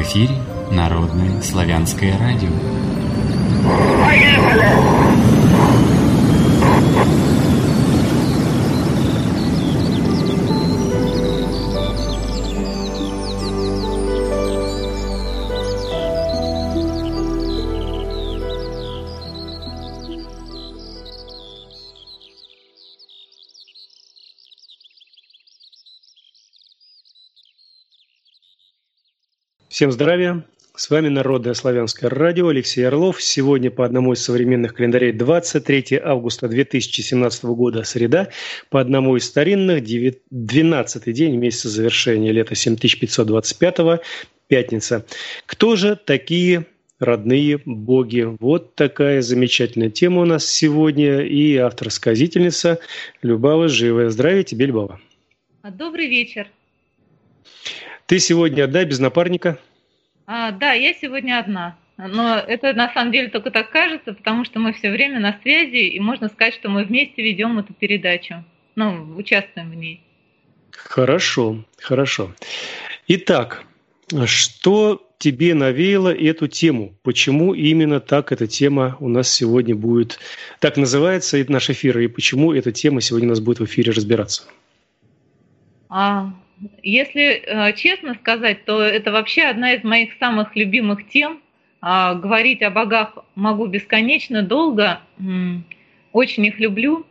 эфире Народное славянское радио. Всем здравия! С вами Народное славянское радио, Алексей Орлов. Сегодня по одному из современных календарей 23 августа 2017 года, среда, по одному из старинных 12-й день месяца завершения лета 7525, пятница. Кто же такие родные боги? Вот такая замечательная тема у нас сегодня. И автор-сказительница Любава Живая. Здравия тебе, Любава. Добрый вечер. Ты сегодня одна, без напарника? Да, я сегодня одна. Но это на самом деле только так кажется, потому что мы все время на связи, и можно сказать, что мы вместе ведем эту передачу. Участвуем в ней. Хорошо, хорошо. Итак, что тебе навеяло эту тему? Почему именно так эта тема у нас сегодня будет, так называется наш эфир, и почему эта тема сегодня у нас будет в эфире разбираться? Если честно сказать, то это вообще одна из моих самых любимых тем. Говорить о богах могу бесконечно долго, очень их люблю.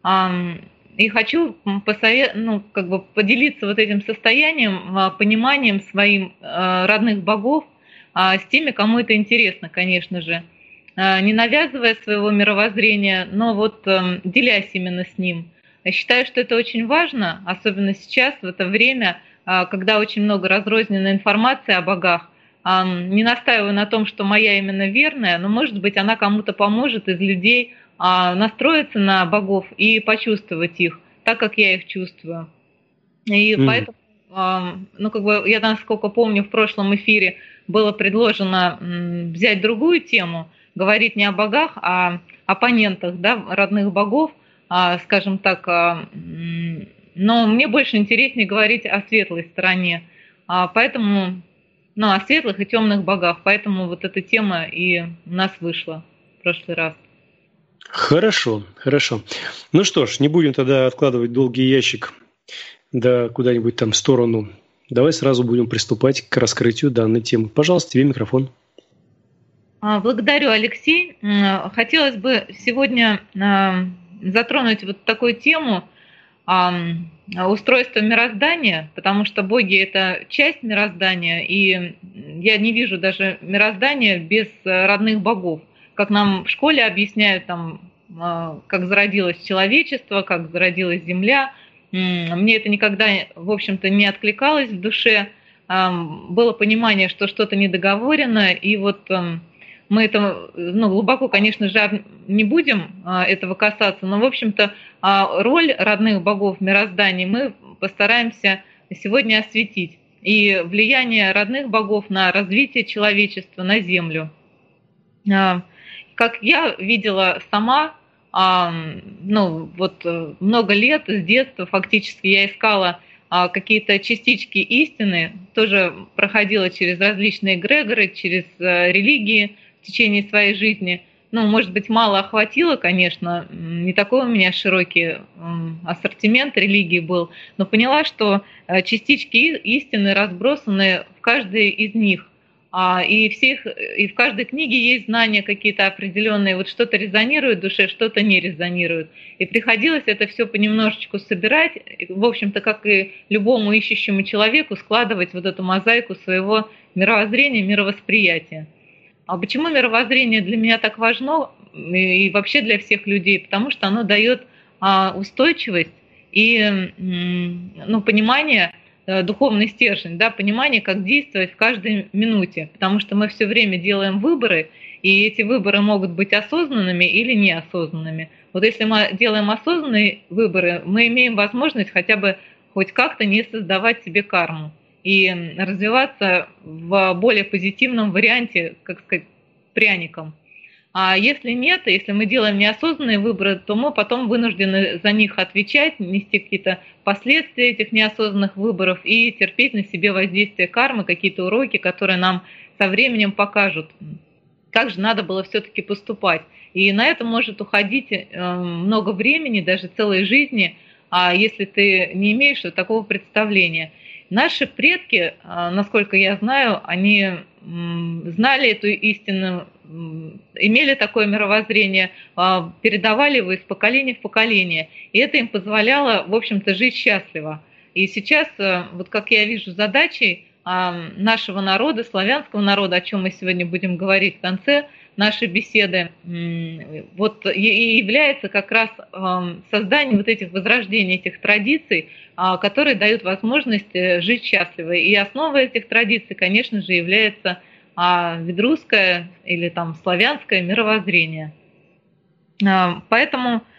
И хочу поделиться вот этим состоянием, пониманием своим родных богов с теми, кому это интересно, конечно же. Не навязывая своего мировоззрения, но делясь именно с ним. Я считаю, что это очень важно, особенно сейчас, в это время, когда очень много разрозненной информации о богах. Не настаиваю на том, что моя именно верная, но, может быть, она кому-то поможет из людей настроиться на богов и почувствовать их так, как я их чувствую. И поэтому, я, насколько помню, в прошлом эфире было предложено взять другую тему, говорить не о богах, а о оппонентах, родных богов, скажем так, но мне больше интереснее говорить о светлой стороне, поэтому, о светлых и темных богах, поэтому вот эта тема и у нас вышла в прошлый раз. Хорошо, хорошо. Ну что ж, не будем тогда откладывать долгий ящик куда-нибудь там в сторону. Давай сразу будем приступать к раскрытию данной темы. Пожалуйста, тебе микрофон. Благодарю, Алексей. Хотелось бы сегодня затронуть вот такую тему устройства мироздания, потому что боги – это часть мироздания, и я не вижу даже мироздания без родных богов. Как нам в школе объясняют, как зародилось человечество, как зародилась Земля. Мне это никогда, в общем-то, не откликалось в душе. Было понимание, что что-то недоговорено, и мы это глубоко, конечно же, не будем этого касаться, но, в общем-то, роль родных богов в мироздании мы постараемся сегодня осветить. И влияние родных богов на развитие человечества, на Землю. Как я видела сама, много лет, с детства фактически я искала какие-то частички истины, тоже проходила через различные эгрегоры, через религии в течение своей жизни. Может быть, мало охватило, конечно, не такой у меня широкий ассортимент религии был, но поняла, что частички истины разбросаны в каждой из них. И в каждой книге есть знания какие-то определенные, что-то резонирует в душе, что-то не резонирует. И приходилось это все понемножечку собирать, в общем-то, как и любому ищущему человеку, складывать вот эту мозаику своего мировоззрения, мировосприятия. А почему мировоззрение для меня так важно и вообще для всех людей? Потому что оно дает устойчивость и понимание, духовный стержень, понимание, как действовать в каждой минуте, потому что мы все время делаем выборы, и эти выборы могут быть осознанными или неосознанными. Вот если мы делаем осознанные выборы, мы имеем возможность хотя бы хоть как-то не создавать себе карму и развиваться в более позитивном варианте, как сказать, пряником. А если нет, если мы делаем неосознанные выборы, то мы потом вынуждены за них отвечать, нести какие-то последствия этих неосознанных выборов и терпеть на себе воздействие кармы, какие-то уроки, которые нам со временем покажут, как же надо было все-таки поступать. И на это может уходить много времени, даже целой жизни, если ты не имеешь такого представления. Наши предки, насколько я знаю, они знали эту истину, имели такое мировоззрение, передавали его из поколения в поколение. И это им позволяло, в общем-то, жить счастливо. И сейчас, вот как я вижу, задачей нашего народа, славянского народа, о чем мы сегодня будем говорить в конце нашей беседы, вот и является как раз создание вот этих возрождений, этих традиций, которые дают возможность жить счастливо. И основой этих традиций, конечно же, является ведрусское или там славянское мировоззрение. Поэтому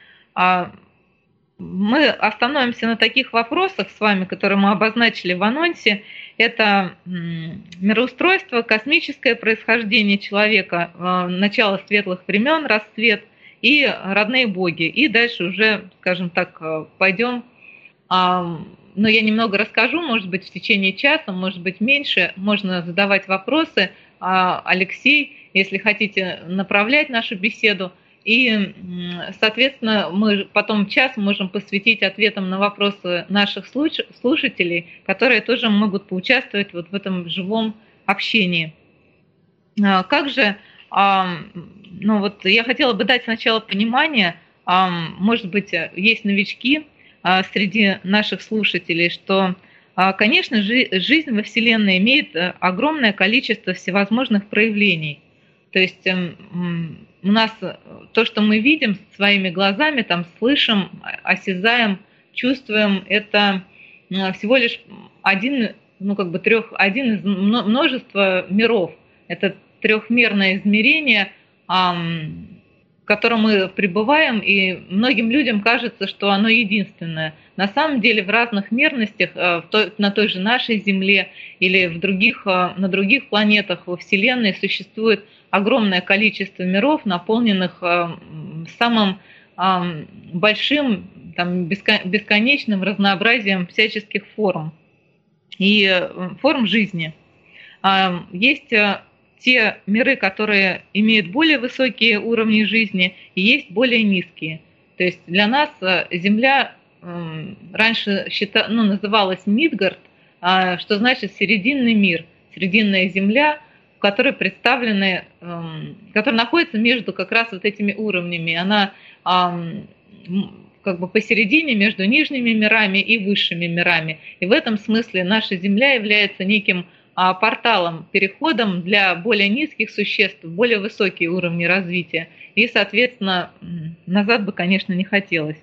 мы остановимся на таких вопросах с вами, которые мы обозначили в анонсе. Это мироустройство, космическое происхождение человека, начало светлых времен, расцвет и родные боги. И дальше уже, скажем так, пойдем. Но я немного расскажу, может быть, в течение часа, может быть, меньше. Можно задавать вопросы. Алексей, если хотите направлять нашу беседу. И, соответственно, мы потом час можем посвятить ответам на вопросы наших слушателей, которые тоже могут поучаствовать вот в этом живом общении. Как же, ну вот я хотела бы дать сначала понимание, может быть, есть новички среди наших слушателей, что, конечно, жизнь во Вселенной имеет огромное количество всевозможных проявлений. То есть у нас то, что мы видим своими глазами, там, слышим, осязаем, чувствуем, это всего лишь один из множества миров. Это трехмерное измерение, в котором мы пребываем, и многим людям кажется, что оно единственное. На самом деле в разных мерностях, на той же нашей Земле или на других планетах во Вселенной существует огромное количество миров, наполненных самым большим, там, бесконечным разнообразием всяческих форм и форм жизни. Есть те миры, которые имеют более высокие уровни жизни, и есть более низкие. То есть для нас Земля раньше называлась Мидгард, что значит серединный мир, серединная Земля, которые представлены, которые находятся между как раз вот этими уровнями. Она как бы посередине между нижними мирами и высшими мирами. И в этом смысле наша Земля является неким порталом, переходом для более низких существ, более высокие уровни развития. И, соответственно, назад бы, конечно, не хотелось.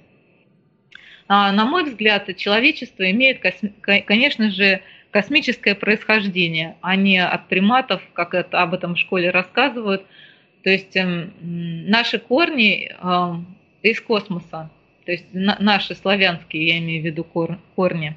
На мой взгляд, человечество имеет, конечно же, космическое происхождение, а не от приматов, как это об этом в школе рассказывают. То есть наши корни из космоса, то есть наши славянские, я имею в виду корни.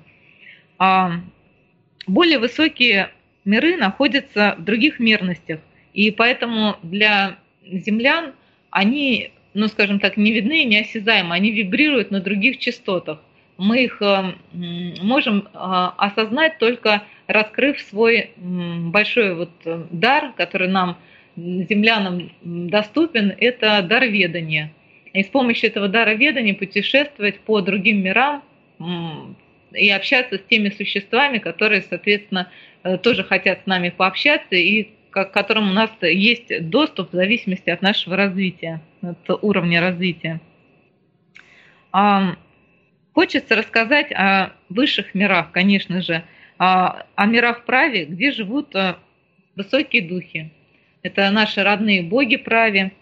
Более высокие миры находятся в других мерностях, и поэтому для землян они, скажем так, не видны и неосязаемы, они вибрируют на других частотах. Мы их можем осознать, только раскрыв свой большой дар, который нам, землянам, доступен, это дар ведания. И с помощью этого дара ведания путешествовать по другим мирам и общаться с теми существами, которые, соответственно, тоже хотят с нами пообщаться и к которым у нас есть доступ в зависимости от нашего развития, от уровня развития. Хочется рассказать о высших мирах, конечно же, о мирах прави, где живут высокие духи. Это наши родные боги прави.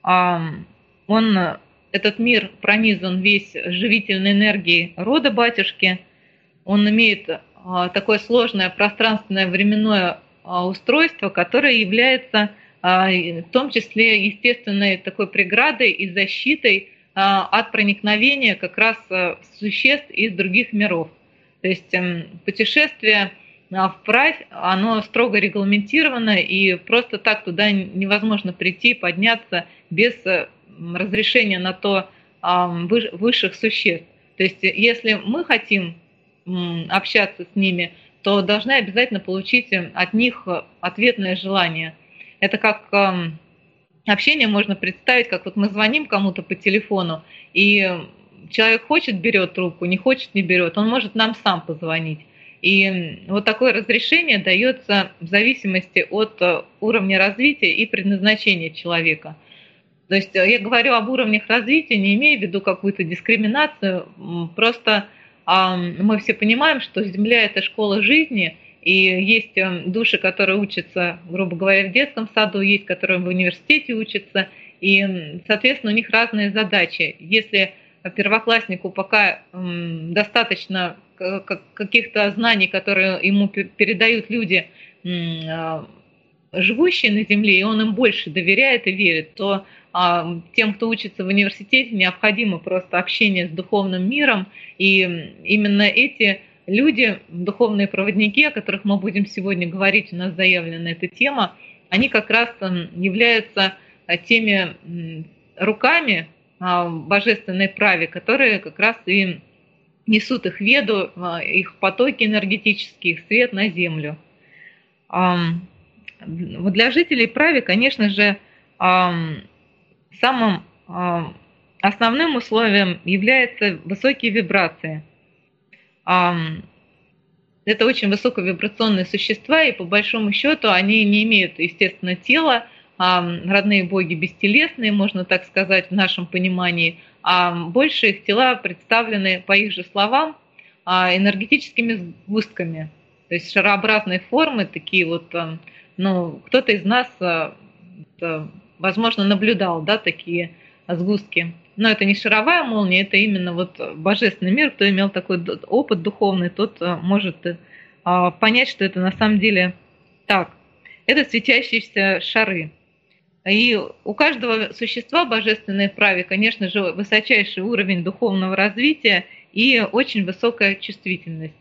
Этот мир пронизан весь живительной энергией рода батюшки. Он имеет такое сложное пространственное временное устройство, которое является в том числе естественной такой преградой и защитой от проникновения как раз существ из других миров. То есть путешествие вправь, оно строго регламентировано, и просто так туда невозможно прийти, подняться без разрешения на то высших существ. То есть если мы хотим общаться с ними, то должны обязательно получить от них ответное желание. Это как общение можно представить, как вот мы звоним кому-то по телефону, и человек хочет, берет трубку, не хочет, не берет, он может нам сам позвонить. И вот такое разрешение дается в зависимости от уровня развития и предназначения человека. То есть я говорю об уровнях развития, не имея в виду какую-то дискриминацию, просто мы все понимаем, что Земля – это школа жизни, и есть души, которые учатся, грубо говоря, в детском саду, есть, которые в университете учатся, и, соответственно, у них разные задачи. Если первокласснику пока достаточно каких-то знаний, которые ему передают люди, живущие на Земле, и он им больше доверяет и верит, то тем, кто учится в университете, необходимо просто общение с духовным миром, и именно эти люди, духовные проводники, о которых мы будем сегодня говорить, у нас заявлена эта тема, они как раз являются теми руками божественной праве, которые как раз и несут их веду, их потоки энергетические, их свет на землю. Вот для жителей праве, конечно же, самым основным условием являются высокие вибрации. Это очень высоковибрационные существа, и по большому счету они не имеют, естественно, тела. Родные боги бестелесные, можно так сказать, в нашем понимании, а больше их тела представлены, по их же словам, энергетическими сгустками. То есть шарообразные формы, такие вот, кто-то из нас, возможно, наблюдал, да, такие сгустки. Но это не шаровая молния, это именно вот божественный мир. Кто имел такой опыт духовный, тот может понять, что это на самом деле так. Это светящиеся шары. И у каждого существа божественной праве, конечно же, высочайший уровень духовного развития и очень высокая чувствительность.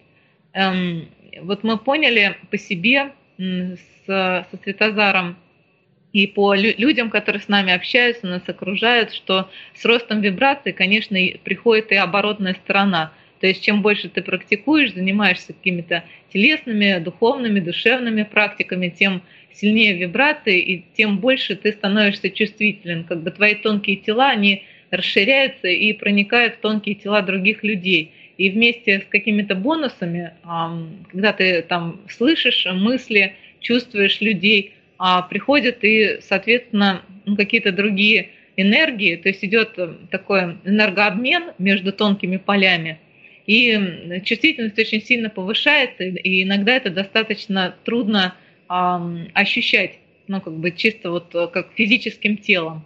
Вот мы поняли по себе со Светозаром и по людям, которые с нами общаются, нас окружают, что с ростом вибраций, конечно, приходит и оборотная сторона. То есть чем больше ты практикуешь, занимаешься какими-то телесными, духовными, душевными практиками, тем сильнее вибрации, и тем больше ты становишься чувствителен. Как бы твои тонкие тела, они расширяются и проникают в тонкие тела других людей. И вместе с какими-то бонусами, когда ты там слышишь мысли, чувствуешь людей, приходят и, соответственно, какие-то другие энергии, то есть идет такой энергообмен между тонкими полями, и чувствительность очень сильно повышается, и иногда это достаточно трудно ощущать, чисто вот как физическим телом.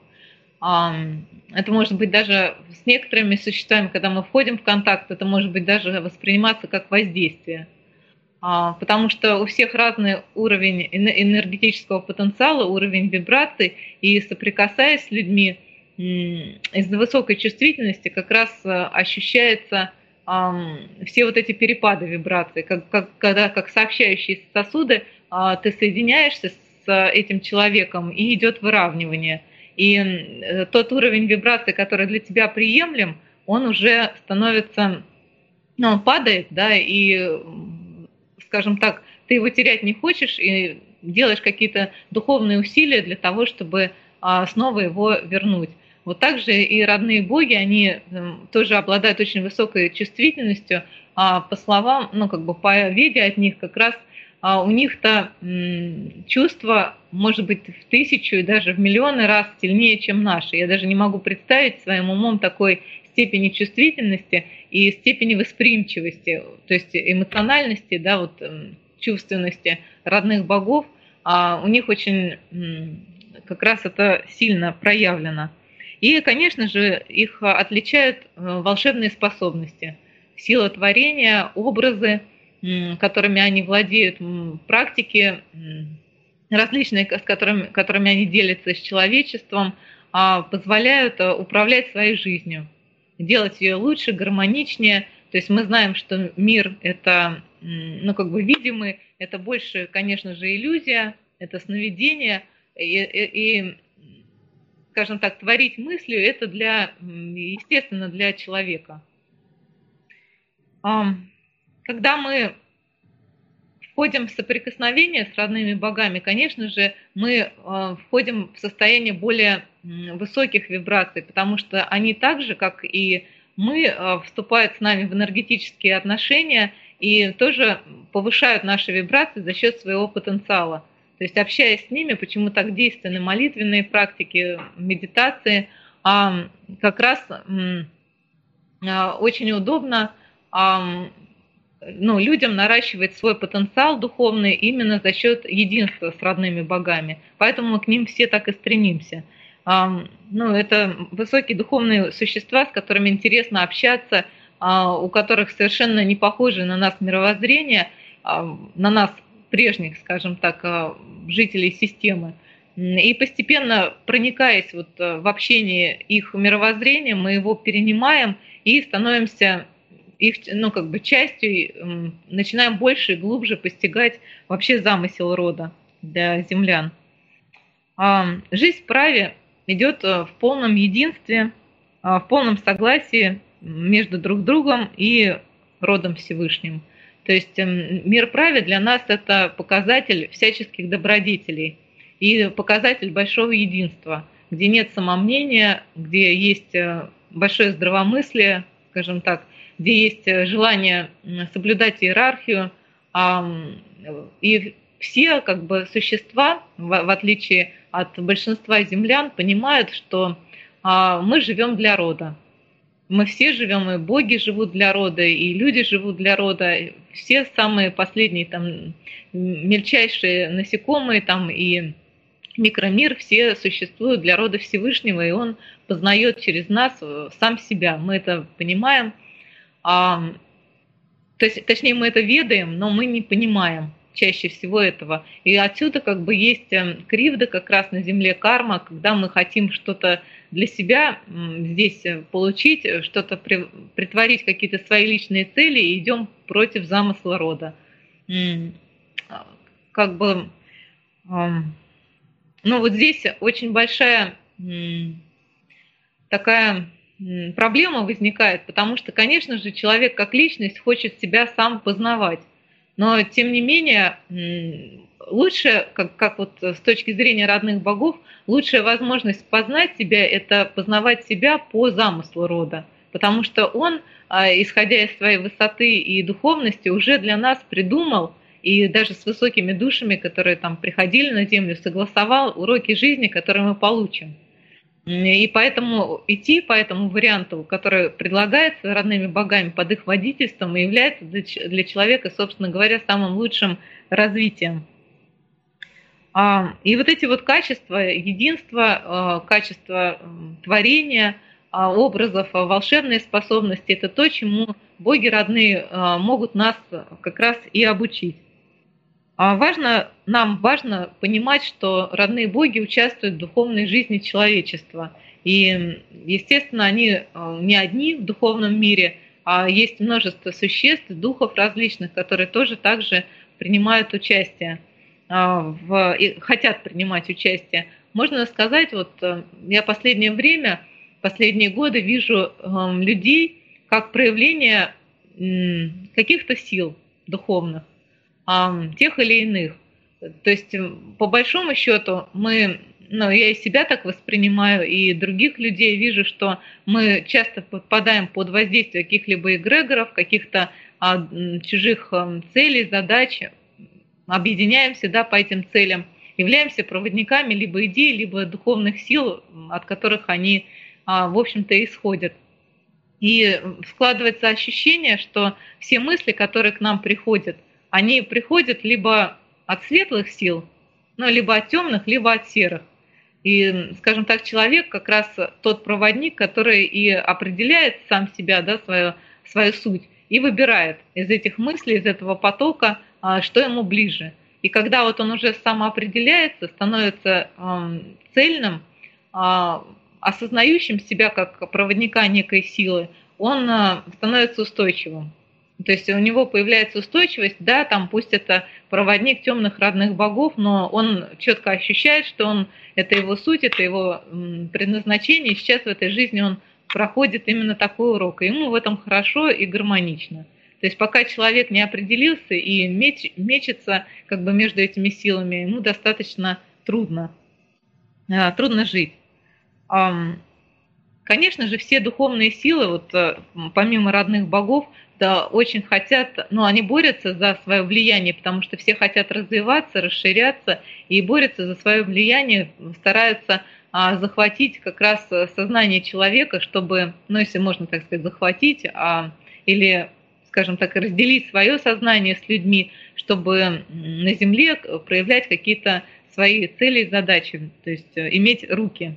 Это может быть даже с некоторыми существами, когда мы входим в контакт, это может быть даже восприниматься как воздействие. Потому что у всех разный уровень энергетического потенциала, уровень вибраций, и соприкасаясь с людьми, из-за высокой чувствительности как раз ощущается все вот эти перепады вибраций, когда как сообщающиеся сосуды ты соединяешься с этим человеком, и идет выравнивание. И тот уровень вибраций, который для тебя приемлем, он уже становится, он падает, да, и, скажем так, ты его терять не хочешь и делаешь какие-то духовные усилия для того, чтобы снова его вернуть. Вот также и родные боги, они тоже обладают очень высокой чувствительностью. По словам, по веде от них как раз у них-то чувство может быть в 1000 и даже в миллионы раз сильнее, чем наши. Я даже не могу представить своим умом такой степени чувствительности и степени восприимчивости, то есть эмоциональности, да, вот, чувственности родных богов. У них очень как раз это сильно проявлено. И, конечно же, их отличают волшебные способности, сила творения, образы, которыми они владеют, практики различные, с которыми они делятся с человечеством, позволяют управлять своей жизнью, делать ее лучше, гармоничнее. То есть мы знаем, что мир – это, ну, как бы видимый, это больше, конечно же, иллюзия, это сновидение, и, скажем так, творить мыслью – это естественно, для человека. Когда мы входим в соприкосновение с родными богами, конечно же, мы входим в состояние более высоких вибраций, потому что они так же, как и мы, вступают с нами в энергетические отношения и тоже повышают наши вибрации за счет своего потенциала. То есть, общаясь с ними, почему так действенны молитвенные практики, медитации, как раз очень удобно людям наращивать свой потенциал духовный именно за счет единства с родными богами. Поэтому мы к ним все так и стремимся. Это высокие духовные существа, с которыми интересно общаться, у которых совершенно не похоже на нас мировоззрение, на нас прежних, скажем так, жителей системы. И постепенно, проникаясь в общение их мировоззрения, мы его перенимаем и становимся их, частью, начинаем больше и глубже постигать вообще замысел рода для землян. Жизнь в праве идет в полном единстве, в полном согласии между друг другом и родом Всевышним. То есть мир праве для нас это показатель всяческих добродетелей и показатель большого единства, где нет самомнения, где есть большое здравомыслие, скажем так, где есть желание соблюдать иерархию, и все существа, в отличие от большинства землян, понимают, что мы живем для рода. Мы все живем, и боги живут для рода, и люди живут для рода, все самые последние мельчайшие насекомые и микромир, все существуют для рода Всевышнего, и он познает через нас сам себя. Мы это понимаем. Точнее, мы это ведаем, но мы не понимаем чаще всего этого. И отсюда есть кривда как раз на земле, карма, когда мы хотим что-то для себя здесь получить, что-то притворить, какие-то свои личные цели, и идем против замысла рода. Здесь очень большая такая проблема возникает, потому что, конечно же, человек как личность хочет себя сам познавать. Но, тем не менее, лучше, с точки зрения родных богов, лучшая возможность познать себя – это познавать себя по замыслу рода. Потому что он, исходя из своей высоты и духовности, уже для нас придумал, и даже с высокими душами, которые приходили на землю, согласовал уроки жизни, которые мы получим. И поэтому идти по этому варианту, который предлагается родными богами под их водительством, и является для человека, собственно говоря, самым лучшим развитием. И эти качества единства, качества творения, образов, волшебные способности – это то, чему боги родные могут нас как раз и обучить. Нам важно понимать, что родные боги участвуют в духовной жизни человечества. И, естественно, они не одни в духовном мире, а есть множество существ, духов различных, которые тоже также принимают участие, и хотят принимать участие. Можно сказать, я последние годы вижу людей как проявление каких-то сил духовных, тех или иных. То есть, по большому счету, я и себя так воспринимаю, и других людей вижу, что мы часто попадаем под воздействие каких-либо эгрегоров, каких-то чужих целей, задач, объединяемся по этим целям, являемся проводниками либо идей, либо духовных сил, от которых они, в общем-то, исходят. И складывается ощущение, что все мысли, которые к нам приходят, они приходят либо от светлых сил, либо от темных, либо от серых. И, скажем так, человек как раз тот проводник, который и определяет сам себя, свою суть, и выбирает из этих мыслей, из этого потока, что ему ближе. И когда он уже самоопределяется, становится цельным, осознающим себя как проводника некой силы, он становится устойчивым. То есть у него появляется устойчивость, да, там пусть это проводник темных родных богов, но он четко ощущает, что это его суть, это его предназначение, и сейчас в этой жизни он проходит именно такой урок, и ему в этом хорошо и гармонично. То есть пока человек не определился и мечется как бы между этими силами, ему достаточно трудно жить. Конечно же, все духовные силы, вот помимо родных богов, да, очень хотят, они борются за свое влияние, потому что все хотят развиваться, расширяться и борются за свое влияние, стараются захватить как раз сознание человека, чтобы, если можно так сказать, захватить, или, скажем так, разделить свое сознание с людьми, чтобы на Земле проявлять какие-то свои цели и задачи, то есть иметь руки.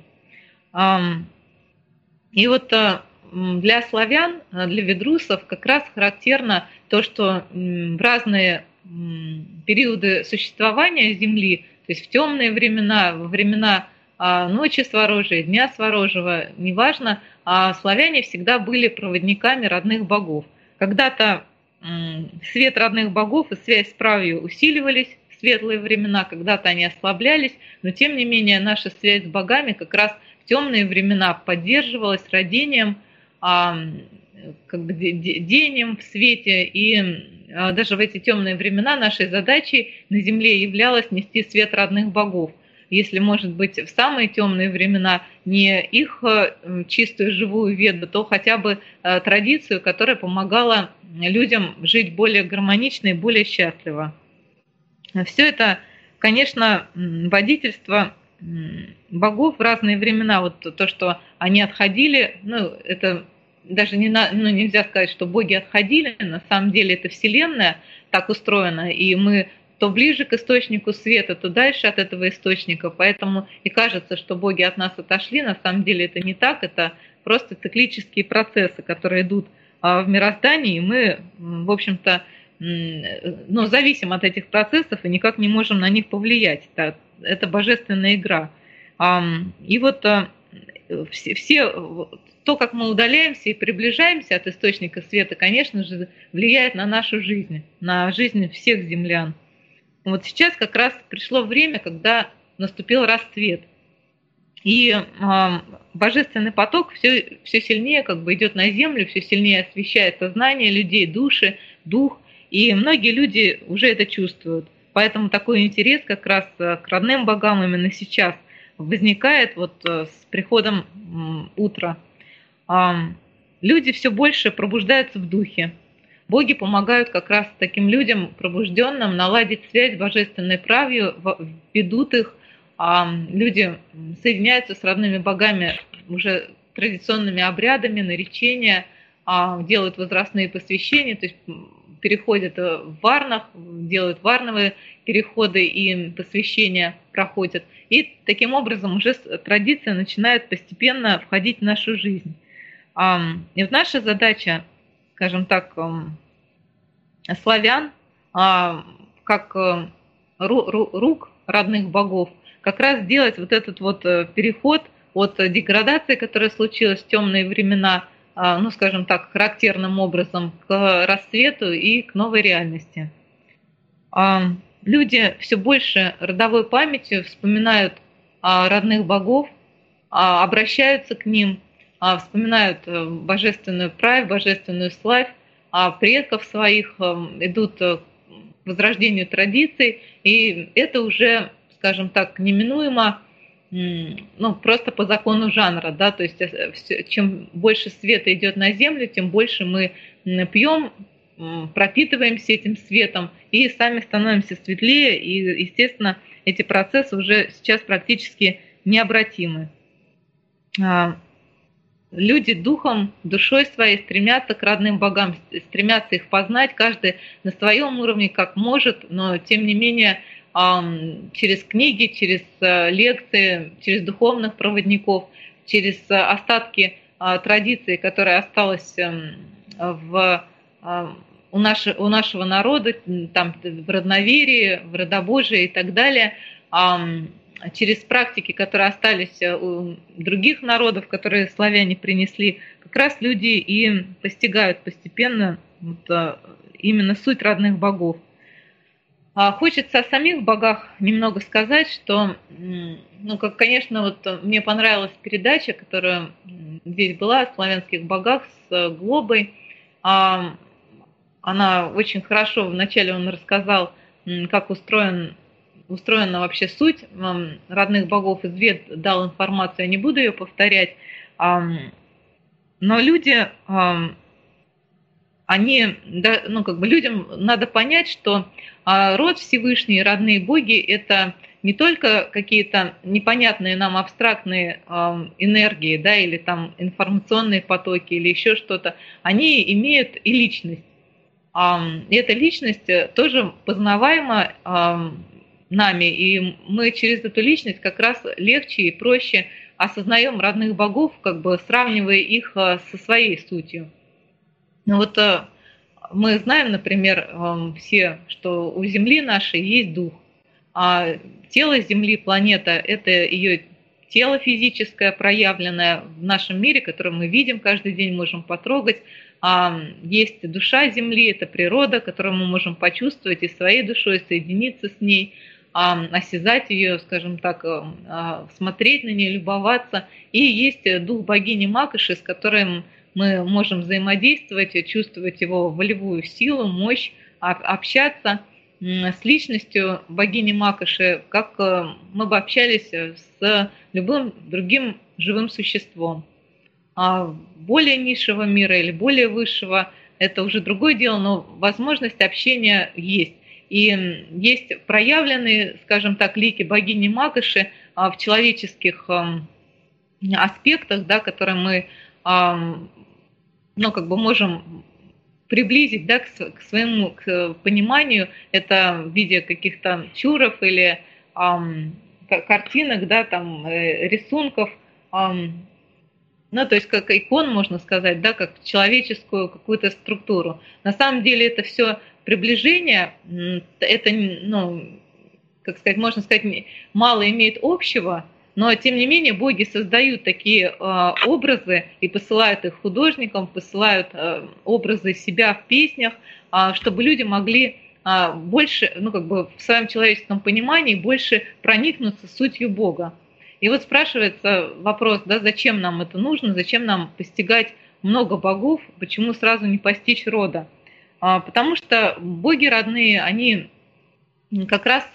И вот для славян, для ведрусов как раз характерно то, что в разные периоды существования Земли, то есть в темные времена, во времена ночи Сворожьей, дня Сворожьего, неважно, славяне всегда были проводниками родных богов. Когда-то свет родных богов и связь с правью усиливались в светлые времена, когда-то они ослаблялись, но тем не менее наша связь с богами как раз в темные времена поддерживалась родением, как бы деянием в свете, и даже в эти темные времена нашей задачей на земле являлось нести свет родных богов. Если, может быть, в самые темные времена не их чистую живую веду, то хотя бы традицию, которая помогала людям жить более гармонично и более счастливо. Все это, конечно, водительство богов в разные времена, вот то, что они отходили, это даже нельзя сказать, что боги отходили, на самом деле это Вселенная так устроена, и мы то ближе к источнику света, то дальше от этого источника, поэтому и кажется, что боги от нас отошли, на самом деле это не так, это просто циклические процессы, которые идут в мироздании, и мы, в общем-то, зависим от этих процессов и никак не можем на них повлиять. Это божественная игра. И вот то, как мы удаляемся и приближаемся от источника света, конечно же, влияет на нашу жизнь, на жизнь всех землян. Вот сейчас как раз пришло время, когда наступил расцвет. И божественный поток все сильнее как бы идет на землю, все сильнее освещает сознание людей, души, дух. И многие люди уже это чувствуют. Поэтому такой интерес как раз к родным богам именно сейчас возникает вот с приходом утра. Люди все больше пробуждаются в духе. Боги помогают как раз таким людям, пробужденным, наладить связь с божественной правью, ведут их. Люди соединяются с родными богами уже традиционными обрядами, наречения, делают возрастные посвящения, то есть переходят в варнах, делают варновые переходы и посвящения проходят. И таким образом уже традиция начинает постепенно входить в нашу жизнь. И вот наша задача, скажем так, славян, как рук родных богов, как раз сделать вот этот вот переход от деградации, которая случилась в темные времена, скажем так, характерным образом к расцвету и к новой реальности. Люди все больше родовой памятью вспоминают родных богов, обращаются к ним, вспоминают божественную правь, божественную славь, предков своих, идут к возрождению традиций, и это уже, скажем так, неминуемо, просто по закону жанра, да, то есть чем больше света идет на землю, тем больше мы пьем, пропитываемся этим светом и сами становимся светлее, и, естественно, эти процессы уже сейчас практически необратимы. Люди духом, душой своей стремятся к родным богам, стремятся их познать, каждый на своем уровне как может, но тем не менее через книги, через лекции, через духовных проводников, через остатки традиции, которая осталась у нашего народа, там, в родноверии, в родобожии и так далее, через практики, которые остались у других народов, которые славяне принесли, как раз люди и постигают постепенно именно суть родных богов. Хочется о самих богах немного сказать, что, конечно, мне понравилась передача, которая здесь была, о славянских богах с Глобой. Она очень хорошо, вначале он рассказал, как устроена вообще суть родных богов из Вед, дал информацию, я не буду ее повторять. Но люди, людям надо понять, что род Всевышний, родные боги – это не только какие-то непонятные нам абстрактные энергии, да, или там информационные потоки, или еще что-то, они имеют и личность. И эта личность тоже познаваема нами, и мы через эту личность как раз легче и проще осознаем родных богов, сравнивая их со своей сутью. Мы знаем, например, все, что у Земли нашей есть дух, а тело Земли, планета, это ее тело физическое, проявленное в нашем мире, которое мы видим каждый день, можем потрогать. Есть душа Земли, это природа, которую мы можем почувствовать и своей душой, соединиться с ней, осязать ее, скажем так, смотреть на нее, любоваться. И есть дух богини Макоши, с которым мы можем взаимодействовать, чувствовать его волевую силу, мощь, общаться с личностью богини Макоши, как мы бы общались с любым другим живым существом. Более низшего мира или более высшего – это уже другое дело, но возможность общения есть. И есть проявленные, скажем так, лики богини Макоши в человеческих аспектах, да, которые мы можем приблизить, да, к своему пониманию. Это в виде каких-то чуров или картинок, да, рисунков, то есть как икон, можно сказать, да, как человеческую какую-то структуру. На самом деле это все приближение, это, можно сказать, мало имеет общего, но тем не менее боги создают такие образы и посылают их художникам, посылают образы себя в песнях, чтобы люди могли больше, в своем человеческом понимании больше проникнуться сутью Бога. И спрашивается вопрос, да, зачем нам это нужно, зачем нам постигать много богов, почему сразу не постичь рода? Потому что боги родные, они как раз,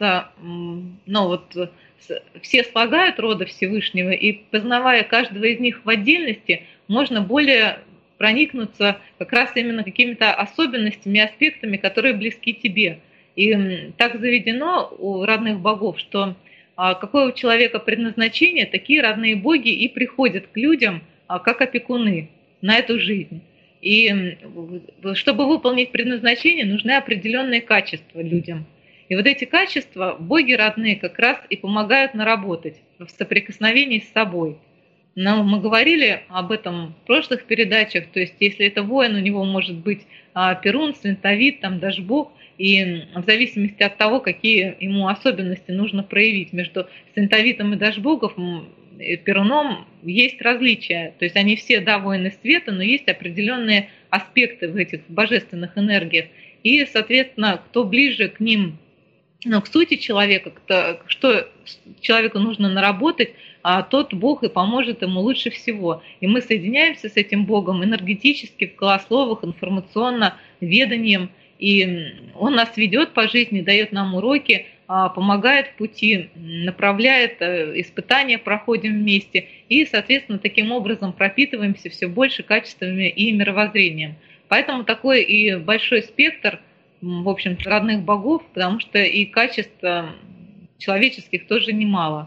все слагают рода Всевышнего, и познавая каждого из них в отдельности, можно более проникнуться как раз именно какими-то особенностями, аспектами, которые близки тебе. И так заведено у родных богов, что какое у человека предназначение, такие родные боги и приходят к людям как опекуны на эту жизнь. И чтобы выполнить предназначение, нужны определенные качества людям. И эти качества боги родные как раз и помогают наработать в соприкосновении с собой. Но мы говорили об этом в прошлых передачах, то есть если это воин, у него может быть перун, свинтовит, дашбог, и в зависимости от того, какие ему особенности нужно проявить между свинтовитом и дашбогом, перуном, есть различия. То есть они все, да, воины света, но есть определенные аспекты в этих божественных энергиях. И, соответственно, кто ближе к ним, к сути человека, что человеку нужно наработать, тот Бог и поможет ему лучше всего. И мы соединяемся с этим Богом энергетически, в голословах, информационно, веданием. И Он нас ведет по жизни, дает нам уроки, помогает в пути, направляет, испытания проходим вместе. И, соответственно, таким образом пропитываемся все больше качествами и мировоззрением. Поэтому такой и большой спектр, в общем-то, родных богов, потому что и качеств человеческих тоже немало.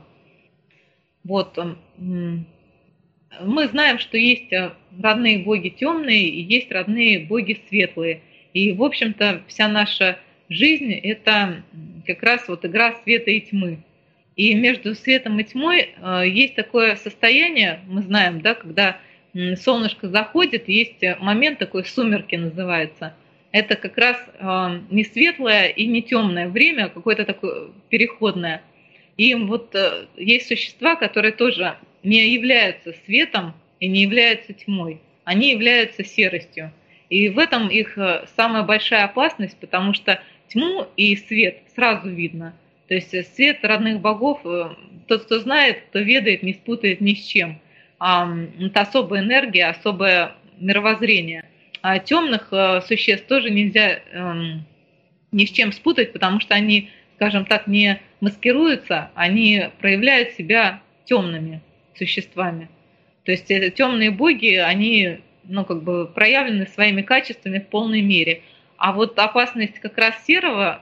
Мы знаем, что есть родные боги темные и есть родные боги светлые. И, в общем-то, вся наша жизнь – это как раз игра света и тьмы. И между светом и тьмой есть такое состояние, мы знаем, да, когда солнышко заходит, есть момент такой, сумерки называется. Это как раз не светлое и не темное время, а какое-то такое переходное. И вот есть существа, которые тоже не являются светом и не являются тьмой. Они являются серостью. И в этом их самая большая опасность, потому что тьму и свет сразу видно. То есть свет родных богов, тот, кто знает, кто ведает, не спутает ни с чем. Это особая энергия, особое мировоззрение. А темных существ тоже нельзя ни с чем спутать, потому что они, скажем так, не маскируются, они проявляют себя темными существами. То есть темные боги, они проявлены своими качествами в полной мере. А вот опасность как раз серых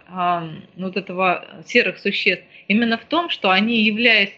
существ именно в том, что они, являясь,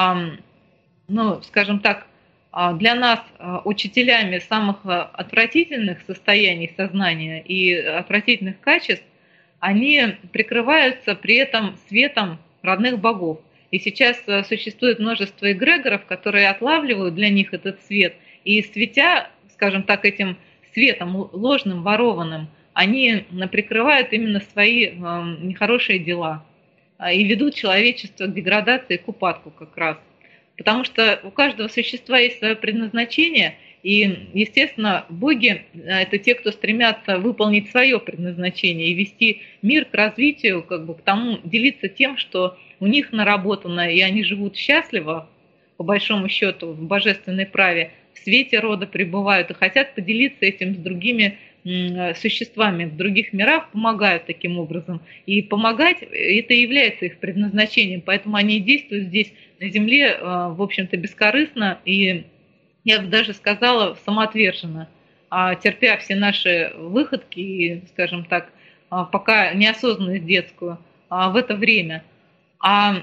скажем так, для нас учителями самых отвратительных состояний сознания и отвратительных качеств, они прикрываются при этом светом родных богов. И сейчас существует множество эгрегоров, которые отлавливают для них этот свет, и светя, скажем так, этим светом ложным, ворованным, они прикрывают именно свои нехорошие дела и ведут человечество к деградации, к упадку как раз. Потому что у каждого существа есть свое предназначение, и, естественно, боги – это те, кто стремятся выполнить свое предназначение и вести мир к развитию, к тому, делиться тем, что у них наработано, и они живут счастливо, по большому счету, в божественной праве, в свете рода пребывают и хотят поделиться этим с другими существами в других мирах, помогают таким образом. И помогать – это и является их предназначением, поэтому они действуют здесь на Земле, в общем-то, бескорыстно и, я бы даже сказала, самоотверженно, терпя все наши выходки и, скажем так, пока неосознанность детскую в это время. А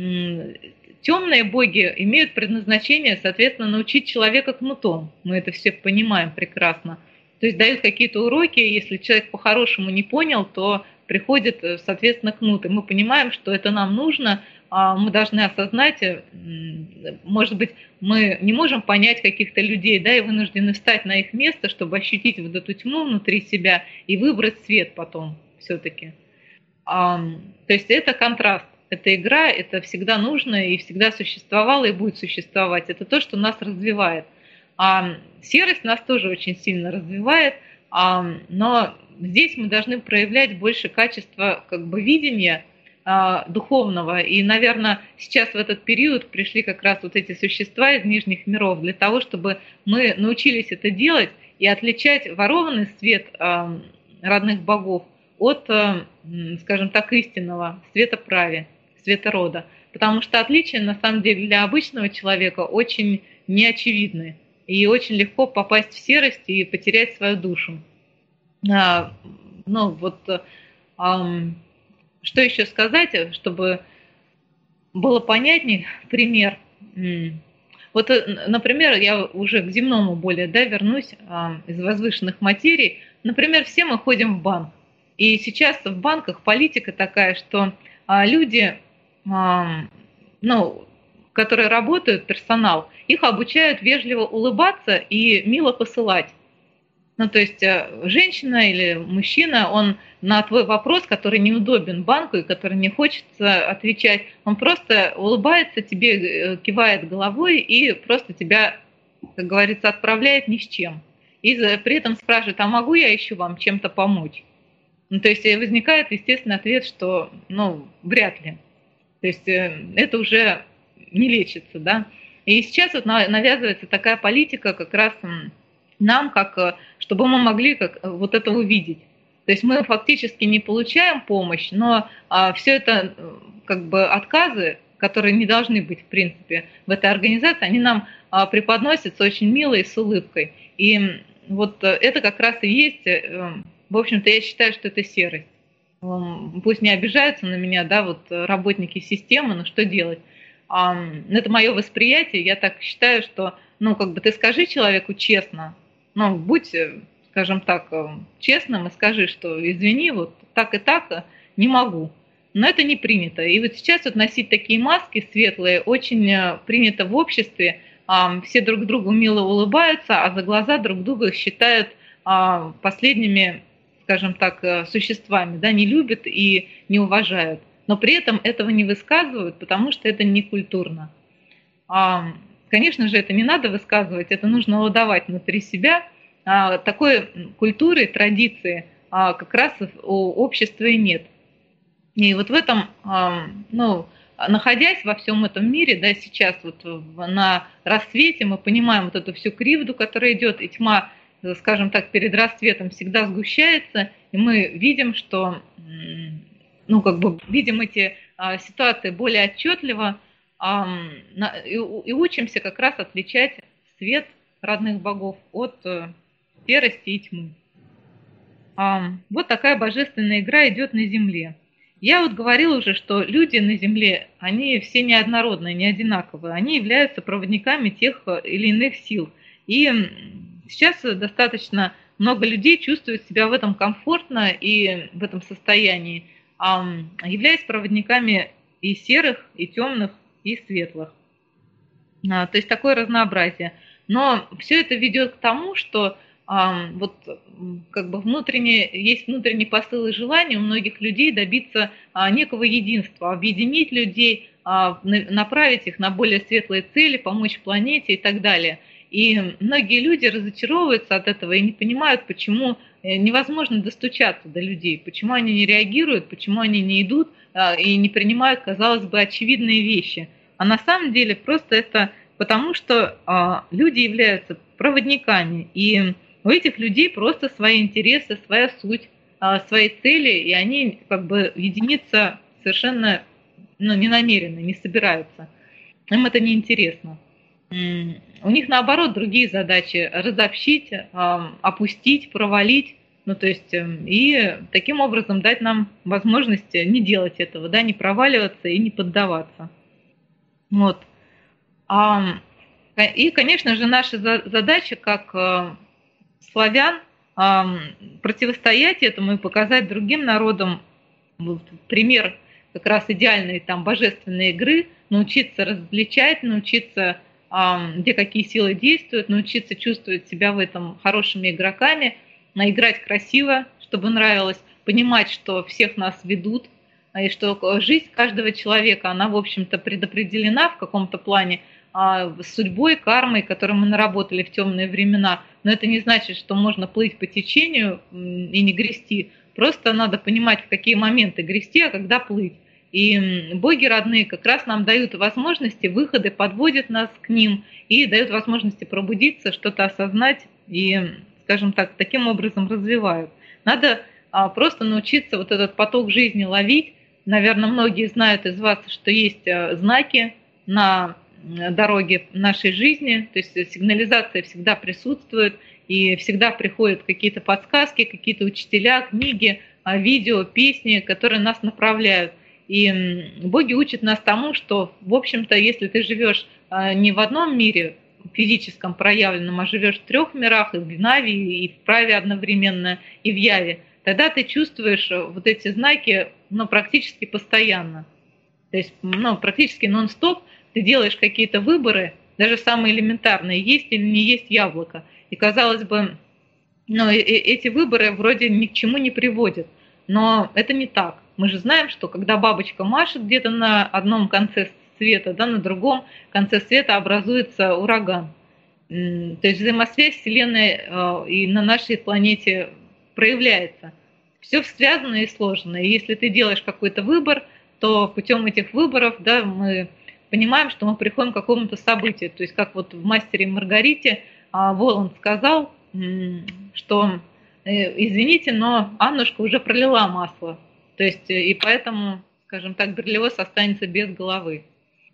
темные боги имеют предназначение, соответственно, научить человека кнутом. Мы это все понимаем прекрасно. То есть дают какие-то уроки, если человек по-хорошему не понял, то приходит, соответственно, кнут. И мы понимаем, что это нам нужно, мы должны осознать, может быть, мы не можем понять каких-то людей, да, и вынуждены встать на их место, чтобы ощутить вот эту тьму внутри себя и выбрать свет потом все-таки. То есть это контраст, это игра, это всегда нужно и всегда существовало и будет существовать. Это то, что нас развивает. А серость нас тоже очень сильно развивает, но здесь мы должны проявлять больше качества видения духовного. И, наверное, сейчас в этот период пришли как раз вот эти существа из нижних миров для того, чтобы мы научились это делать и отличать ворованный свет родных богов от, скажем так, истинного света праве, света рода. Потому что отличия, на самом деле, для обычного человека очень неочевидны. И очень легко попасть в серость и потерять свою душу. Что еще сказать, чтобы было понятнее? Пример. Вот, например, я уже к земному более вернусь из возвышенных материй. Например, все мы ходим в банк. И сейчас в банках политика такая, что люди, которые работают, персонал, их обучают вежливо улыбаться и мило посылать. То есть женщина или мужчина, он на твой вопрос, который неудобен банку и который не хочется отвечать, он просто улыбается тебе, кивает головой и просто тебя, как говорится, отправляет ни с чем. И при этом спрашивает, а могу я еще вам чем-то помочь? То есть возникает естественный ответ, что вряд ли. То есть это уже не лечится, да. И сейчас вот навязывается такая политика как раз нам, чтобы мы могли вот это увидеть. То есть мы фактически не получаем помощь, но все это отказы, которые не должны быть, в принципе, в этой организации, они нам преподносятся очень мило и с улыбкой. И вот это как раз и есть, в общем-то, я считаю, что это серость. Пусть не обижаются на меня, да, вот работники системы, но что делать? Это мое восприятие, я так считаю, что, ты скажи человеку честно, будь, скажем так, честным и скажи, что извини, вот так и так не могу. Но это не принято. И вот сейчас вот носить такие маски светлые очень принято в обществе. Все друг другу мило улыбаются, а за глаза друг друга считают последними, скажем так, существами, да, не любят и не уважают. но при этом этого не высказывают, потому что это не культурно. Конечно же, это не надо высказывать, это нужно ладовать внутри себя. Такой культуры, традиции как раз у общества и нет. И вот в этом, находясь во всем этом мире, да, сейчас вот на рассвете мы понимаем вот эту всю кривду, которая идет, и тьма, скажем так, перед рассветом всегда сгущается, и мы видим, что, видим эти ситуации более отчетливо, и учимся как раз отличать свет родных богов от серости и тьмы. Вот такая божественная игра идет на Земле. Я вот говорила уже, что люди на Земле, они все неоднородные, не одинаковые. Они являются проводниками тех или иных сил. И сейчас достаточно много людей чувствуют себя в этом комфортно и в этом состоянии, являясь проводниками и серых, и темных, и светлых. То есть такое разнообразие. Но все это ведет к тому, что есть внутренний посыл и желание у многих людей добиться некого единства, объединить людей, направить их на более светлые цели, помочь планете и так далее. И многие люди разочаровываются от этого и не понимают, почему невозможно достучаться до людей, почему они не реагируют, почему они не идут и не принимают, казалось бы, очевидные вещи. А на самом деле просто это потому, что люди являются проводниками, и у этих людей просто свои интересы, своя суть, свои цели, и они единиться совершенно ненамеренно, не собираются. Им это неинтересно. У них, наоборот, другие задачи: разобщить, опустить, провалить, и таким образом дать нам возможность не делать этого, да, не проваливаться и не поддаваться. Вот. И, конечно же, наша задача как славян противостоять этому и показать другим народам пример как раз идеальной божественной игры, научиться различать, научиться, где какие силы действуют, научиться чувствовать себя в этом хорошими игроками, играть красиво, чтобы нравилось, понимать, что всех нас ведут, и что жизнь каждого человека, она, в общем-то, предопределена в каком-то плане судьбой, кармой, которую мы наработали в темные времена. Но это не значит, что можно плыть по течению и не грести. Просто надо понимать, в какие моменты грести, а когда плыть. И боги родные как раз нам дают возможности, выходы, подводят нас к ним и дают возможности пробудиться, что-то осознать и, скажем так, таким образом развивают. Надо просто научиться вот этот поток жизни ловить. Наверное, многие знают из вас, что есть знаки на дороге нашей жизни, то есть сигнализация всегда присутствует, и всегда приходят какие-то подсказки, какие-то учителя, книги, видео, песни, которые нас направляют. И боги учат нас тому, что, в общем-то, если ты живешь не в одном мире физическом проявленном, а живешь в 3 мирах, и в Наве, и в Праве одновременно, и в Яве, тогда ты чувствуешь вот эти знаки практически постоянно. То есть практически нон-стоп ты делаешь какие-то выборы, даже самые элементарные, есть или не есть яблоко. И, казалось бы, эти выборы вроде ни к чему не приводят. Но это не так. Мы же знаем, что когда бабочка машет где-то на одном конце света, да, на другом конце света образуется ураган. То есть взаимосвязь Вселенной и на нашей планете проявляется. Все связано и сложно. И если ты делаешь какой-то выбор, то путем этих выборов, да, мы понимаем, что мы приходим к какому-то событию. То есть как вот в «Мастере и Маргарите» Воланд сказал, что извините, но Аннушка уже пролила масло. То есть и поэтому, скажем так, Берлиоз останется без головы.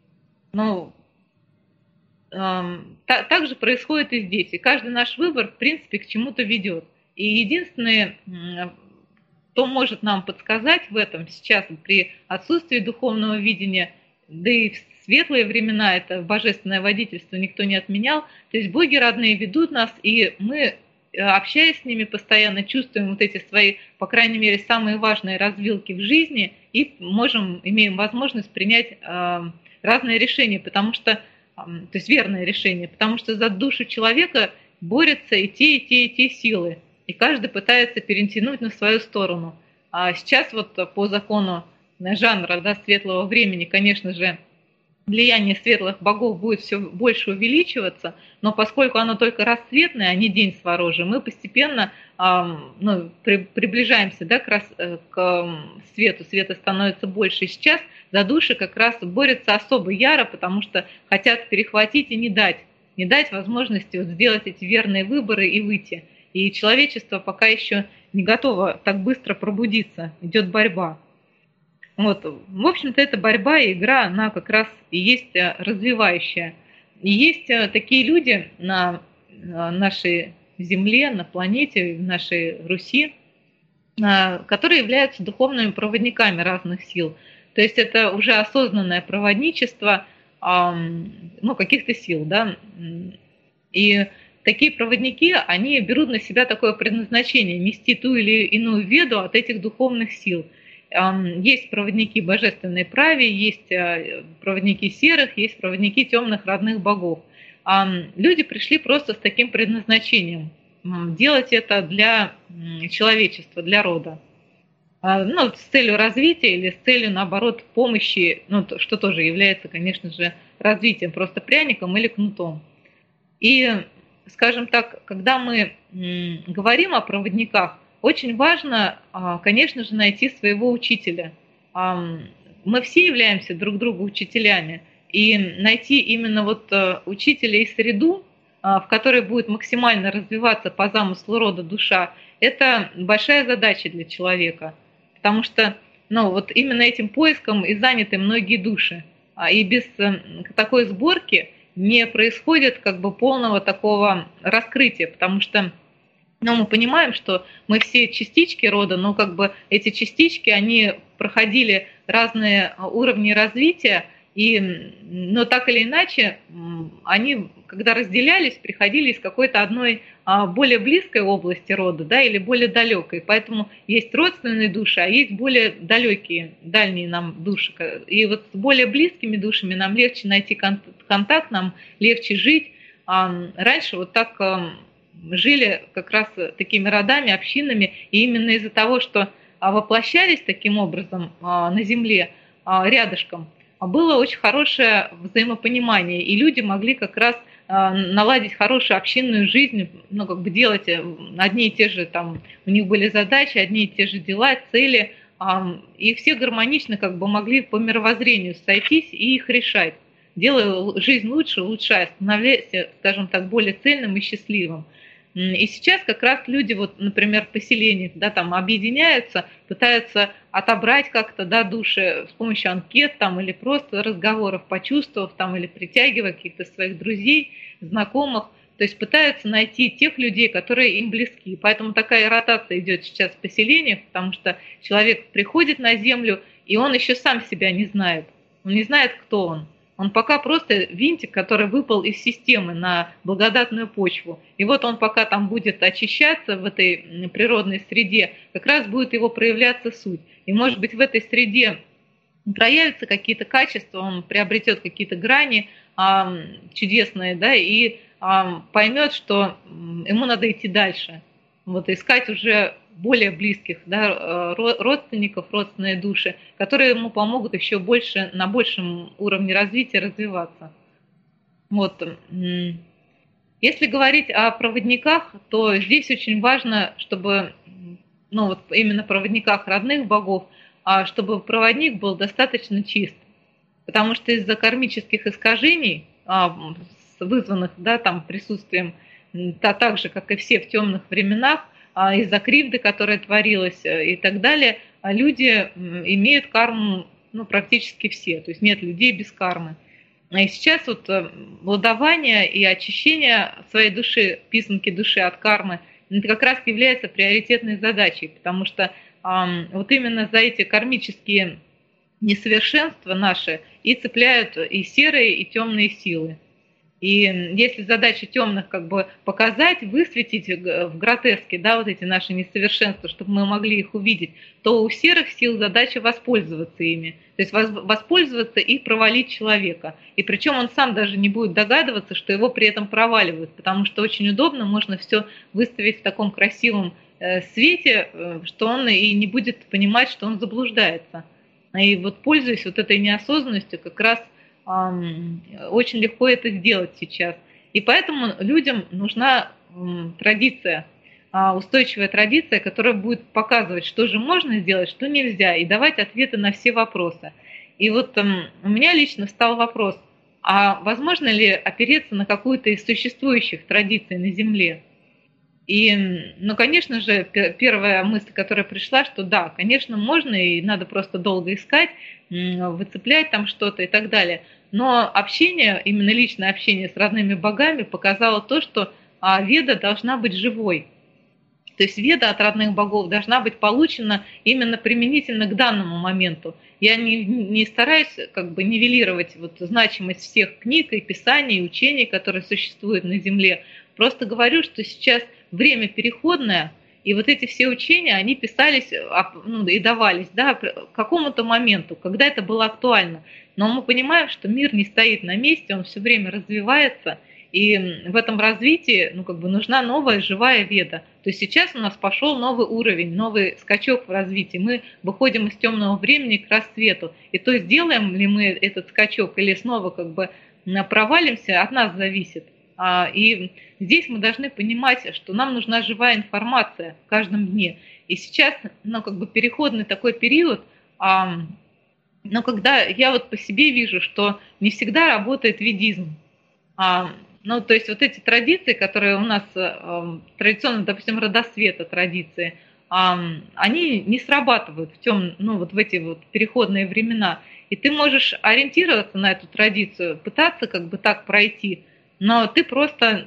Так же происходит и здесь. И каждый наш выбор, в принципе, к чему-то ведет. И единственное, кто может нам подсказать в этом сейчас при отсутствии духовного видения, да и в светлые времена это божественное водительство никто не отменял, то есть боги родные ведут нас, и мы, общаясь с ними постоянно, чувствуем вот эти свои, по крайней мере, самые важные развилки в жизни и имеем возможность принять разные решения, потому что, то есть верные решения, потому что за душу человека борются и те силы, и каждый пытается перетянуть на свою сторону. А сейчас вот по закону жанра, да, светлого времени, конечно же, влияние светлых богов будет все больше увеличиваться, но поскольку оно только рассветное, а не день сворожий, мы постепенно приближаемся, да, к свету. Света становится больше. И сейчас за души как раз борются особо яро, потому что хотят перехватить и не дать возможности вот сделать эти верные выборы и выйти. И человечество пока еще не готово так быстро пробудиться, идет борьба. Вот. В общем-то, эта борьба и игра, она как раз и есть развивающая. И есть такие люди на нашей Земле, на планете, в нашей Руси, которые являются духовными проводниками разных сил. То есть это уже осознанное проводничество каких-то сил, да. И такие проводники, они берут на себя такое предназначение, нести ту или иную веду от этих духовных сил. Есть проводники божественной праве, есть проводники серых, есть проводники темных родных богов. Люди пришли просто с таким предназначением делать это для человечества, для рода. С целью развития или с целью, наоборот, помощи, что тоже является, конечно же, развитием, просто пряником или кнутом. И, скажем так, когда мы говорим о проводниках, очень важно, конечно же, найти своего учителя. Мы все являемся друг другу учителями, и найти именно учителя и среду, в которой будет максимально развиваться по замыслу рода душа, это большая задача для человека, потому что именно этим поиском и заняты многие души. И без такой сборки не происходит полного такого раскрытия, потому что мы понимаем, что мы все частички рода, но эти частички, они проходили разные уровни развития, но так или иначе, они, когда разделялись, приходили из какой-то одной более близкой области рода, да, или более далекой. Поэтому есть родственные души, а есть более далекие, дальние нам души. И с более близкими душами нам легче найти контакт, нам легче жить. Раньше так жили как раз такими родами, общинами, и именно из-за того, что воплощались таким образом на земле рядышком, было очень хорошее взаимопонимание, и люди могли как раз наладить хорошую общинную жизнь, делать одни и те же, у них были задачи, одни и те же дела, цели, и все гармонично могли по мировоззрению сойтись и их решать, делая жизнь лучше, улучшая, становясь, скажем так, более цельным и счастливым. И сейчас как раз люди, например, в поселениях, да, объединяются, пытаются отобрать как-то, да, души с помощью анкет или просто разговоров, почувствовав или притягивая каких-то своих друзей, знакомых. То есть пытаются найти тех людей, которые им близки. Поэтому такая ротация идет сейчас в поселениях, потому что человек приходит на землю, и он еще сам себя не знает. Он не знает, кто он. Он пока просто винтик, который выпал из системы на благодатную почву. И он пока там будет очищаться в этой природной среде, как раз будет его проявляться суть. И может быть в этой среде проявятся какие-то качества, он приобретет какие-то грани чудесные, да, и поймет, что ему надо идти дальше. Искать уже более близких, да, родственников, родственные души, которые ему помогут еще больше, на большем уровне развития развиваться. Если говорить о проводниках, то здесь очень важно, чтобы, именно проводниках родных богов, чтобы проводник был достаточно чист. Потому что из-за кармических искажений, вызванных, да, присутствием, так же, как и все в темных временах, из-за кривды, которая творилась и так далее, люди имеют карму практически все. То есть нет людей без кармы. И сейчас владование и очищение своей души, писанки души от кармы, это как раз является приоритетной задачей, потому что именно за эти кармические несовершенства наши и цепляют и серые, и темные силы. И если задача темных показать, высветить в гротеске, да, эти наши несовершенства, чтобы мы могли их увидеть, то у серых сил задача воспользоваться ими. То есть воспользоваться и провалить человека. И причем он сам даже не будет догадываться, что его при этом проваливают, потому что очень удобно, можно все выставить в таком красивом свете, что он и не будет понимать, что он заблуждается. И вот пользуясь вот этой неосознанностью, как раз очень легко это сделать сейчас. И поэтому людям нужна традиция, устойчивая традиция, которая будет показывать, что же можно сделать, что нельзя, и давать ответы на все вопросы. И вот у меня лично встал вопрос, а возможно ли опереться на какую-то из существующих традиций на Земле? И, ну, конечно же, первая мысль, которая пришла, что да, конечно, можно, и надо просто долго искать, выцеплять там что-то и так далее. Но общение, именно личное общение с родными богами показало то, что веда должна быть живой. То есть веда от родных богов должна быть получена именно применительно к данному моменту. Я не стараюсь как бы нивелировать вот значимость всех книг и писаний, и учений, которые существуют на Земле. Просто говорю, что сейчас время переходное, и вот эти все учения, они писались и давались к какому-то моменту, когда это было актуально. Но мы понимаем, что мир не стоит на месте, он все время развивается, и в этом развитии нужна новая живая веда. То есть сейчас у нас пошел новый уровень, новый скачок в развитии. Мы выходим из темного времени к рассвету. И то, сделаем ли мы этот скачок или снова провалимся, от нас зависит. И здесь мы должны понимать, что нам нужна живая информация в каждом дне. И сейчас переходный такой период, когда я вот по себе вижу, что не всегда работает ведизм. То есть вот эти традиции, которые у нас традиционно, допустим, родосвета традиции, они не срабатывают в эти вот переходные времена. И ты можешь ориентироваться на эту традицию, пытаться так пройти, но ты просто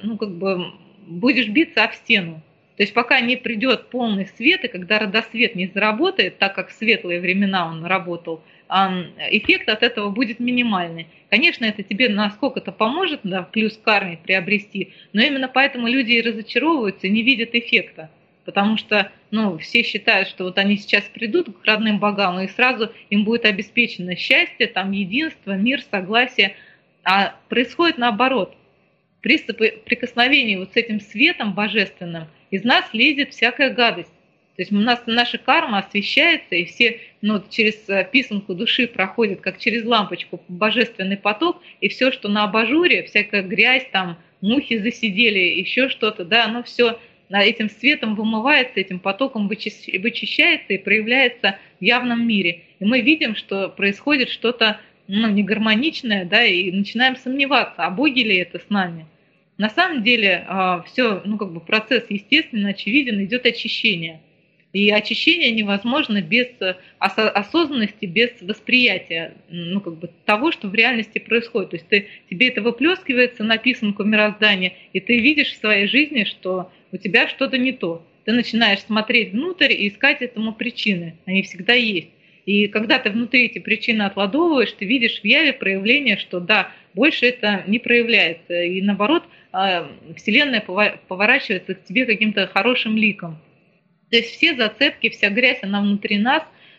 будешь биться об стену. То есть пока не придет полный свет, и когда родосвет не заработает, так как в светлые времена он работал, эффект от этого будет минимальный. Конечно, это тебе насколько-то поможет, плюс карме приобрести, но именно поэтому люди и разочаровываются, и не видят эффекта. Потому что все считают, что вот они сейчас придут к родным богам, и сразу им будет обеспечено счастье, единство, мир, согласие. А происходит наоборот. При прикосновении вот с этим светом божественным из нас лезет всякая гадость. То есть наша карма освещается, и все через писанку души проходит, как через лампочку, божественный поток, и все, что на абажуре, всякая грязь, мухи засидели, еще что-то, оно все этим светом вымывается, этим потоком вычищается и проявляется в явном мире. И мы видим, что происходит что-то негармоничное, и начинаем сомневаться, а боги ли это с нами. На самом деле все, процесс естественно, очевиден, идет очищение. И очищение невозможно без осознанности, без восприятия того, что в реальности происходит. То есть тебе это выплескивается на писанку мироздания, и ты видишь в своей жизни, что у тебя что-то не то. Ты начинаешь смотреть внутрь и искать этому причины. Они всегда есть. И когда ты внутри эти причины отладовываешь, ты видишь в яве проявление, что больше это не проявляется. И наоборот, Вселенная поворачивается к тебе каким-то хорошим ликом. То есть все зацепки, вся грязь, она внутри нас.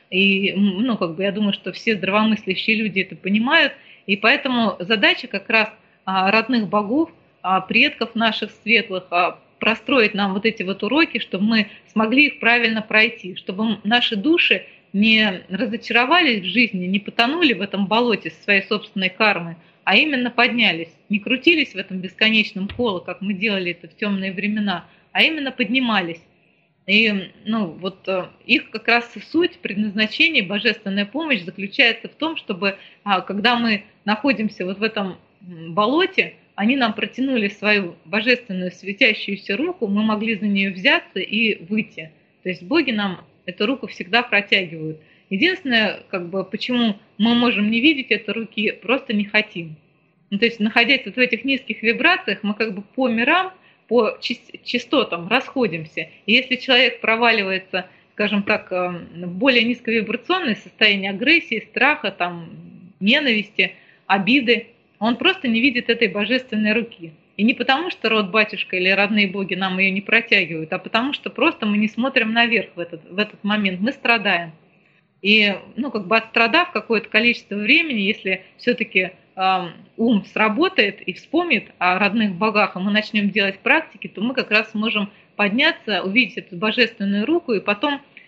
И я думаю, что все здравомыслящие люди это понимают. И поэтому задача как раз родных богов, предков наших светлых, простроить нам вот эти вот уроки, чтобы мы смогли их правильно пройти, чтобы наши души не разочаровались в жизни, не потонули в этом болоте своей собственной кармы, а именно поднялись, не крутились в этом бесконечном коле, как мы делали это в темные времена, а именно поднимались. И их как раз суть, предназначение, божественная помощь заключается в том, чтобы, когда мы находимся вот в этом болоте, они нам протянули свою божественную светящуюся руку, мы могли за нее взяться и выйти. То есть боги нам эту руку всегда протягивают. Единственное, почему мы можем не видеть этой руки, просто не хотим. То есть, находясь вот в этих низких вибрациях, мы по мирам, по частотам расходимся. И если человек проваливается, скажем так, в более низковибрационное состояние агрессии, страха, ненависти, обиды, он просто не видит этой божественной руки. И не потому, что род батюшка или родные боги нам ее не протягивают, а потому что просто мы не смотрим наверх в этот момент, мы страдаем. И, отстрадав какое-то количество времени, если все-таки ум сработает и вспомнит о родных богах, и мы начнем делать практики, то мы как раз сможем подняться, увидеть эту божественную руку и потом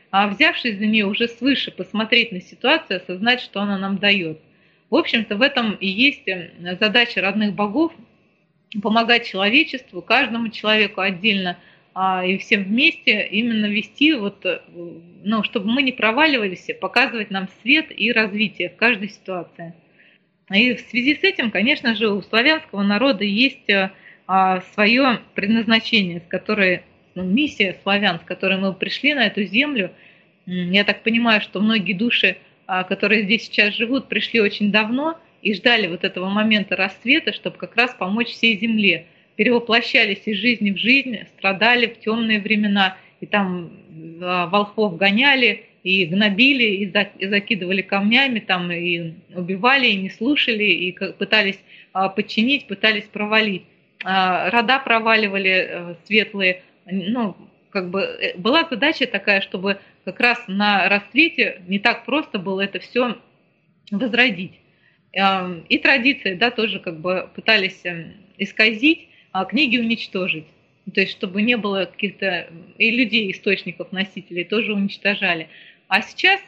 взявшись за нее уже свыше, посмотреть на ситуацию, осознать, что она нам дает. В общем-то, в этом и есть задача родных богов – помогать человечеству, каждому человеку отдельно и всем вместе именно вести, чтобы мы не проваливались, показывать нам свет и развитие в каждой ситуации. И в связи с этим, конечно же, у славянского народа есть свое предназначение, миссия славян, с которой мы пришли на эту землю. Я так понимаю, что многие души, которые здесь сейчас живут, пришли очень давно и ждали вот этого момента рассвета, чтобы как раз помочь всей земле. Перевоплощались из жизни в жизнь, страдали в темные времена, и там волхвов гоняли, и гнобили, и закидывали камнями, там, и убивали, и не слушали, и пытались подчинить, пытались провалить. Рода проваливали светлые. Была задача такая, чтобы как раз на рассвете не так просто было это все возродить. И традиции, тоже пытались исказить, а книги уничтожить. То есть, чтобы не было каких-то и людей, источников, носителей, тоже уничтожали. А сейчас,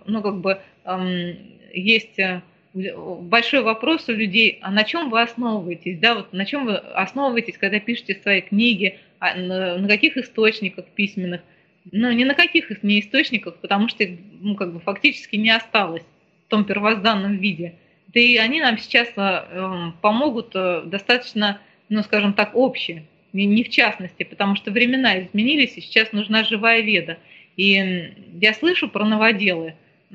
есть большой вопрос у людей, а на чем вы основываетесь? На чем вы основываетесь, когда пишете свои книги, на каких источниках письменных? Ни на каких не источниках, потому что их фактически не осталось в том первозданном виде. Да и они нам сейчас помогут достаточно, общие, не в частности, потому что времена изменились, и сейчас нужна живая веда. И я слышу про новоделы,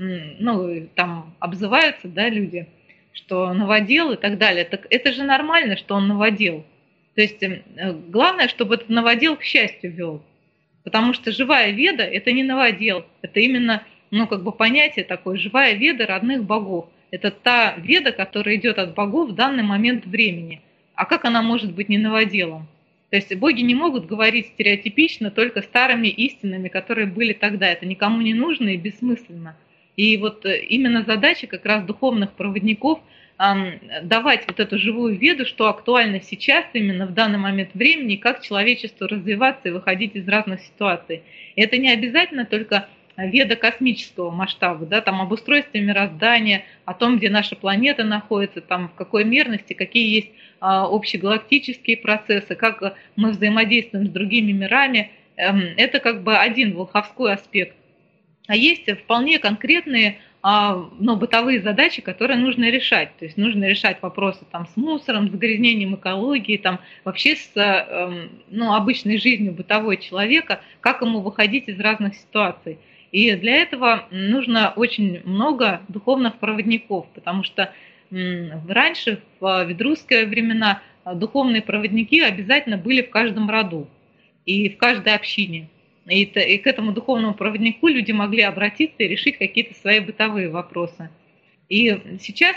там обзываются, люди, что новодел и так далее. Так это же нормально, что он новодел. То есть главное, чтобы этот новодел к счастью вел. Потому что живая веда – это не новодел, это именно понятие такое, живая веда родных богов. Это та веда, которая идет от богов в данный момент времени. А как она может быть не новоделом? То есть боги не могут говорить стереотипично только старыми истинами, которые были тогда. Это никому не нужно и бессмысленно. И именно задача как раз духовных проводников давать эту живую веду, что актуально сейчас, именно в данный момент времени, как человечеству развиваться и выходить из разных ситуаций. И это не обязательно только веда космического масштаба, там об устройстве мироздания, о том, где наша планета находится, там в какой мерности, какие есть общегалактические процессы, как мы взаимодействуем с другими мирами. Это один волховской аспект. А есть вполне конкретные бытовые задачи, которые нужно решать. То есть нужно решать вопросы с мусором, с загрязнением экологии, вообще с обычной жизнью бытовой человека, как ему выходить из разных ситуаций. И для этого нужно очень много духовных проводников, потому что раньше, в ведрусские времена, духовные проводники обязательно были в каждом роду и в каждой общине. И к этому духовному проводнику люди могли обратиться и решить какие-то свои бытовые вопросы. И сейчас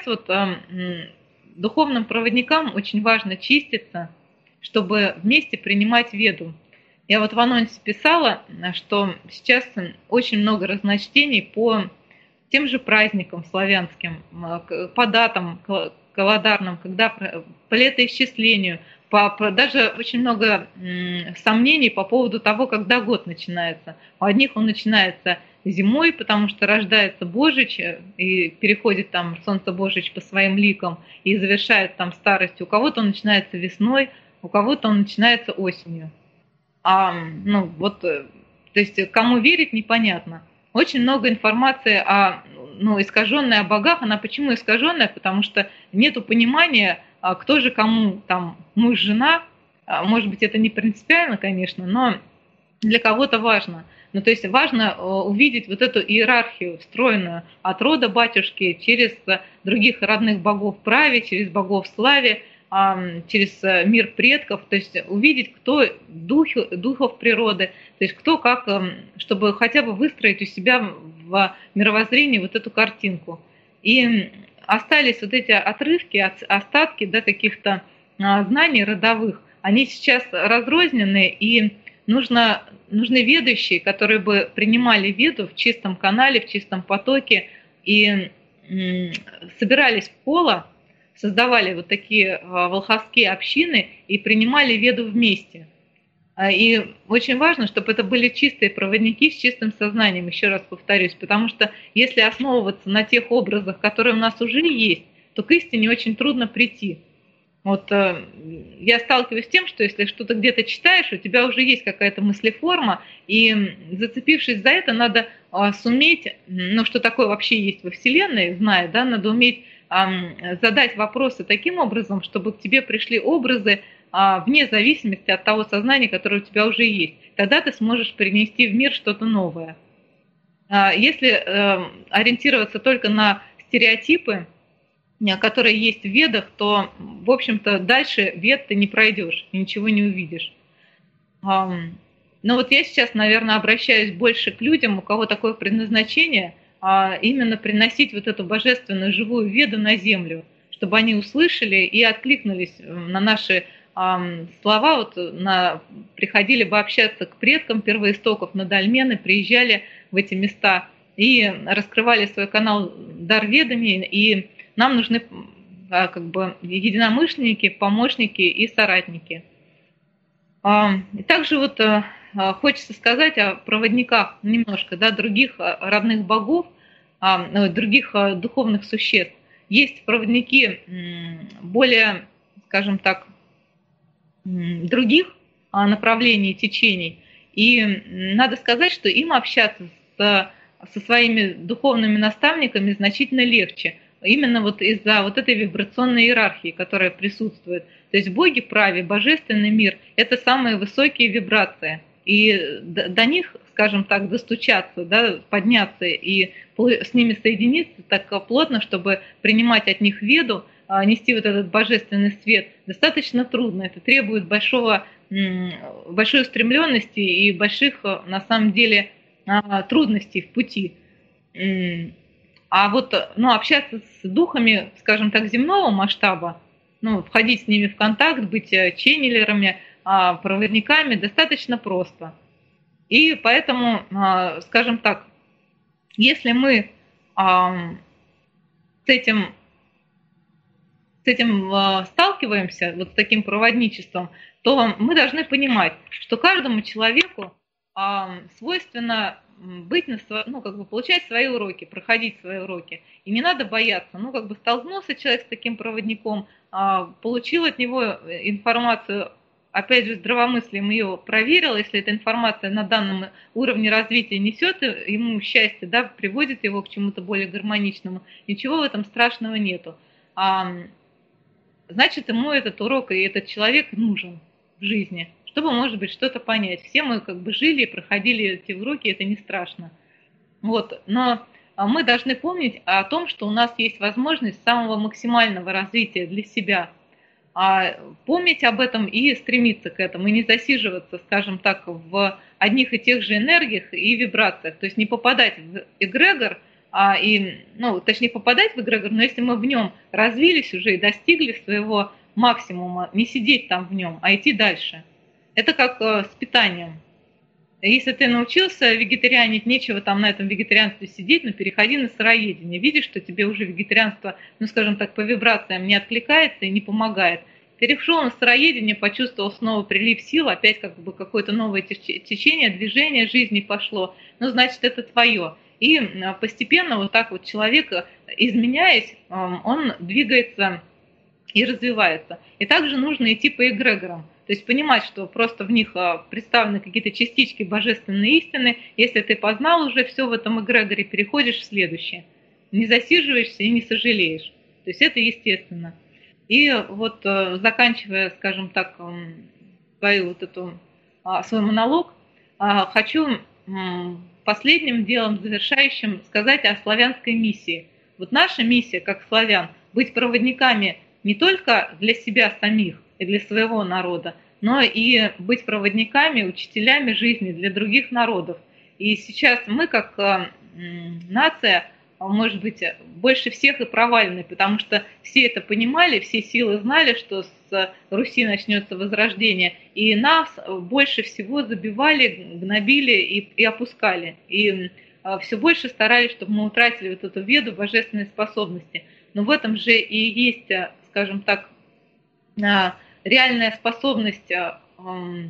духовным проводникам очень важно чиститься, чтобы вместе принимать веду. Я в анонсе писала, что сейчас очень много разночтений по тем же праздникам славянским, по датам календарным, когда по летоисчислению, даже очень много сомнений по поводу того, когда год начинается. У одних он начинается зимой, потому что рождается Божич и переходит Солнце Божич по своим ликам и завершает старостью. У кого-то он начинается весной, у кого-то он начинается осенью. То есть кому верить, непонятно. Очень много информации искаженной о богах. Она почему искаженная? Потому что нету понимания, кто же кому муж, жена. Может быть, это не принципиально, конечно, но для кого-то важно. То есть важно увидеть эту иерархию, встроенную от рода батюшки через других родных богов праве, через богов славе, через мир предков, то есть увидеть, кто духов природы, то есть кто как, чтобы хотя бы выстроить у себя в мировоззрении эту картинку. И остались эти отрывки, остатки каких-то знаний родовых, они сейчас разрознены, и нужны ведущие, которые бы принимали веду в чистом канале, в чистом потоке и собирались в поло, создавали такие волховские общины и принимали веду вместе. И очень важно, чтобы это были чистые проводники с чистым сознанием, еще раз повторюсь, потому что если основываться на тех образах, которые у нас уже есть, то к истине очень трудно прийти. Вот я сталкиваюсь с тем, что если что-то где-то читаешь, у тебя уже есть какая-то мыслеформа, и зацепившись за это, надо суметь, ну что такое вообще есть во Вселенной, зная, да, надо уметь задать вопросы таким образом, чтобы к тебе пришли образы вне зависимости от того сознания, которое у тебя уже есть. Тогда ты сможешь принести в мир что-то новое. Если ориентироваться только на стереотипы, которые есть в ведах, то, в общем-то, дальше вед ты не пройдешь, ничего не увидишь. Но вот я сейчас, наверное, обращаюсь больше к людям, у кого такое предназначение, именно приносить вот эту божественную живую веду на землю, чтобы они услышали и откликнулись на наши слова, вот приходили бы общаться к предкам первоистоков на дольмены, приезжали в эти места и раскрывали свой канал дар ведами, и нам нужны как бы единомышленники, помощники и соратники. И также вот хочется сказать о проводниках немножко, да, других родных богов, других духовных существ. Есть проводники более, скажем так, других направлений и течений. И надо сказать, что им общаться со своими духовными наставниками значительно легче. Именно вот из-за вот этой вибрационной иерархии, которая присутствует. То есть боги праве, божественный мир – это самые высокие вибрации. И до них, скажем так, достучаться, да, подняться и с ними соединиться так плотно, чтобы принимать от них веду, нести вот этот божественный свет, достаточно трудно. Это требует большой устремленности и больших, на самом деле, трудностей в пути. А вот общаться с духами, скажем так, земного масштаба, входить с ними в контакт, быть ченнелерами, проводниками достаточно просто. И поэтому, скажем так, если мы с этим сталкиваемся, вот с таким проводничеством, то мы должны понимать, что каждому человеку свойственно быть получать свои уроки, проходить свои уроки. И не надо бояться. Столкнулся человек с таким проводником, получил от него информацию, опять же, здравомыслием ее проверил, если эта информация на данном уровне развития несет ему счастье, да, приводит его к чему-то более гармоничному, ничего в этом страшного нету. Значит, ему этот урок и этот человек нужен в жизни, чтобы, может быть, что-то понять. Все мы жили и проходили эти уроки, это не страшно. Вот. Но мы должны помнить о том, что у нас есть возможность самого максимального развития для себя. Помнить об этом и стремиться к этому, и не засиживаться, скажем так, в одних и тех же энергиях и вибрациях. То есть не попадать в эгрегор, точнее попадать в эгрегор, но если мы в нем развились уже и достигли своего максимума, не сидеть там в нем, а идти дальше. Это как с питанием. Если ты научился вегетарианить, нечего там на этом вегетарианстве сидеть, но переходи на сыроедение. Видишь, что тебе уже вегетарианство, скажем так, по вибрациям не откликается и не помогает. Перешел на сыроедение, почувствовал снова прилив сил, опять какое-то новое течение, движение жизни пошло. Значит, это твое. И постепенно вот так вот человек, изменяясь, он двигается и развивается. И также нужно идти по эгрегорам. То есть понимать, что просто в них представлены какие-то частички божественной истины. Если ты познал уже все в этом эгрегоре, переходишь в следующее. Не засиживаешься и не сожалеешь. То есть это естественно. И вот заканчивая, скажем так, свой монолог, хочу последним делом, завершающим, сказать о славянской миссии. Вот наша миссия, как славян, быть проводниками не только для себя самих и для своего народа, но и быть проводниками, учителями жизни для других народов. И сейчас мы, как нация, может быть, больше всех и провалены, потому что все это понимали, все силы знали, что с Руси начнется возрождение, и нас больше всего забивали, гнобили и опускали. И все больше старались, чтобы мы утратили вот эту веду, божественной способности. Но в этом же и есть, скажем так, реальная способность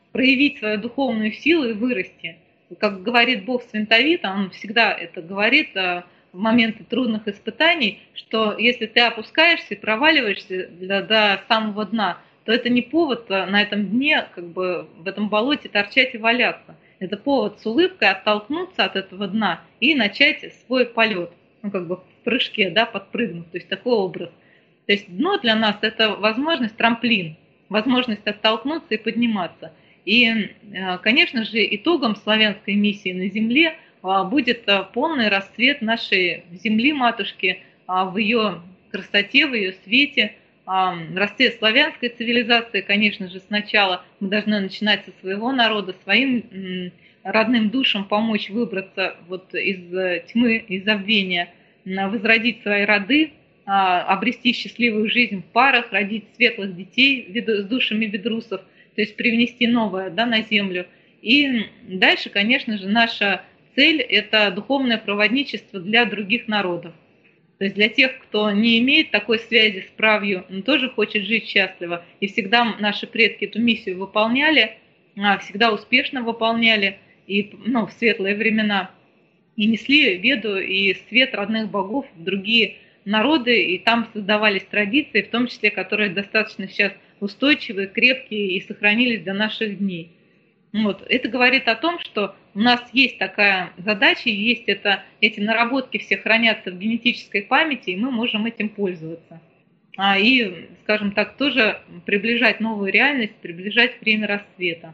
проявить свою духовную силу и вырасти. Как говорит Бог Свентовита, он всегда это говорит в моменты трудных испытаний, что если ты опускаешься и проваливаешься до самого дна, то это не повод на этом дне, в этом болоте торчать и валяться. Это повод с улыбкой оттолкнуться от этого дна и начать свой полет, в прыжке, подпрыгнув, то есть такой образ. То есть дно для нас – это возможность, трамплин, возможность оттолкнуться и подниматься. И, конечно же, итогом славянской миссии на Земле будет полный расцвет нашей Земли-матушки в ее красоте, в ее свете, расцвет славянской цивилизации, конечно же, сначала мы должны начинать со своего народа, своим родным душам помочь выбраться из тьмы, из забвения, возродить свои роды, обрести счастливую жизнь в парах, родить светлых детей с душами ведрусов, то есть привнести новое на землю. И дальше, конечно же, наша цель – это духовное проводничество для других народов. То есть для тех, кто не имеет такой связи с правью, но тоже хочет жить счастливо. И всегда наши предки эту миссию выполняли, всегда успешно выполняли и в светлые времена. И несли веду и свет родных богов в другие народы, и там создавались традиции, в том числе, которые достаточно сейчас устойчивые, крепкие и сохранились до наших дней. Это говорит о том, что у нас есть такая задача, есть эти наработки все хранятся в генетической памяти, и мы можем этим пользоваться. И, скажем так, тоже приближать новую реальность, приближать время расцвета.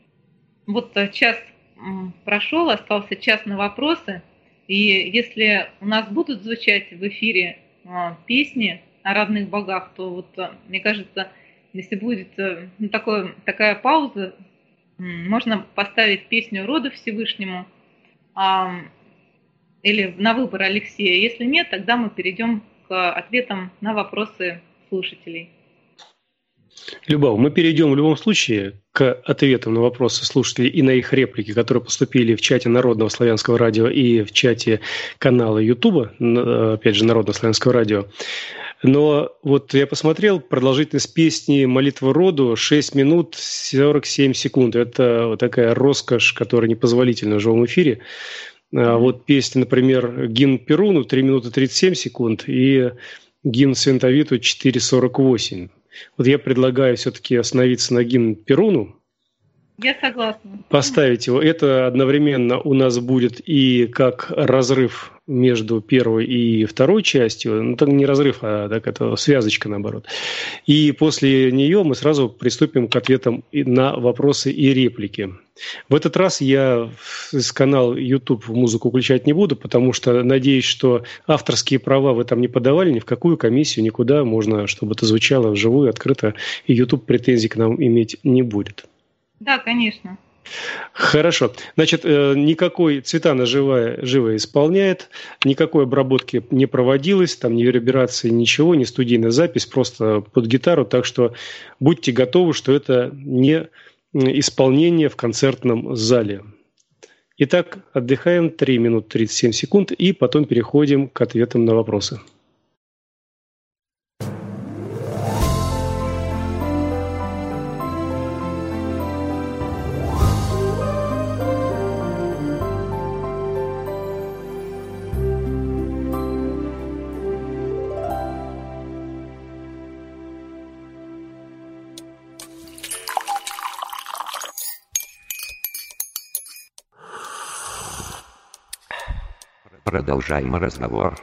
Час прошел, остался час на вопросы. И если у нас будут звучать в эфире песни о родных богах, то мне кажется, если будет такая пауза, можно поставить песню «Роду Всевышнему» или на выбор Алексея. Если нет, тогда мы перейдем к ответам на вопросы слушателей. Любовь, мы перейдем в любом случае к ответам на вопросы слушателей и на их реплики, которые поступили в чате Народного славянского радио и в чате канала Ютуба, опять же, Народного славянского радио. Но я посмотрел, продолжительность песни «Молитва роду» 6 минут 47 секунд. Это такая роскошь, которая непозволительна в живом эфире. Песня, например, «Гимн Перуну» 3 минуты 37 секунд и «Гимн Свентовиту» 4:48. Я предлагаю все-таки остановиться на «Гимн Перуну». Я согласна. Поставить его. Это одновременно у нас будет и как разрыв между первой и второй частью. Это не разрыв, а это связочка наоборот. И после нее мы сразу приступим к ответам на вопросы и реплики. В этот раз я с канала YouTube музыку включать не буду, потому что надеюсь, что авторские права вы там не подавали ни в какую комиссию, никуда. Можно, чтобы это звучало вживую, открыто, и YouTube претензий к нам иметь не будет. Да, конечно. Хорошо. Значит, никакой Цветана живо исполняет, никакой обработки не проводилось, там ни реверберации, ничего, ни студийная запись, просто под гитару. Так что будьте готовы, что это не исполнение в концертном зале. Итак, отдыхаем 3 минуты 37 секунд и потом переходим к ответам на вопросы. Продолжаем разговор.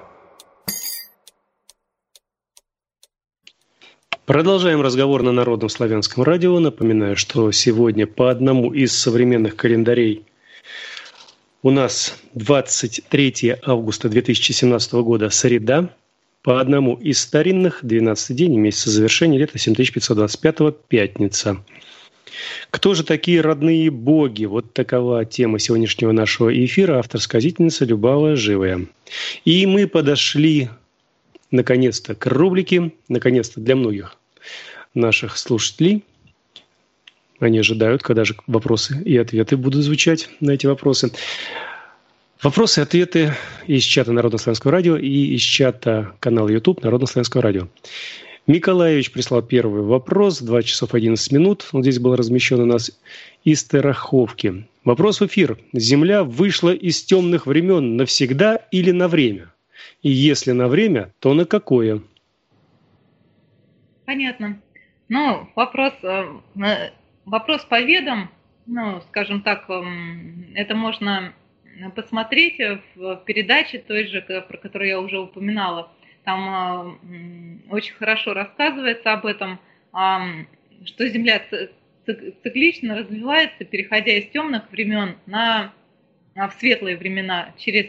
Продолжаем разговор на Народном славянском радио. Напоминаю, что сегодня по одному из современных календарей у нас 23 августа 2017 года среда, по одному из старинных 12-й день месяца завершения лета 7525 пятница. Кто же такие родные боги? Такова тема сегодняшнего нашего эфира. Автор-сказительница Любава Живая. И мы подошли наконец-то к рубрике, наконец-то для многих наших слушателей. Они ожидают, когда же вопросы и ответы будут звучать на эти вопросы. Вопросы и ответы из чата Народного славянского радио и из чата канала YouTube Народного славянского радио. Миколаевич прислал первый вопрос, 2 часов 11 минут. Он здесь был размещен у нас из Терраховки. Вопрос в эфир. Земля вышла из темных времен навсегда или на время? И если на время, то на какое? Понятно. Ну, вопрос по ведам, ну, скажем так, это можно посмотреть в передаче той же, про которую я уже упоминала. Там очень хорошо рассказывается об этом, что Земля циклично развивается, переходя из темных времен в светлые времена, через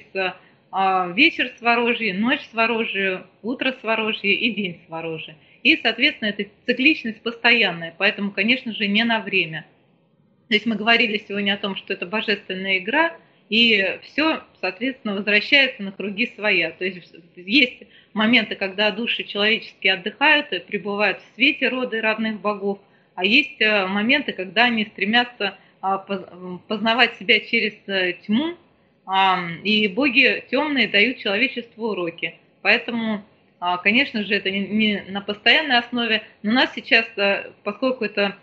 вечер Сворожье, ночь Сворожье, утро Сворожье и день Сворожье. И, соответственно, эта цикличность постоянная, поэтому, конечно же, не на время. То есть мы говорили сегодня о том, что это божественная игра, и все, соответственно, возвращается на круги своя. То есть есть моменты, когда души человеческие отдыхают и пребывают в свете рода и родных богов, а есть моменты, когда они стремятся познавать себя через тьму, и боги темные дают человечеству уроки. Поэтому, конечно же, это не на постоянной основе, но у нас сейчас, поскольку это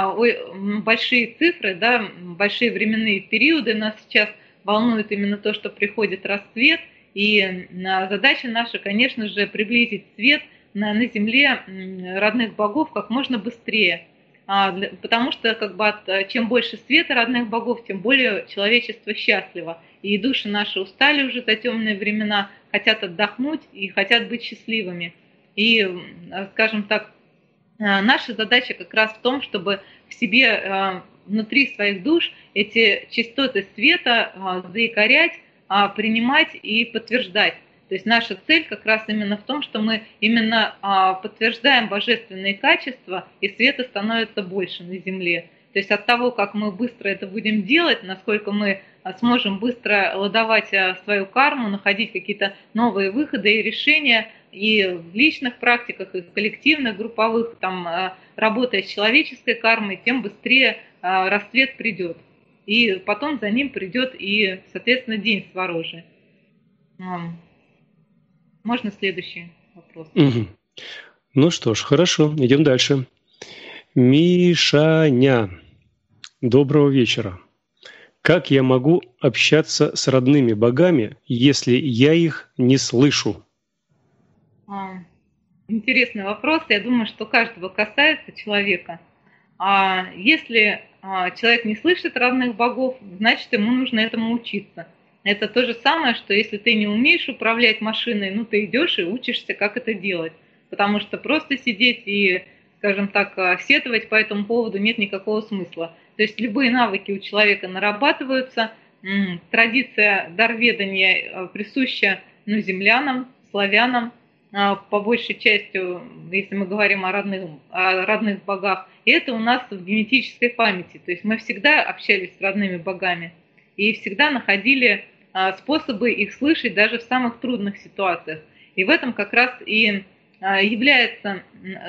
большие цифры, да, большие временные периоды, нас сейчас волнует именно то, что приходит расцвет, и задача наша, конечно же, приблизить свет на земле родных богов как можно быстрее, потому что чем больше света родных богов, тем более человечество счастливо, и души наши устали уже за темные времена, хотят отдохнуть и хотят быть счастливыми. И, скажем так, наша задача как раз в том, чтобы в себе, внутри своих душ, эти частоты света заикарять, принимать и подтверждать. То есть наша цель как раз именно в том, что мы именно подтверждаем божественные качества, и света становится больше на земле. То есть от того, как мы быстро это будем делать, насколько мы сможем быстро ладовать свою карму, находить какие-то новые выходы и решения, и в личных практиках, и в коллективных, групповых, там, работая с человеческой кармой, тем быстрее расцвет придет. И потом за ним придет и, соответственно, день Сворожья. Можно следующий вопрос? Угу. Ну что ж, хорошо, идем дальше. Мишаня, доброго вечера. Как я могу общаться с родными богами, если я их не слышу? Интересный вопрос. Я думаю, что каждого касается человека. Если человек не слышит родных богов, значит, ему нужно этому учиться. Это то же самое, что если ты не умеешь управлять машиной, ну, ты идешь и учишься, как это делать. Потому что просто сидеть и, скажем так, сетовать по этому поводу нет никакого смысла. То есть любые навыки у человека нарабатываются. Традиция дарведания присуща землянам, славянам, по большей части, если мы говорим о родных богах. И это у нас в генетической памяти. То есть мы всегда общались с родными богами и всегда находили способы их слышать даже в самых трудных ситуациях. И в этом как раз и является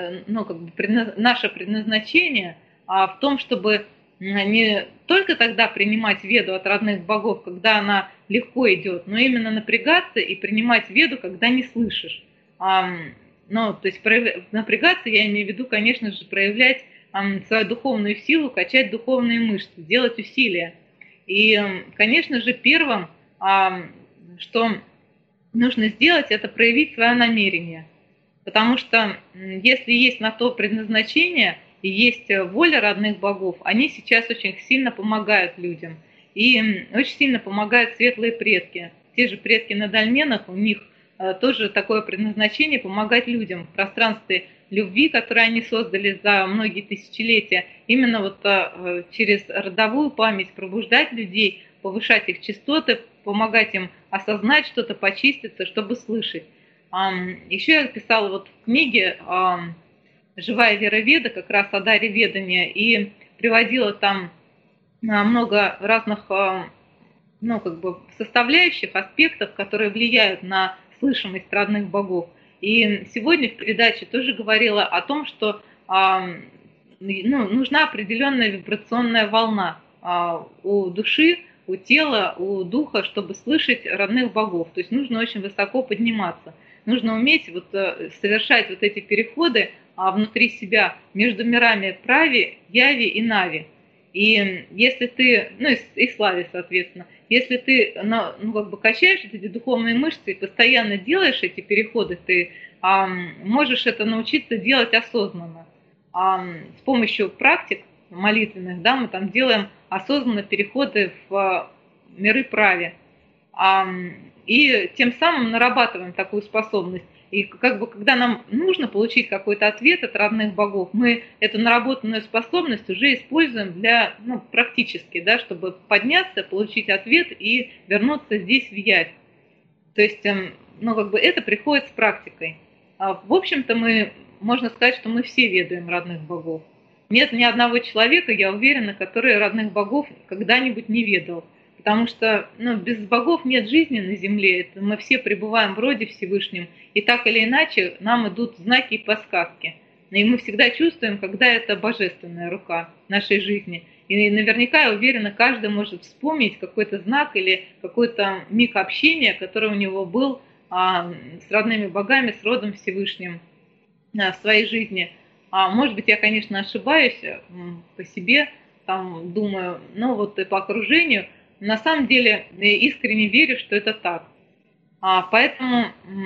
наше предназначение в том, чтобы не только тогда принимать веду от родных богов, когда она легко идет, но именно напрягаться и принимать веду, когда не слышишь. То есть напрягаться, я имею в виду, конечно же, проявлять свою духовную силу, качать духовные мышцы, делать усилия. И, конечно же, первым, что нужно сделать, это проявить свое намерение. Потому что если есть на то предназначение и есть воля родных богов, они сейчас очень сильно помогают людям. И очень сильно помогают светлые предки. Те же предки на дольменах, у них тоже такое предназначение помогать людям в пространстве любви, которое они создали за многие тысячелетия, именно вот через родовую память пробуждать людей, повышать их частоты, помогать им осознать что-то, почиститься, чтобы слышать. Еще я писала вот в книге «Живая вера Веда», как раз о даре ведания, и приводила там много разных составляющих, аспектов, которые влияют на слышимость родных богов. И сегодня в передаче тоже говорила о том, что нужна определенная вибрационная волна у души, у тела, у духа, чтобы слышать родных богов. То есть нужно очень высоко подниматься. нужно уметь совершать эти переходы внутри себя между мирами Прави, Яви и Нави. И если ты, и Слави, соответственно, если ты качаешь эти духовные мышцы и постоянно делаешь эти переходы, ты можешь это научиться делать осознанно. С помощью практик молитвенных, да, мы там делаем осознанно переходы в миры Прави. И тем самым нарабатываем такую способность. И когда нам нужно получить какой-то ответ от родных богов, мы эту наработанную способность уже используем для, практически, да, чтобы подняться, получить ответ и вернуться здесь в явь. То есть, это приходит с практикой. В общем-то, можно сказать, что мы все ведаем родных богов. Нет ни одного человека, я уверена, который родных богов когда-нибудь не ведал. Потому что без богов нет жизни на земле. Мы все пребываем в роде Всевышнем. И так или иначе нам идут знаки и подсказки. И мы всегда чувствуем, когда это божественная рука нашей жизни. И наверняка, я уверена, каждый может вспомнить какой-то знак или какой-то миг общения, который у него был с родными богами, с родом Всевышним в своей жизни. Может быть, я, конечно, ошибаюсь по себе, думаю, и по окружению. На самом деле искренне верю, что это так. Поэтому,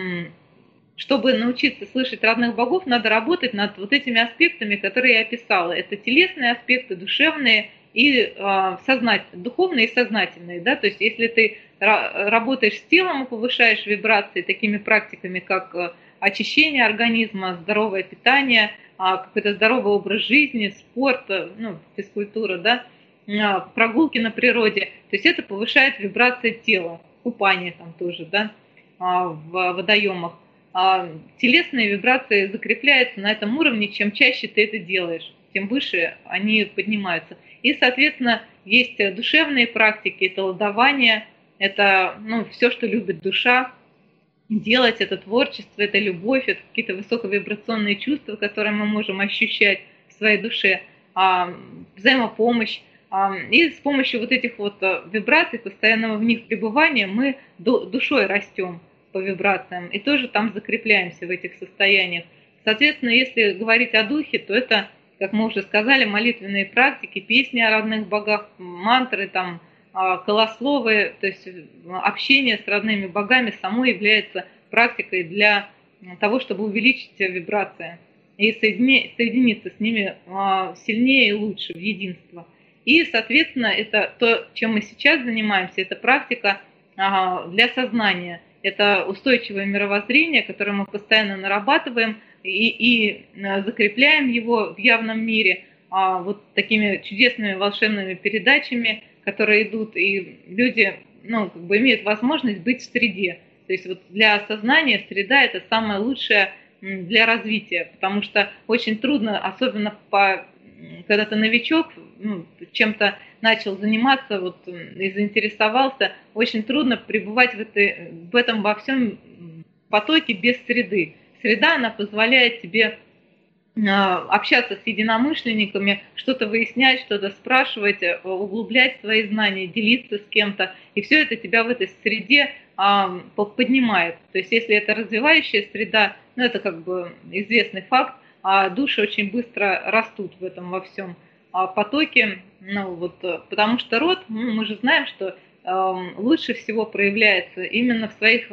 чтобы научиться слышать родных богов, надо работать над этими аспектами, которые я описала. Это телесные аспекты, душевные и духовные и сознательные. Да? То есть если ты работаешь с телом и повышаешь вибрации такими практиками, как очищение организма, здоровое питание, какой-то здоровый образ жизни, спорт, физкультура, да, прогулки на природе, то есть это повышает вибрации тела, купание там тоже, да, в водоемах. Телесные вибрации закрепляются на этом уровне, чем чаще ты это делаешь, тем выше они поднимаются. И, соответственно, есть душевные практики, это ладование, это все, что любит душа, делать, это творчество, это любовь, это какие-то высоковибрационные чувства, которые мы можем ощущать в своей душе, взаимопомощь. И с помощью этих вибраций, постоянного в них пребывания, мы душой растем по вибрациям и тоже там закрепляемся в этих состояниях. Соответственно, если говорить о духе, то это, как мы уже сказали, молитвенные практики, песни о родных богах, мантры, колословы, то есть общение с родными богами само является практикой для того, чтобы увеличить вибрации и соединиться с ними сильнее и лучше, в единство. И, соответственно, это то, чем мы сейчас занимаемся, это практика для сознания. Это устойчивое мировоззрение, которое мы постоянно нарабатываем и закрепляем его в явном мире такими чудесными волшебными передачами, которые идут, и люди имеют возможность быть в среде. То есть для осознания среда – это самое лучшее для развития, потому что очень трудно, особенно когда ты новичок, чем-то начал заниматься и заинтересовался, очень трудно пребывать в этом во всем потоке без среды. Среда, она позволяет тебе общаться с единомышленниками, что-то выяснять, что-то спрашивать, углублять свои знания, делиться с кем-то. И все это тебя в этой среде поднимает. То есть если это развивающая среда, это известный факт, а души очень быстро растут в этом во всем потоке. Потому что род, мы же знаем, что лучше всего проявляется именно в своих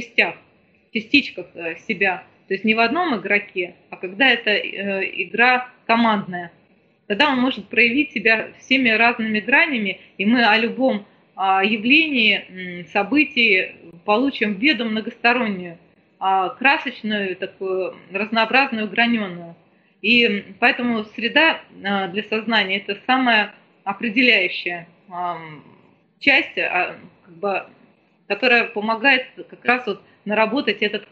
частичках себя. То есть не в одном игроке, а когда это игра командная. Тогда он может проявить себя всеми разными гранями, и мы о любом явлении, событии получим веду многостороннюю, красочную, такую разнообразную, граненую. И поэтому среда для сознания – это самая определяющая часть, которая помогает как раз наработать этот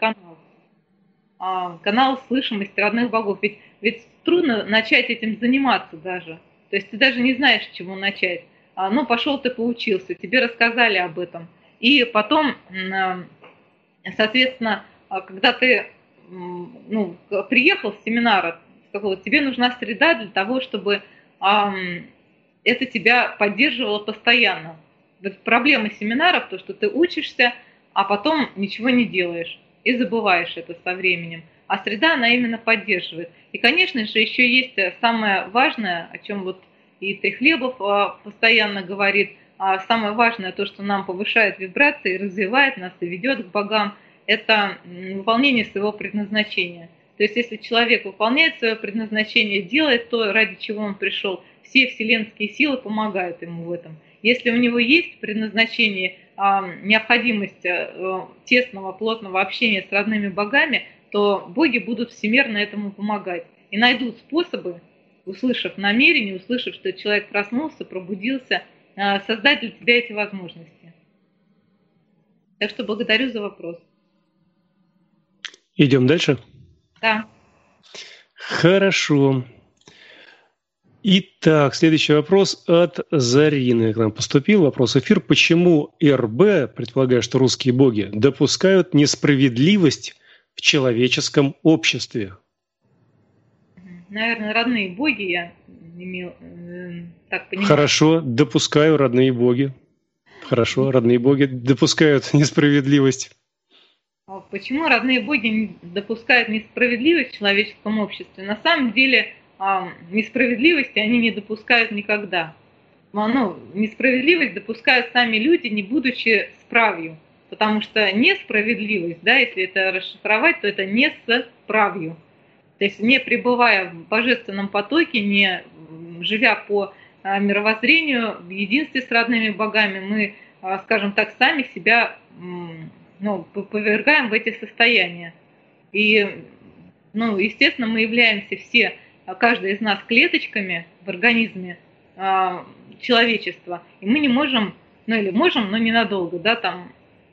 канал слышимости родных богов. Ведь трудно начать этим заниматься даже. То есть ты даже не знаешь, с чего начать. Пошел ты поучился, тебе рассказали об этом. И потом, соответственно, когда ты приехал с семинара, тебе нужна среда для того, чтобы это тебя поддерживало постоянно. Проблема семинаров, то, что ты учишься, а потом ничего не делаешь. и забываешь это со временем. А среда, она именно поддерживает. И, конечно же, еще есть самое важное, о чем вот и Трехлебов постоянно говорит, самое важное, то, что нам повышает вибрации, развивает нас и ведет к богам, это выполнение своего предназначения. То есть, если человек выполняет свое предназначение, делает то, ради чего он пришел, все вселенские силы помогают ему в этом. Если у него есть предназначение, необходимость тесного, плотного общения с родными богами, то боги будут всемерно этому помогать и найдут способы, услышав намерение, услышав, что человек проснулся, пробудился, создать для тебя эти возможности. Так что благодарю за вопрос. Идем дальше? Да. Хорошо. Итак, следующий вопрос от Зарины. К нам поступил вопрос в эфир. Почему РБ, предполагаю, что русские боги, допускают несправедливость в человеческом обществе? Наверное, родные боги, я так понимаю. Хорошо, допускаю родные боги. Хорошо, родные боги допускают несправедливость. Почему родные боги не допускают несправедливость в человеческом обществе? На самом деле несправедливости они не допускают никогда. Несправедливость допускают сами люди, не будучи справью. Потому что несправедливость, да, если это расшифровать, то это не с правью. То есть не пребывая в божественном потоке, не живя по мировоззрению, в единстве с родными богами, мы, скажем так, сами себя повергаем в эти состояния. И, естественно, мы являемся все, каждый из нас, клеточками в организме человечества. И мы не можем, или можем, но ненадолго, да, там,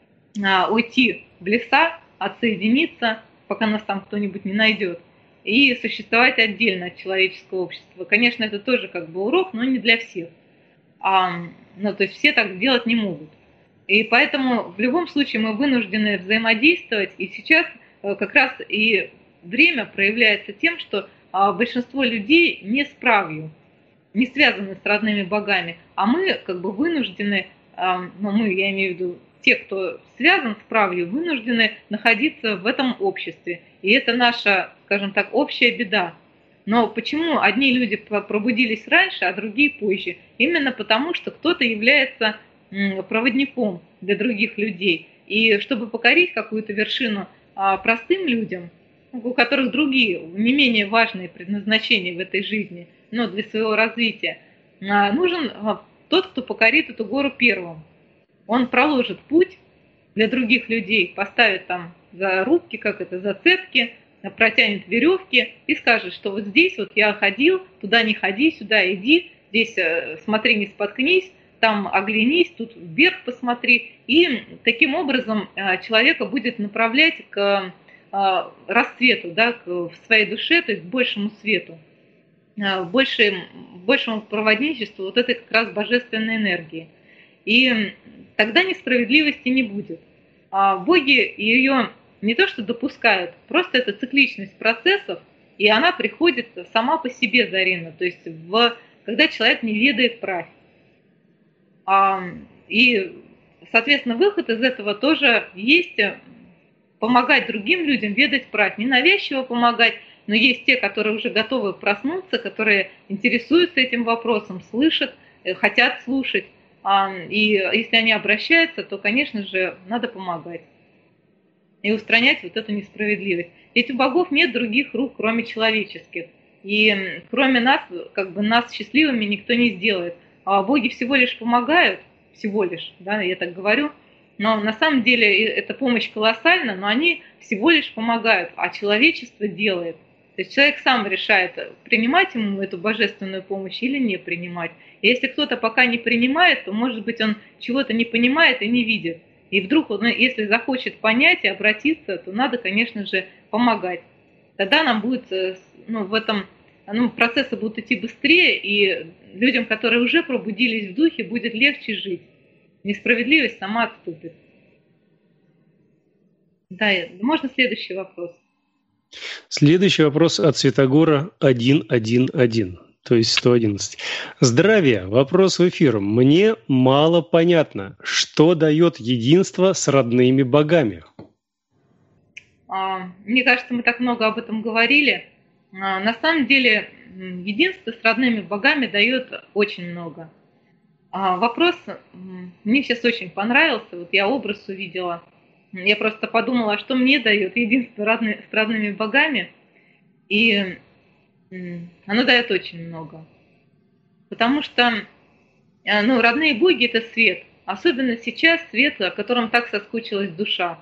уйти в леса, отсоединиться, пока нас там кто-нибудь не найдет, и существовать отдельно от человеческого общества. Конечно, это тоже как бы урок, но не для всех. То есть все так делать не могут. И поэтому в любом случае мы вынуждены взаимодействовать. И сейчас как раз и время проявляется тем, что большинство людей не с правью, не связаны с родными богами, а мы как бы вынуждены, я имею в виду те, кто связан с правью, вынуждены находиться в этом обществе. И это наша, скажем так, общая беда. Но почему одни люди пробудились раньше, а другие позже? Именно потому, что кто-то является проводником для других людей. И чтобы покорить какую-то вершину простым людям, у которых другие, не менее важные предназначения в этой жизни, но для своего развития, нужен тот, кто покорит эту гору первым. Он проложит путь для других людей, поставит там зарубки, зацепки, протянет веревки и скажет, что вот здесь вот я ходил, туда не ходи, сюда иди, здесь смотри, не споткнись, там оглянись, тут вверх посмотри. И таким образом человека будет направлять к расцвету, да, в своей душе, то есть к большему свету, большему проводничеству вот этой как раз божественной энергии. И тогда несправедливости не будет. Боги ее не то что допускают, просто это цикличность процессов, и она приходит сама по себе, Зарина, то есть когда человек не ведает правь. И, соответственно, выход из этого тоже есть помогать другим людям ведать правь. Не навязчиво помогать, но есть те, которые уже готовы проснуться, которые интересуются этим вопросом, слышат, хотят слушать. И если они обращаются, то, конечно же, надо помогать и устранять вот эту несправедливость. Ведь у богов нет других рук, кроме человеческих. И кроме нас, нас счастливыми никто не сделает. А боги всего лишь помогают, да, я так говорю, но на самом деле эта помощь колоссальна, но они всего лишь помогают, а человечество делает. То есть человек сам решает, принимать ему эту божественную помощь или не принимать. И если кто-то пока не принимает, то, может быть, он чего-то не понимает и не видит. И вдруг, если захочет понять и обратиться, то надо, конечно же, помогать. Тогда нам будет, в этом процессы будут идти быстрее, и людям, которые уже пробудились в духе, будет легче жить. Несправедливость сама отступит. Да, можно следующий вопрос? Следующий вопрос от Святогора 111, то есть 111. Здравия, вопрос в эфир. Мне мало понятно, что дает единство с родными богами. Мне кажется, мы так много об этом говорили. На самом деле единство с родными богами дает очень много. Вопрос мне сейчас очень понравился, вот я образ увидела. Я просто подумала, что мне дает единство с родными богами, и оно дает очень много. Потому что родные боги – это свет, особенно сейчас свет, о котором так соскучилась душа.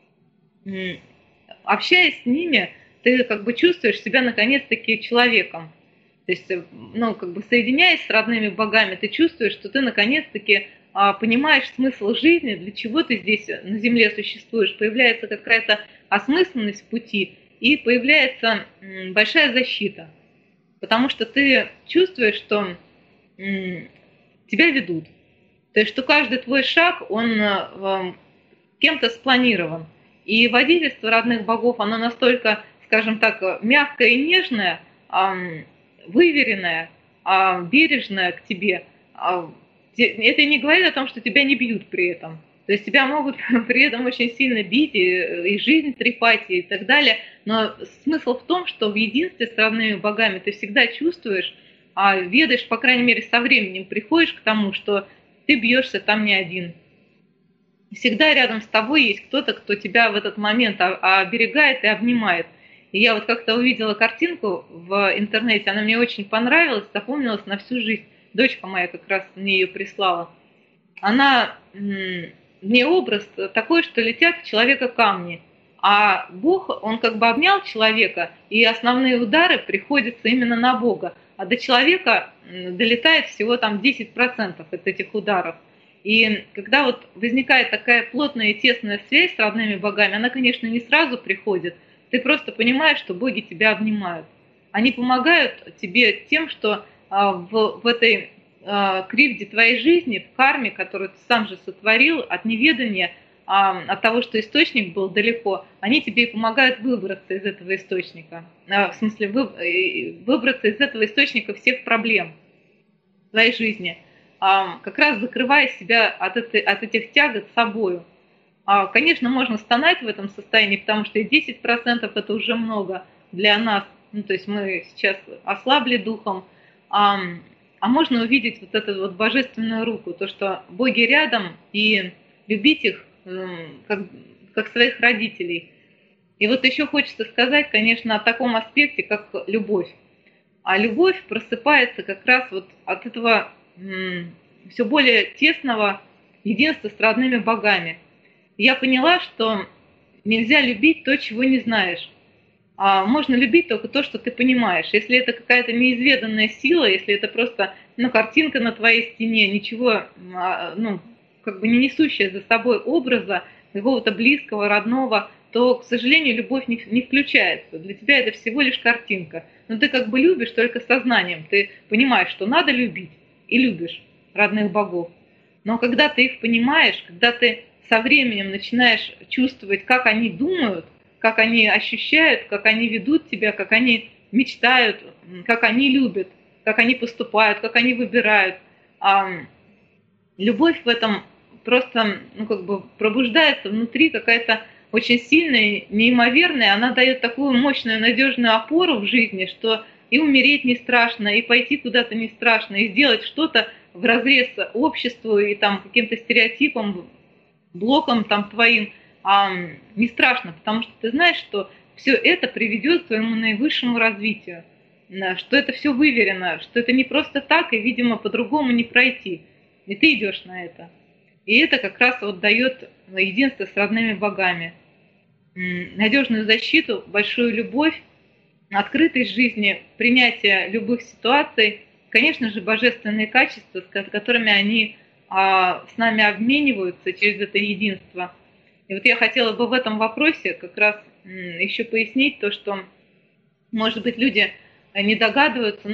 Общаясь с ними, ты как бы чувствуешь себя наконец-таки человеком. То есть, соединяясь с родными богами, ты чувствуешь, что ты наконец-таки понимаешь смысл жизни, для чего ты здесь на земле существуешь. Появляется какая-то осмысленность в пути, и появляется большая защита. Потому что ты чувствуешь, что тебя ведут. То есть, что каждый твой шаг, он кем-то спланирован. И водительство родных богов, оно настолько, скажем так, мягкое и нежное, выверенное, бережное к тебе. Это не говорит о том, что тебя не бьют при этом. То есть тебя могут при этом очень сильно бить, и жизнь трепать, и так далее. Но смысл в том, что в единстве с родными богами ты всегда чувствуешь, ведаешь, по крайней мере, со временем приходишь к тому, что ты бьешься там не один. Всегда рядом с тобой есть кто-то, кто тебя в этот момент оберегает и обнимает. И я вот как-то увидела картинку в интернете, она мне очень понравилась, запомнилась на всю жизнь. Дочка моя как раз мне ее прислала. Она мне образ такой, что летят в человека камни. А Бог, он как бы обнял человека, и основные удары приходятся именно на Бога. А до человека долетает всего там 10% от этих ударов. И когда вот возникает такая плотная и тесная связь с родными богами, она, конечно, не сразу приходит. Ты просто понимаешь, что боги тебя обнимают. Они помогают тебе тем, что в этой кривде твоей жизни, в карме, которую ты сам же сотворил, от неведания, от того, что источник был далеко, они тебе и помогают выбраться из этого источника. В смысле, выбраться из этого источника всех проблем в твоей жизни. Как раз закрывая себя от этих тягот собою. Конечно, можно стонать в этом состоянии, потому что и 10% это уже много для нас. То есть мы сейчас ослабли духом. А можно увидеть вот эту вот божественную руку, то, что боги рядом, и любить их как своих родителей. И вот еще хочется сказать, конечно, о таком аспекте, как любовь. А любовь просыпается как раз вот от этого все более тесного единства с родными богами. Я поняла, что нельзя любить то, чего не знаешь. А можно любить только то, что ты понимаешь. Если это какая-то неизведанная сила, если это просто картинка на твоей стене, ничего, не несущая за собой образа какого-то близкого, родного, то, к сожалению, любовь не включается. Для тебя это всего лишь картинка. Но ты как бы любишь только сознанием. Ты понимаешь, что надо любить, и любишь родных богов. Но когда ты их понимаешь, когда ты со временем начинаешь чувствовать, как они думают, как они ощущают, как они ведут тебя, как они мечтают, как они любят, как они поступают, как они выбирают. Любовь в этом просто пробуждается внутри, какая-то очень сильная, неимоверная. Она дает такую мощную, надежную опору в жизни, что и умереть не страшно, и пойти куда-то не страшно, и сделать что-то вразрез обществу и каким-то стереотипам, блокам твоим, не страшно, потому что ты знаешь, что все это приведет к твоему наивысшему развитию, что это все выверено, что это не просто так, и, видимо, по-другому не пройти. И ты идешь на это. И это как раз вот дает единство с родными богами. Надежную защиту, большую любовь, открытость жизни, принятие любых ситуаций, конечно же, божественные качества, с которыми они с нами обмениваются через это единство. И вот я хотела бы в этом вопросе как раз еще пояснить то, что, может быть, люди не догадываются,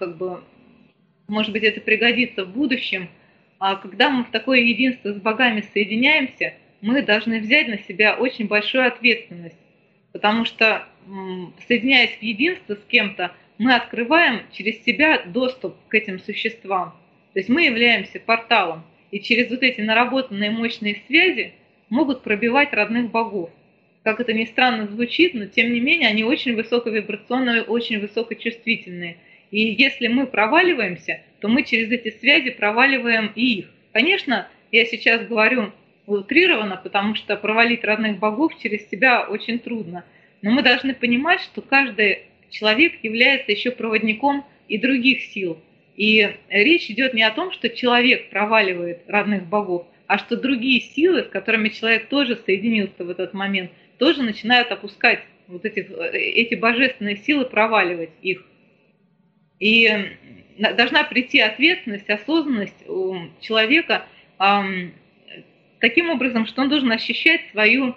может быть, это пригодится в будущем. А когда мы в такое единство с богами соединяемся, мы должны взять на себя очень большую ответственность, потому что, соединяясь в единство с кем-то, мы открываем через себя доступ к этим существам. То есть мы являемся порталом, и через вот эти наработанные мощные связи могут пробивать родных богов. как это ни странно звучит, но тем не менее они очень высоковибрационные, очень высокочувствительные. И если мы проваливаемся, то мы через эти связи проваливаем и их. Конечно, я сейчас говорю утрированно, потому что провалить родных богов через себя очень трудно. Но мы должны понимать, что каждый человек является еще проводником и других сил. И речь идет не о том, что человек проваливает родных богов, а что другие силы, с которыми человек тоже соединился в этот момент, тоже начинают опускать вот эти божественные силы, проваливать их. И должна прийти ответственность, осознанность у человека таким образом, что он должен ощущать свою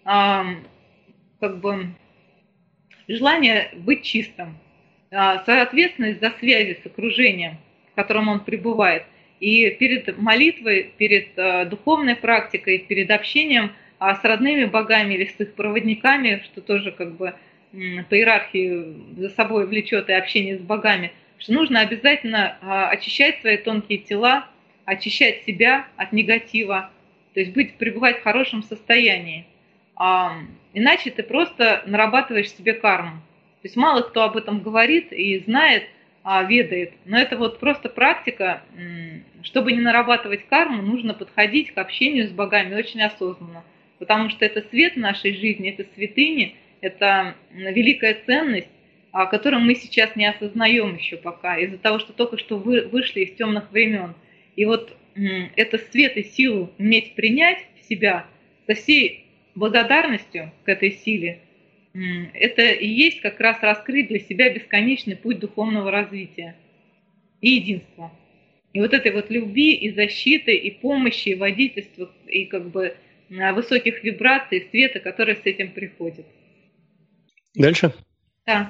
желание быть чистым, свою ответственность за связи с окружением, в котором он пребывает. И перед молитвой, перед духовной практикой, перед общением с родными богами или с их проводниками, что тоже по иерархии за собой влечет и общение с богами, что нужно обязательно очищать свои тонкие тела, очищать себя от негатива, то есть пребывать в хорошем состоянии. Иначе ты просто нарабатываешь себе карму. То есть мало кто об этом говорит и знает, ведает, но это вот просто практика. Чтобы не нарабатывать карму, нужно подходить к общению с богами очень осознанно, потому что это свет в нашей жизни, это святыни, это великая ценность, которую мы сейчас не осознаем еще пока, из-за того, что только что вышли из темных времен. И вот это свет и силу уметь принять в себя со всей благодарностью к этой силе, это и есть как раз раскрыть для себя бесконечный путь духовного развития и единства. И вот этой вот любви и защиты, и помощи, и водительства, и высоких вибраций, света, которые с этим приходят. Дальше? Да.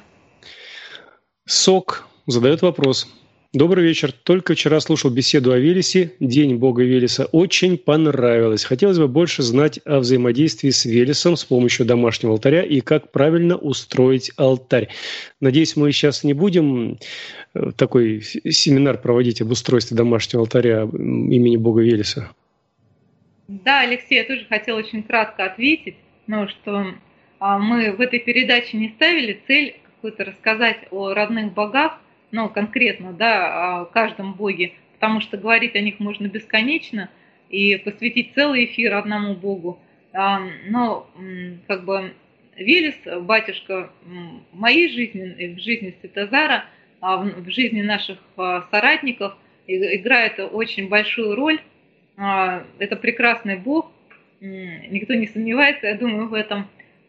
Сок задает вопрос. Добрый вечер. Только вчера слушал беседу о Велесе, День Бога Велеса. Очень понравилось. Хотелось бы больше знать о взаимодействии с Велесом с помощью домашнего алтаря и как правильно устроить алтарь. Надеюсь, мы сейчас не будем такой семинар проводить об устройстве домашнего алтаря имени Бога Велеса. Да, Алексей, я тоже хотела очень кратко ответить, что мы в этой передаче не ставили цель какую-то рассказать о родных богах, конкретно, о каждом боге, потому что говорить о них можно бесконечно и посвятить целый эфир одному богу. Но Велес, батюшка, в моей жизни, в жизни Святозара, в жизни наших соратников играет очень большую роль. Это прекрасный бог, никто не сомневается, я думаю, в этом.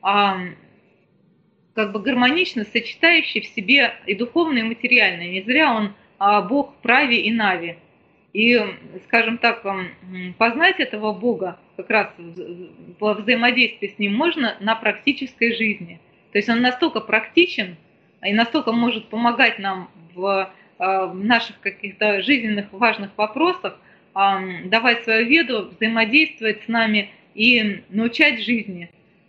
Гармонично сочетающий в себе и духовное, и материальное. Не зря он бог Прави и Нави. И, скажем так, познать этого бога как раз во взаимодействии с ним можно на практической жизни. То есть он настолько практичен и настолько может помогать нам в наших каких-то жизненных важных вопросах, давать свою веду, взаимодействовать с нами и научать жизни.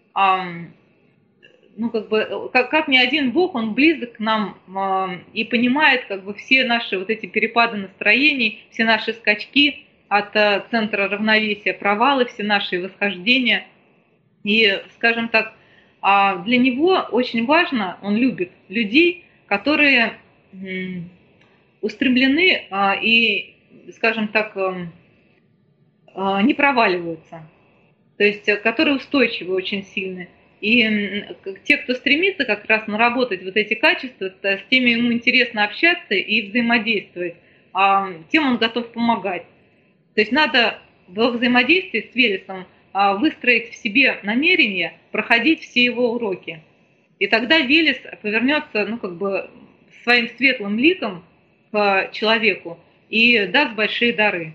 Как ни один бог, он близок к нам и понимает все наши вот эти перепады настроений, все наши скачки от центра равновесия, провалы, все наши восхождения. И, скажем так, для него очень важно, он любит людей, которые устремлены и, скажем так, не проваливаются, то есть которые устойчивы очень сильно. И те, кто стремится как раз наработать вот эти качества, с теми ему интересно общаться и взаимодействовать, тем он готов помогать. То есть надо во взаимодействии с Велесом выстроить в себе намерение проходить все его уроки. И тогда Велес повернется своим светлым ликом к человеку и даст большие дары.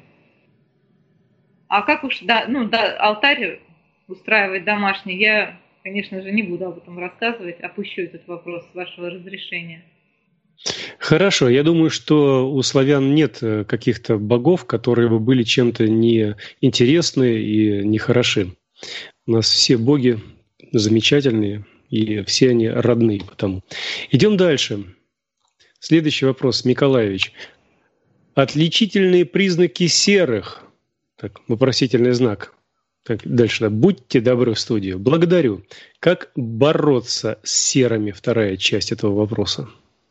А как уж алтарь устраивать домашний, я, конечно же, не буду об этом рассказывать, опущу этот вопрос с вашего разрешения. Хорошо. Я думаю, что у славян нет каких-то богов, которые бы были чем-то неинтересны и нехороши. У нас все боги замечательные, и все они родные потому. Идем дальше. Следующий вопрос, Николаевич. Отличительные признаки серых, так, вопросительный знак, Так, дальше. Будьте добры в студию. Благодарю. Как бороться с серыми? Вторая часть этого вопроса.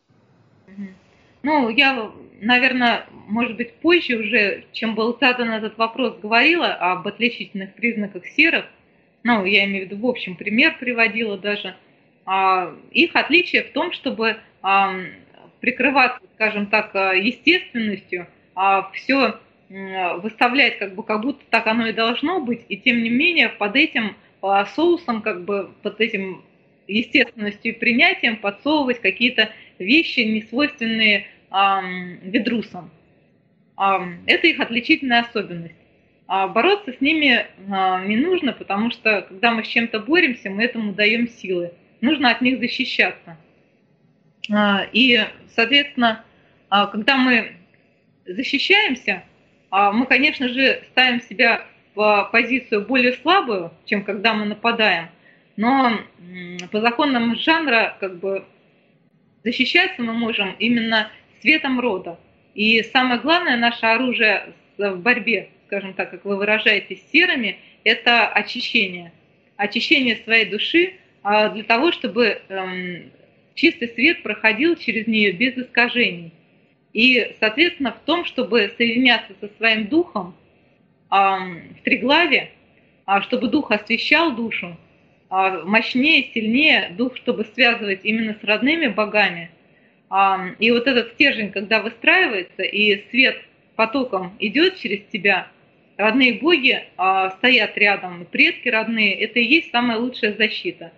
Ну, я, наверное, может быть, позже уже, чем был задан этот вопрос, говорила об отличительных признаках серых. Ну, я имею в виду, в общем, пример приводила даже. Их отличие в том, чтобы прикрываться, скажем так, естественностью, все выставлять как будто так оно и должно быть, и тем не менее под этим соусом, под этим естественностью и принятием подсовывать какие-то вещи, несвойственные ведрусам. Это их отличительная особенность. Бороться с ними не нужно, потому что когда мы с чем-то боремся, мы этому даем силы. Нужно от них защищаться. И, соответственно, когда мы защищаемся, мы, конечно же, ставим себя в позицию более слабую, чем когда мы нападаем, но по законам жанра защищаться мы можем именно светом рода. И самое главное наше оружие в борьбе, скажем так, как вы выражаетесь, с серыми, это очищение. Очищение своей души для того, чтобы чистый свет проходил через нее без искажений. И, соответственно, в том, чтобы соединяться со своим духом в триглаве, чтобы дух освещал душу, мощнее, сильнее дух, чтобы связывать именно с родными богами. И вот этот стержень, когда выстраивается, и свет потоком идет через тебя, родные боги стоят рядом, предки родные, это и есть самая лучшая защита.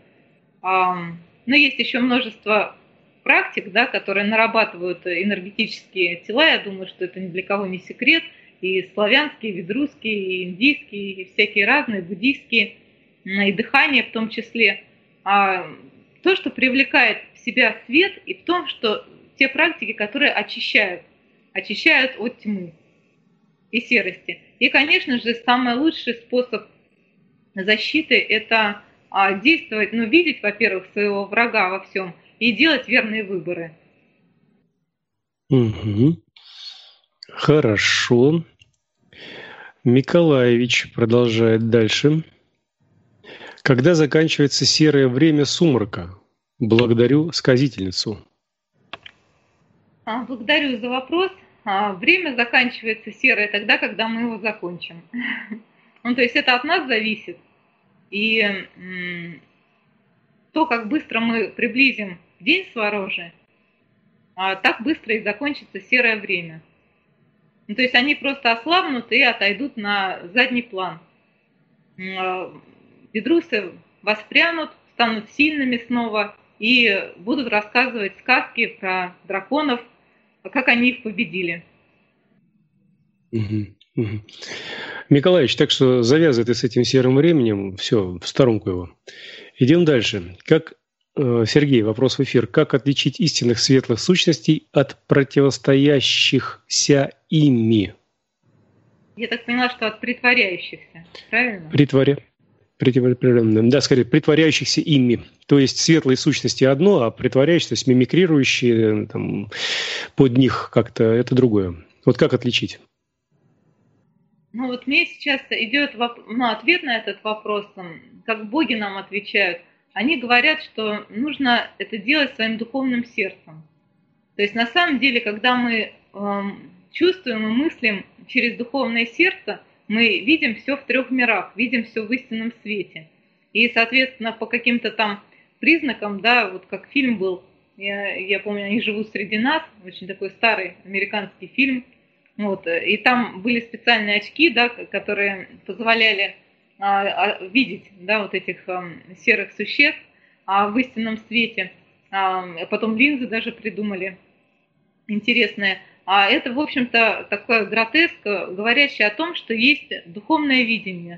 Но есть еще множество практик, да, которые нарабатывают энергетические тела. Я думаю, что это ни для кого не секрет. И славянские, и ведрусские, и индийские, и всякие разные, буддийские, и дыхание в том числе. То, что привлекает в себя свет, и в том, что те практики, которые очищают от тьмы и серости. И, конечно же, самый лучший способ защиты – это действовать, видеть, во-первых, своего врага во всем и делать верные выборы. Угу. Хорошо. Миколаевич продолжает дальше. Когда заканчивается серое время сумрака? Благодарю сказительницу. Благодарю за вопрос. Время заканчивается серое тогда, когда мы его закончим. То есть это от нас зависит. И то, как быстро мы приблизим день Сварожи, так быстро и закончится серое время. То есть они просто ослабнут и отойдут на задний план. Ведрусы воспрянут, станут сильными снова и будут рассказывать сказки про драконов, как они их победили. Миколаевич, так что завязывай ты с этим серым временем, все, в сторонку его. Идем дальше. Сергей, вопрос в эфир. Как отличить истинных светлых сущностей от противостоящихся ими? Я так поняла, что от притворяющихся, правильно? Да, скорее, притворяющихся ими. То есть светлые сущности одно, а притворяющиеся, то есть мимикрирующие под них как-то, это другое. Вот как отличить? Мне сейчас идет ответ на этот вопрос, как боги нам отвечают. Они говорят, что нужно это делать своим духовным сердцем. То есть на самом деле, когда мы чувствуем и мыслим через духовное сердце, мы видим все в трех мирах, видим все в истинном свете. И, соответственно, по каким-то там признакам, да, вот как фильм был, я помню, «Они живут среди нас», очень такой старый американский фильм, и там были специальные очки, да, которые позволяли видеть, да, вот этих серых существ в истинном свете. Потом линзы даже придумали интересные. Это, в общем-то, такой гротеск, говорящий о том, что есть духовное видение.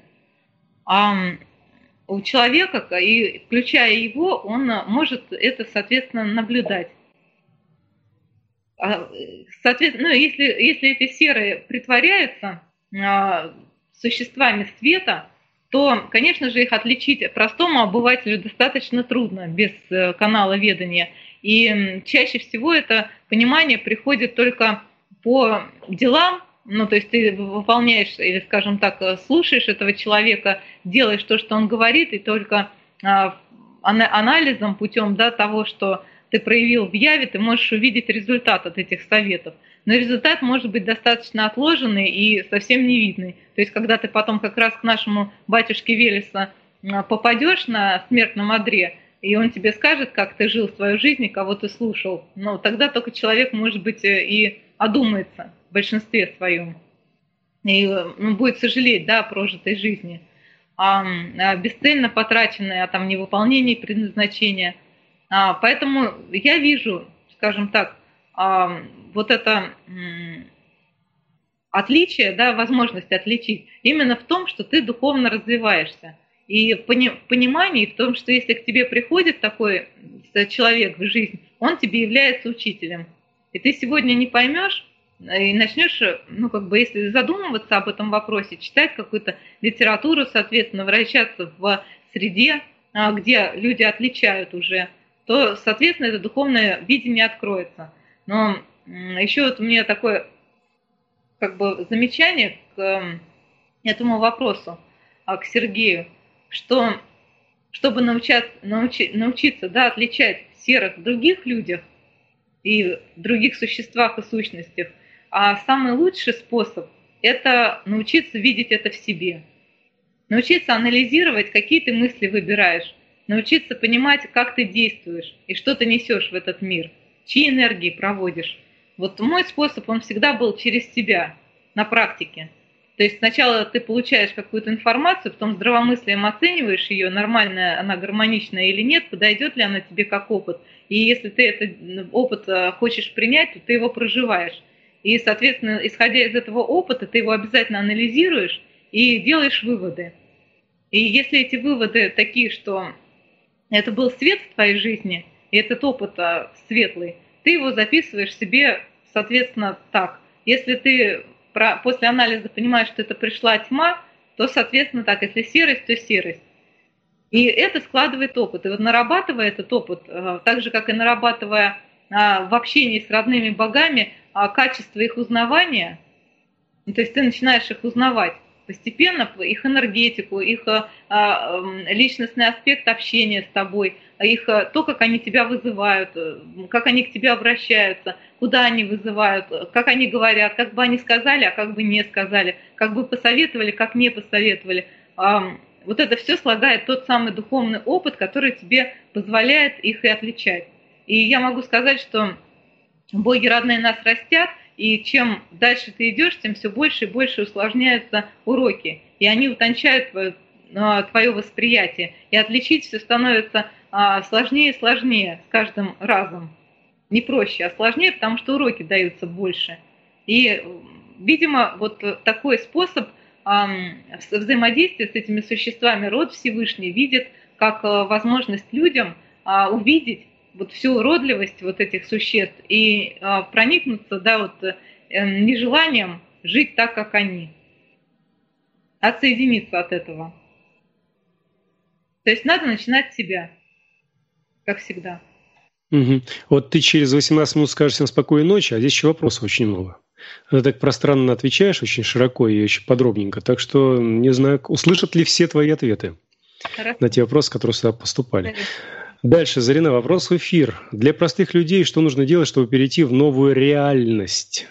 У человека, и включая его, он может это, соответственно, наблюдать. Соответственно, если эти серые притворяются существами света, то, конечно же, их отличить простому обывателю достаточно трудно без канала ведания. И чаще всего это понимание приходит только по делам, ну, то есть ты выполняешь или, скажем так, слушаешь этого человека, делаешь то, что он говорит, и только анализом, путем, да, того, что ты проявил в яве, ты можешь увидеть результат от этих советов. Но результат может быть достаточно отложенный и совсем невидный. То есть когда ты потом как раз к нашему батюшке Велеса попадешь на смертном одре, и он тебе скажет, как ты жил свою жизнь и кого ты слушал, но тогда только человек, может быть, и одумается в большинстве своем. И будет сожалеть, да, о прожитой жизни. А бесцельно потраченное, о невыполнении предназначения. Поэтому я вижу, скажем так, вот это отличие, да, возможность отличить именно в том, что ты духовно развиваешься. И в понимании в том, что если к тебе приходит такой человек в жизнь, он тебе является учителем. И ты сегодня не поймешь, и начнешь, если задумываться об этом вопросе, читать какую-то литературу, соответственно, вращаться в среде, где люди отличают уже, то, соответственно, это духовное видение откроется. Но еще вот у меня такое замечание к этому вопросу, к Сергею, что чтобы научиться, да, отличать серых в других людях и в других существах и сущностях, а самый лучший способ – это научиться видеть это в себе. Научиться анализировать, какие ты мысли выбираешь, научиться понимать, как ты действуешь и что ты несешь в этот мир, чьи энергии проводишь. Вот мой способ, он всегда был через себя, на практике. То есть сначала ты получаешь какую-то информацию, потом здравомыслием оцениваешь ее, нормальная она, гармоничная или нет, подойдет ли она тебе как опыт. И если ты этот опыт хочешь принять, то ты его проживаешь. И, соответственно, исходя из этого опыта, ты его обязательно анализируешь и делаешь выводы. И если эти выводы такие, что это был свет в твоей жизни, и этот опыт светлый, ты его записываешь себе, соответственно, так. Если ты после анализа понимаешь, что это пришла тьма, то, соответственно, так. Если серость, то серость. И это складывает опыт. И вот нарабатывая этот опыт, так же, как и нарабатывая в общении с родными богами качество их узнавания, то есть ты начинаешь их узнавать постепенно, их энергетику, их личностный аспект общения с тобой, их, то, как они тебя вызывают, как они к тебе обращаются, куда они вызывают, как они говорят, как бы они сказали, а как бы не сказали, как бы посоветовали, как не посоветовали. Вот это все слагает тот самый духовный опыт, который тебе позволяет их и отличать. И я могу сказать, что боги родные нас растят, и чем дальше ты идешь, тем все больше и больше усложняются уроки. И они утончают твое восприятие. И отличить все становится сложнее и сложнее с каждым разом. Не проще, а сложнее, потому что уроки даются больше. И, видимо, вот такой способ взаимодействия с этими существами род Всевышний видит как возможность людям увидеть вот всю уродливость вот этих существ и проникнуться, да, вот нежеланием жить так, как они, отсоединиться от этого. То есть надо начинать с себя, как всегда. Угу. Вот ты через 18 минут скажешь всем спокойной ночи, а здесь еще вопросов очень много. Ты так пространно отвечаешь, очень широко и очень подробненько, так что не знаю, услышат ли все твои ответы на те вопросы, которые сюда поступали. Конечно. Дальше, Зарина, вопрос в эфир. Для простых людей что нужно делать, чтобы перейти в новую реальность?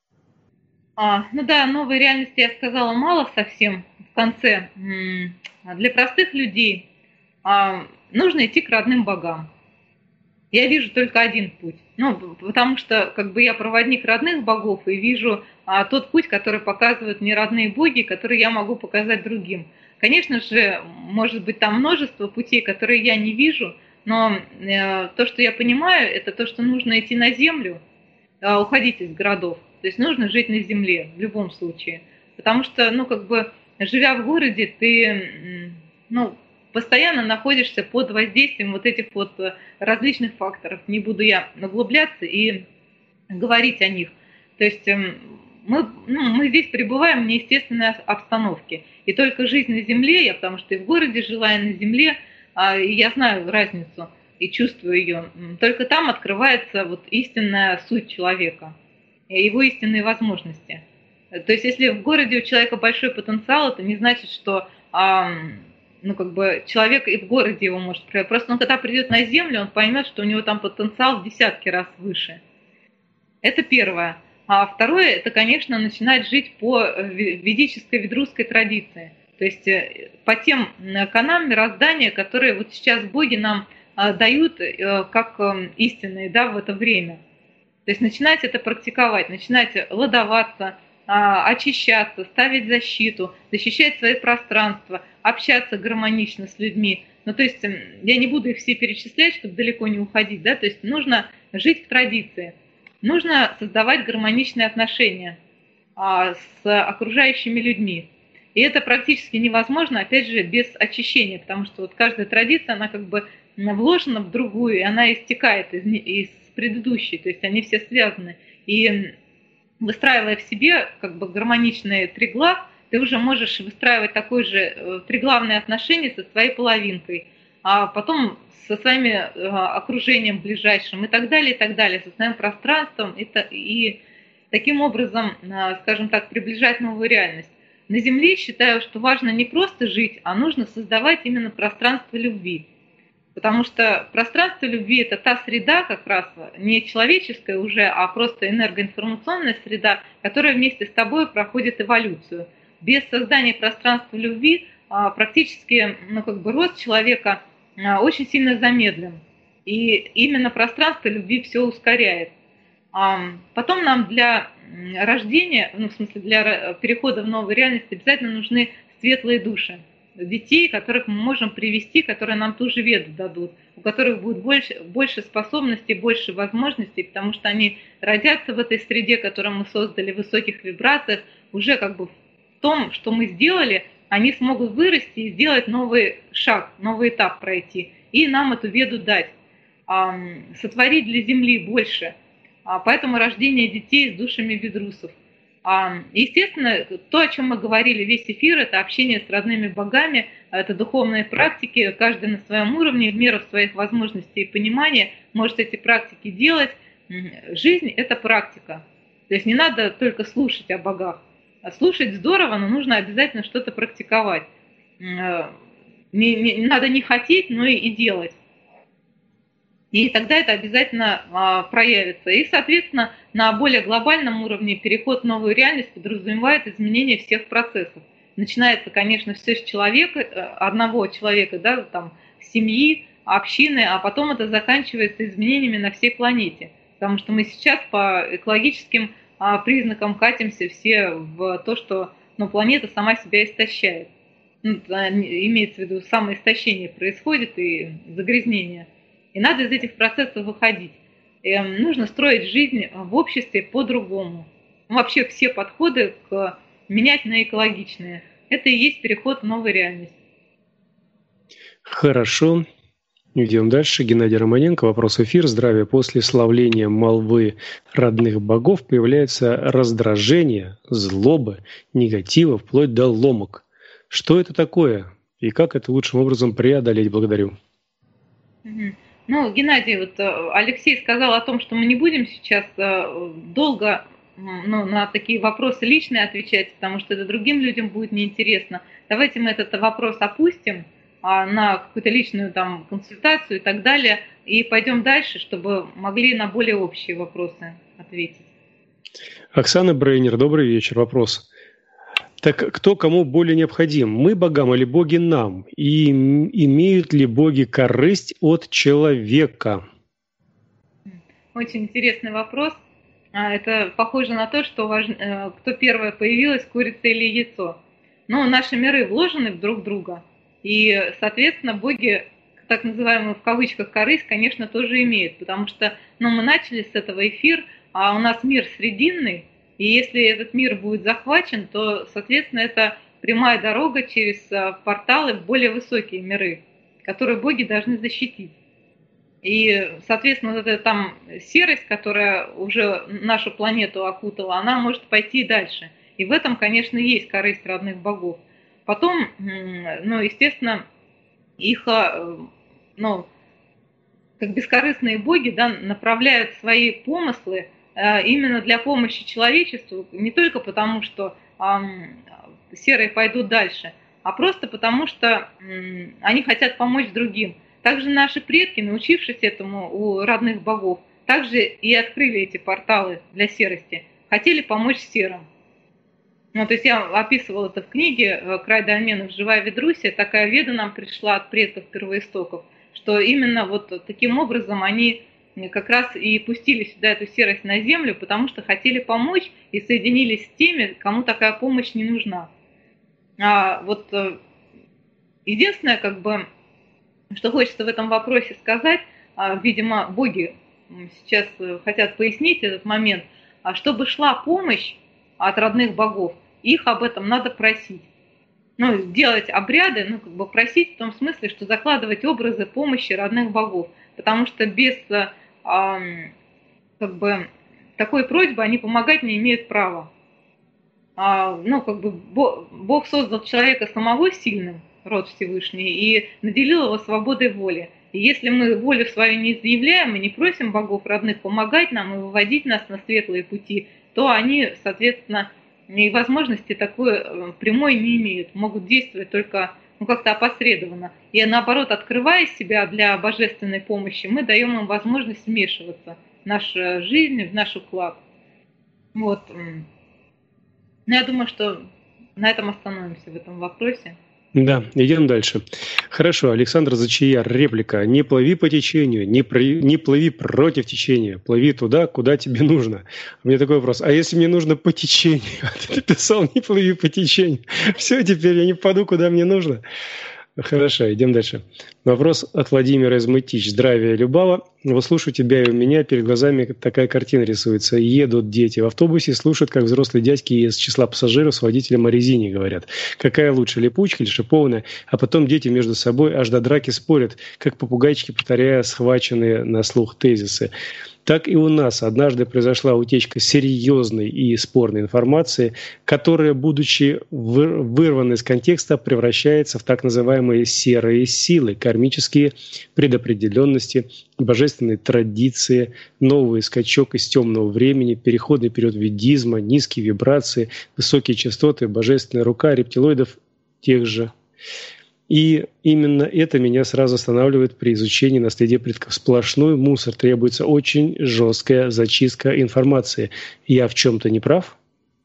Новой реальности я сказала мало совсем в конце. Для простых людей нужно идти к родным богам. Я вижу только один путь. Потому что я проводник родных богов и вижу тот путь, который показывают мне родные боги, который я могу показать другим. Конечно же, может быть, там множество путей, которые я не вижу, но то, что я понимаю, это то, что нужно идти на землю, уходить из городов. То есть нужно жить на земле в любом случае. Потому что, живя в городе, ты постоянно находишься под воздействием вот этих вот различных факторов. Не буду я углубляться и говорить о них. То есть мы здесь пребываем в неестественной обстановке. И только жизнь на земле, потому что и в городе жила, и на земле, и я знаю разницу и чувствую ее. Только там открывается вот истинная суть человека, его истинные возможности. То есть если в городе у человека большой потенциал, это не значит, что человек и в городе его может проявить. Просто он когда придет на Землю, он поймет, что у него там потенциал в десятки раз выше. Это первое. А второе, это, конечно, начинать жить по ведической, ведрусской традиции. То есть по тем каналам мироздания, которые вот сейчас боги нам дают как истинные, да, в это время. То есть начинать это практиковать, начинать ладоваться, очищаться, ставить защиту, защищать свои пространства, общаться гармонично с людьми. Ну, то есть я не буду их все перечислять, чтобы далеко не уходить, да, то есть нужно жить в традиции, нужно создавать гармоничные отношения с окружающими людьми. И это практически невозможно, опять же, без очищения, потому что вот каждая традиция, она как бы вложена в другую, и она истекает из предыдущей, то есть они все связаны. И выстраивая в себе как бы гармоничные триглав, ты уже можешь выстраивать такое же триглавное отношение со своей половинкой, а потом со своим окружением ближайшим и так далее, со своим пространством, и таким образом, скажем так, приближать новую реальность. На Земле считаю, что важно не просто жить, а нужно создавать именно пространство любви. Потому что пространство любви – это та среда, как раз не человеческая уже, а просто энергоинформационная среда, которая вместе с тобой проходит эволюцию. Без создания пространства любви практически рост человека очень сильно замедлен. И именно пространство любви все ускоряет. Потом нам для рождения, для перехода в новую реальность обязательно нужны светлые души. Детей, которых мы можем привести, которые нам ту же веду дадут, у которых будет больше способностей, больше возможностей, потому что они родятся в этой среде, которую мы создали, в высоких вибрациях, уже как бы в том, что мы сделали, они смогут вырасти и сделать новый шаг, новый этап пройти, и нам эту веду дать, сотворить для Земли больше. Поэтому рождение детей с душами ведрусов. Естественно, то, о чем мы говорили весь эфир, это общение с родными богами, это духовные практики, каждый на своем уровне, в меру своих возможностей и понимания может эти практики делать. Жизнь – это практика. То есть не надо только слушать о богах. Слушать здорово, но нужно обязательно что-то практиковать. Не надо не хотеть, но и делать. И тогда это обязательно проявится. И, соответственно, на более глобальном уровне переход в новую реальность подразумевает изменение всех процессов. Начинается, конечно, все с человека, одного человека, да, там, семьи, общины, а потом это заканчивается изменениями на всей планете. Потому что мы сейчас по экологическим признакам катимся все в то, что планета сама себя истощает. Имеется в виду, самоистощение происходит и загрязнение. И надо из этих процессов выходить. Нужно строить жизнь в обществе по-другому. Вообще все подходы менять на экологичные. Это и есть переход в новую реальность. Хорошо. Идем дальше. Геннадий Романенко. Вопрос в эфир. Здравия. После славления молвы родных богов появляется раздражение, злоба, негатива, вплоть до ломок. Что это такое? И как это лучшим образом преодолеть? Благодарю. Геннадий, вот Алексей сказал о том, что мы не будем сейчас долго на такие вопросы личные отвечать, потому что это другим людям будет неинтересно. Давайте мы этот вопрос опустим на какую-то личную там консультацию и так далее, и пойдем дальше, чтобы могли на более общие вопросы ответить. Оксана Брейнер, добрый вечер. Вопрос. Так кто кому более необходим? Мы богам или боги нам? И имеют ли боги корысть от человека? Очень интересный вопрос. Это похоже на то, что кто первое появилось, курица или яйцо. Но наши миры вложены в друг друга. И, соответственно, боги, так называемые в кавычках корысть, конечно, тоже имеют. Потому что мы начали с этого эфир, а у нас мир срединный. И если этот мир будет захвачен, то, соответственно, это прямая дорога через порталы в более высокие миры, которые боги должны защитить. И, соответственно, вот эта там серость, которая уже нашу планету окутала, она может пойти дальше. И в этом, конечно, есть корысть родных богов. Потом, естественно, их, как бескорыстные боги, да, направляют свои помыслы именно для помощи человечеству, не только потому, что серые пойдут дальше, а просто потому, что они хотят помочь другим. Также наши предки, научившись этому у родных богов, также и открыли эти порталы для серости, хотели помочь серым. Ну, то есть я описывала это в книге «Край дольменов. Живая Ведруссия». Такая веда нам пришла от предков первоистоков, что именно вот таким образом они как раз и пустили сюда эту серость на землю, потому что хотели помочь и соединились с теми, кому такая помощь не нужна. Вот единственное, как бы, что хочется в этом вопросе сказать, видимо, боги сейчас хотят пояснить этот момент, чтобы шла помощь от родных богов, их об этом надо просить. Ну, делать обряды, ну, как бы просить в том смысле, что закладывать образы помощи родных богов, потому что без как бы такой просьбы они помогать не имеют права. Ну, как бы Бог создал человека самого сильным, род Всевышний, и наделил его свободой воли. И если мы волю свою не изъявляем и не просим богов родных помогать нам и выводить нас на светлые пути, то они, соответственно, и возможности такой прямой не имеют, могут действовать только как-то опосредованно. И наоборот, открывая себя для божественной помощи, мы даем им возможность вмешиваться в нашу жизнь, в наш уклад. Вот. Но я думаю, что на этом остановимся в этом вопросе. Да, идем дальше. Хорошо, Александр Зачияр, реплика. Не плыви по течению, не плыви против течения, плыви туда, куда тебе нужно. У меня такой вопрос. А если мне нужно по течению? Ты писал, не плыви по течению. Все, теперь я не попаду, куда мне нужно. Хорошо, идем дальше. Вопрос от Владимира из Мытищ. Здравия, Любава. Вот слушаю тебя, и у меня перед глазами такая картина рисуется. Едут дети в автобусе, слушают, как взрослые дядьки из числа пассажиров с водителем о резине говорят. Какая лучше, липучка или шипованная? А потом дети между собой аж до драки спорят, как попугайчики, повторяя схваченные на слух тезисы. Так и у нас однажды произошла утечка серьезной и спорной информации, которая, будучи вырванной из контекста, превращается в так называемые серые силы, кармические предопределенности, божественные традиции, новый скачок из темного времени, переходный период ведизма, низкие вибрации, высокие частоты, божественная рука рептилоидов тех же. И именно это меня сразу останавливает при изучении наследия предков. Сплошной мусор, требуется очень жесткая зачистка информации. Я в чем-то не прав?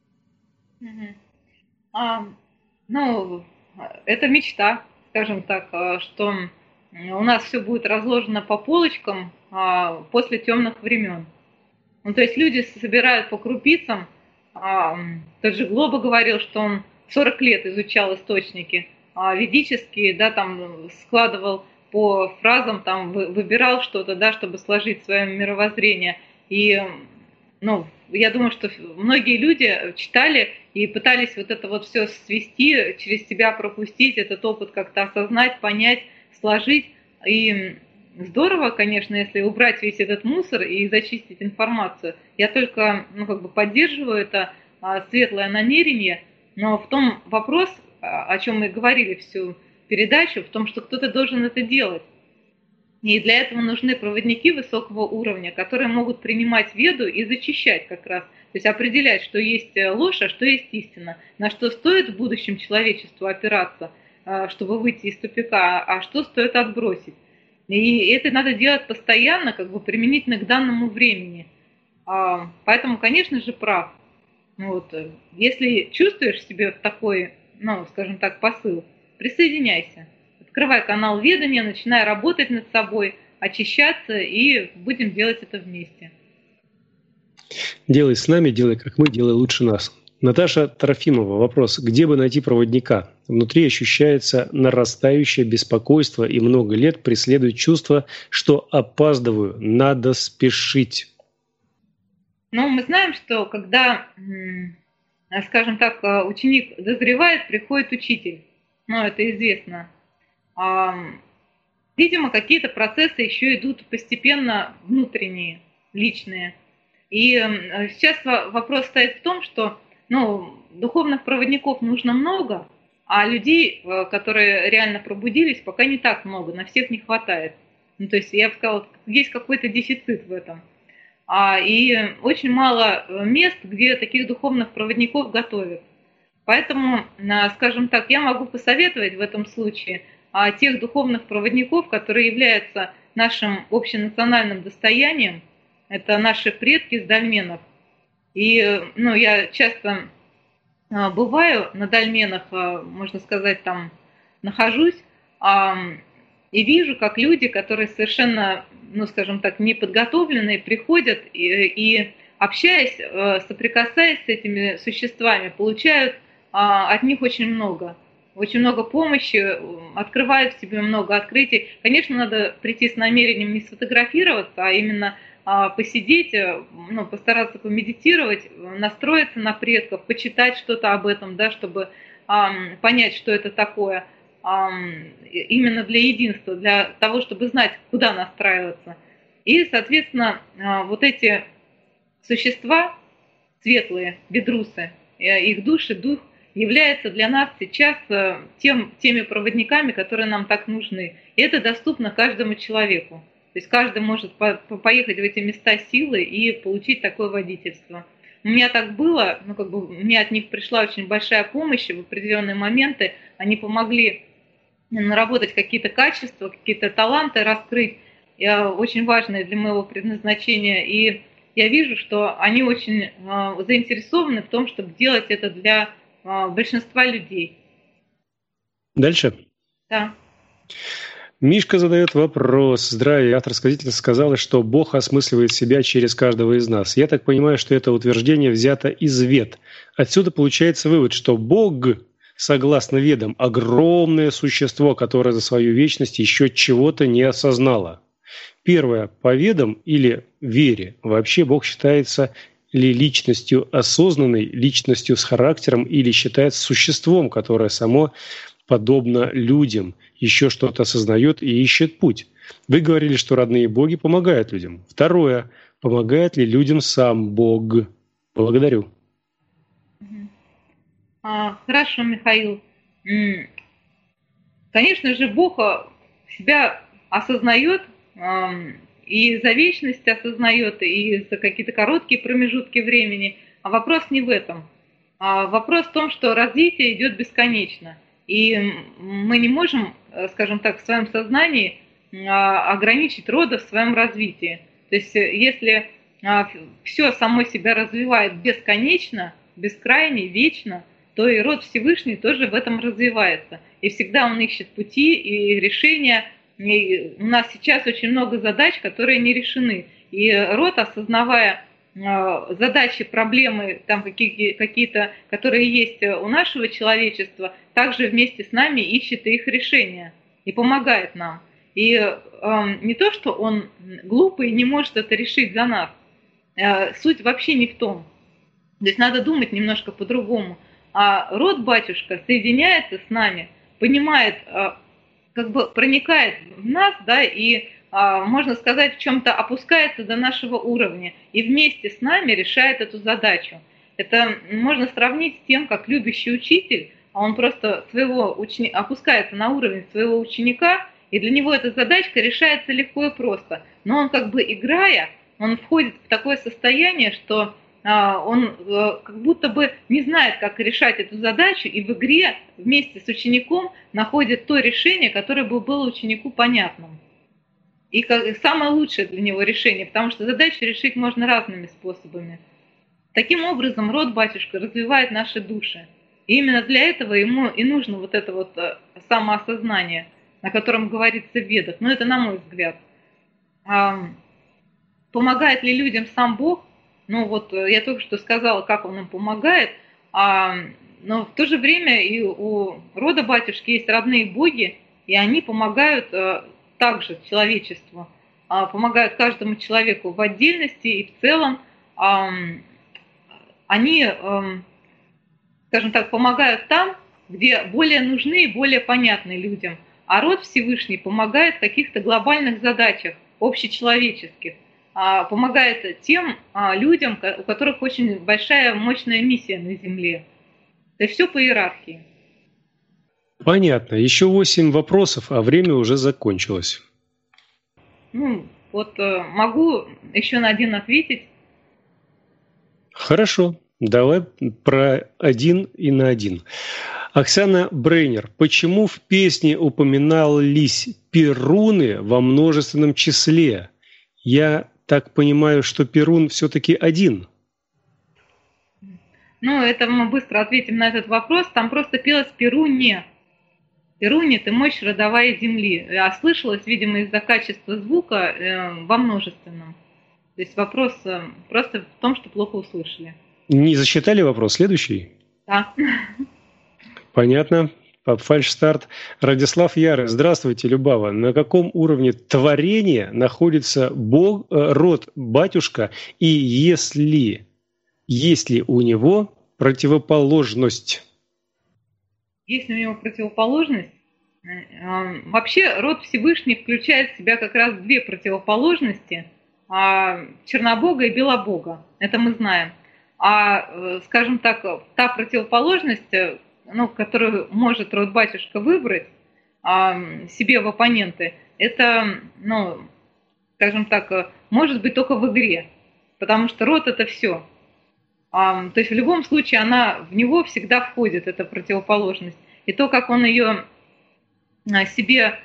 Ну, это мечта, скажем так, что у нас все будет разложено по полочкам после темных времен. Ну, то есть люди собирают по крупицам. Тот же Глоба говорил, что он 40 лет изучал источники ведические, да, там складывал по фразам, там выбирал что-то, да, чтобы сложить свое мировоззрение. И, ну, я думаю, что многие люди читали и пытались вот это вот все свести, через себя пропустить, этот опыт как-то осознать, понять, сложить. И здорово, конечно, если убрать весь этот мусор и зачистить информацию. Я только, поддерживаю это светлое намерение, но в том вопрос, о чем мы говорили всю передачу, в том, что кто-то должен это делать. И для этого нужны проводники высокого уровня, которые могут принимать веду и зачищать как раз. То есть определять, что есть ложь, а что есть истина. На что стоит в будущем человечеству опираться, чтобы выйти из тупика, а что стоит отбросить. И это надо делать постоянно, применительно к данному времени. Поэтому, конечно же, прав. Вот. Если чувствуешь в себе такой, скажем так, посыл, присоединяйся. Открывай канал ведания, начинай работать над собой, очищаться, и будем делать это вместе. Делай с нами, делай как мы, делай лучше нас. Наташа Трофимова. Вопрос. Где бы найти проводника? Внутри ощущается нарастающее беспокойство, и много лет преследует чувство, что опаздываю, надо спешить. Мы знаем, что когда, скажем так, ученик дозревает, приходит учитель. Это известно. Видимо, какие-то процессы еще идут постепенно внутренние, личные. И сейчас вопрос стоит в том, что духовных проводников нужно много, а людей, которые реально пробудились, пока не так много, на всех не хватает. То есть я бы сказала, есть какой-то дефицит в этом. и очень мало мест, где таких духовных проводников готовят. Поэтому, скажем так, я могу посоветовать в этом случае тех духовных проводников, которые являются нашим общенациональным достоянием, это наши предки с дольменов. И я часто бываю на дольменах, можно сказать, там нахожусь, и вижу, как люди, которые совершенно, скажем так, неподготовленные, приходят и общаясь, соприкасаясь с этими существами, получают от них очень много помощи, открывают в себе много открытий. Конечно, надо прийти с намерением не сфотографироваться, а именно посидеть, постараться помедитировать, настроиться на предков, почитать что-то об этом, да, чтобы понять, что это такое, именно для единства, для того, чтобы знать, куда настраиваться. И, соответственно, вот эти существа светлые, ведрусы, их души, дух, является для нас сейчас теми проводниками, которые нам так нужны. И это доступно каждому человеку. То есть каждый может поехать в эти места силы и получить такое водительство. У меня так было, мне от них пришла очень большая помощь в определенные моменты. Они помогли наработать какие-то качества, какие-то таланты раскрыть, очень важные для моего предназначения. И я вижу, что они очень заинтересованы в том, чтобы делать это для большинства людей. Дальше? Да. Мишка задает вопрос. Здравия. Автор-сказительница сказала, что Бог осмысливает себя через каждого из нас. Я так понимаю, что это утверждение взято из Вед. Отсюда получается вывод, что Бог, согласно Ведам, огромное существо, которое за свою вечность еще чего-то не осознало. Первое. По Ведам или вере вообще Бог считается ли личностью осознанной, личностью с характером, или считается существом, которое само подобно людям, еще что-то осознает и ищет путь. Вы говорили, что родные боги помогают людям. Второе. Помогает ли людям сам Бог? Благодарю. Хорошо, Михаил. Конечно же, Бог себя осознает, и за вечность осознает, и за какие-то короткие промежутки времени. А вопрос не в этом. Вопрос в том, что развитие идет бесконечно. И мы не можем, скажем так, в своем сознании ограничить рода в своем развитии. То есть если все само себя развивает бесконечно, бескрайне, вечно, то и род Всевышний тоже в этом развивается. И всегда он ищет пути и решения. И у нас сейчас очень много задач, которые не решены. И род, осознавая задачи, проблемы, там какие-то, которые есть у нашего человечества, также вместе с нами ищет их решения и помогает нам. И не то, что он глупый и не может это решить за нас. Суть вообще не в том. То есть надо думать немножко по-другому. А род батюшка соединяется с нами, понимает, проникает в нас, да, и, можно сказать, в чем-то опускается до нашего уровня и вместе с нами решает эту задачу. Это можно сравнить с тем, как любящий учитель, он просто опускается на уровень своего ученика, и для него эта задачка решается легко и просто. Но он играя, он входит в такое состояние, что он как будто бы не знает, как решать эту задачу, и в игре вместе с учеником находит то решение, которое бы было ученику понятным. И самое лучшее для него решение, потому что задачу решить можно разными способами. Таким образом, род батюшка развивает наши души. И именно для этого ему и нужно вот это самоосознание, о котором говорится в Ведах. Но это на мой взгляд. Помогает ли людям сам Бог? Я только что сказала, как он им помогает, но в то же время и у рода батюшки есть родные боги, и они помогают также человечеству, помогают каждому человеку в отдельности и в целом. Они, скажем так, помогают там, где более нужны и более понятны людям, а род Всевышний помогает в каких-то глобальных задачах, общечеловеческих. Помогает тем людям, у которых очень большая, мощная миссия на Земле. То есть все по иерархии. Понятно. Еще 8 вопросов, а время уже закончилось. Вот могу еще на один ответить. Хорошо, давай про один и на один. Оксана Брейнер, почему в песне упоминались перуны во множественном числе? Я так понимаю, что перун все-таки один. Ну, это мы быстро ответим на этот вопрос. Там просто пелось «Перуне». «Перуне, ты мощь родовая земли». А слышалось, видимо, из-за качества звука во множественном. То есть вопрос просто в том, что плохо услышали. Не засчитали вопрос? Следующий? Да. Понятно. Фальшстарт. Радислав Ярый. Здравствуйте, Любава. На каком уровне творения находится Бог, род батюшка, и есть ли у него противоположность? Есть ли у него противоположность? Вообще род Всевышний включает в себя как раз две противоположности – Чернобога и Белобога. Это мы знаем. Скажем так, та противоположность, которую может род батюшка выбрать себе в оппоненты, это, скажем так, может быть только в игре, потому что род – это все. То есть в любом случае в него всегда входит эта противоположность. И то, как он ее себе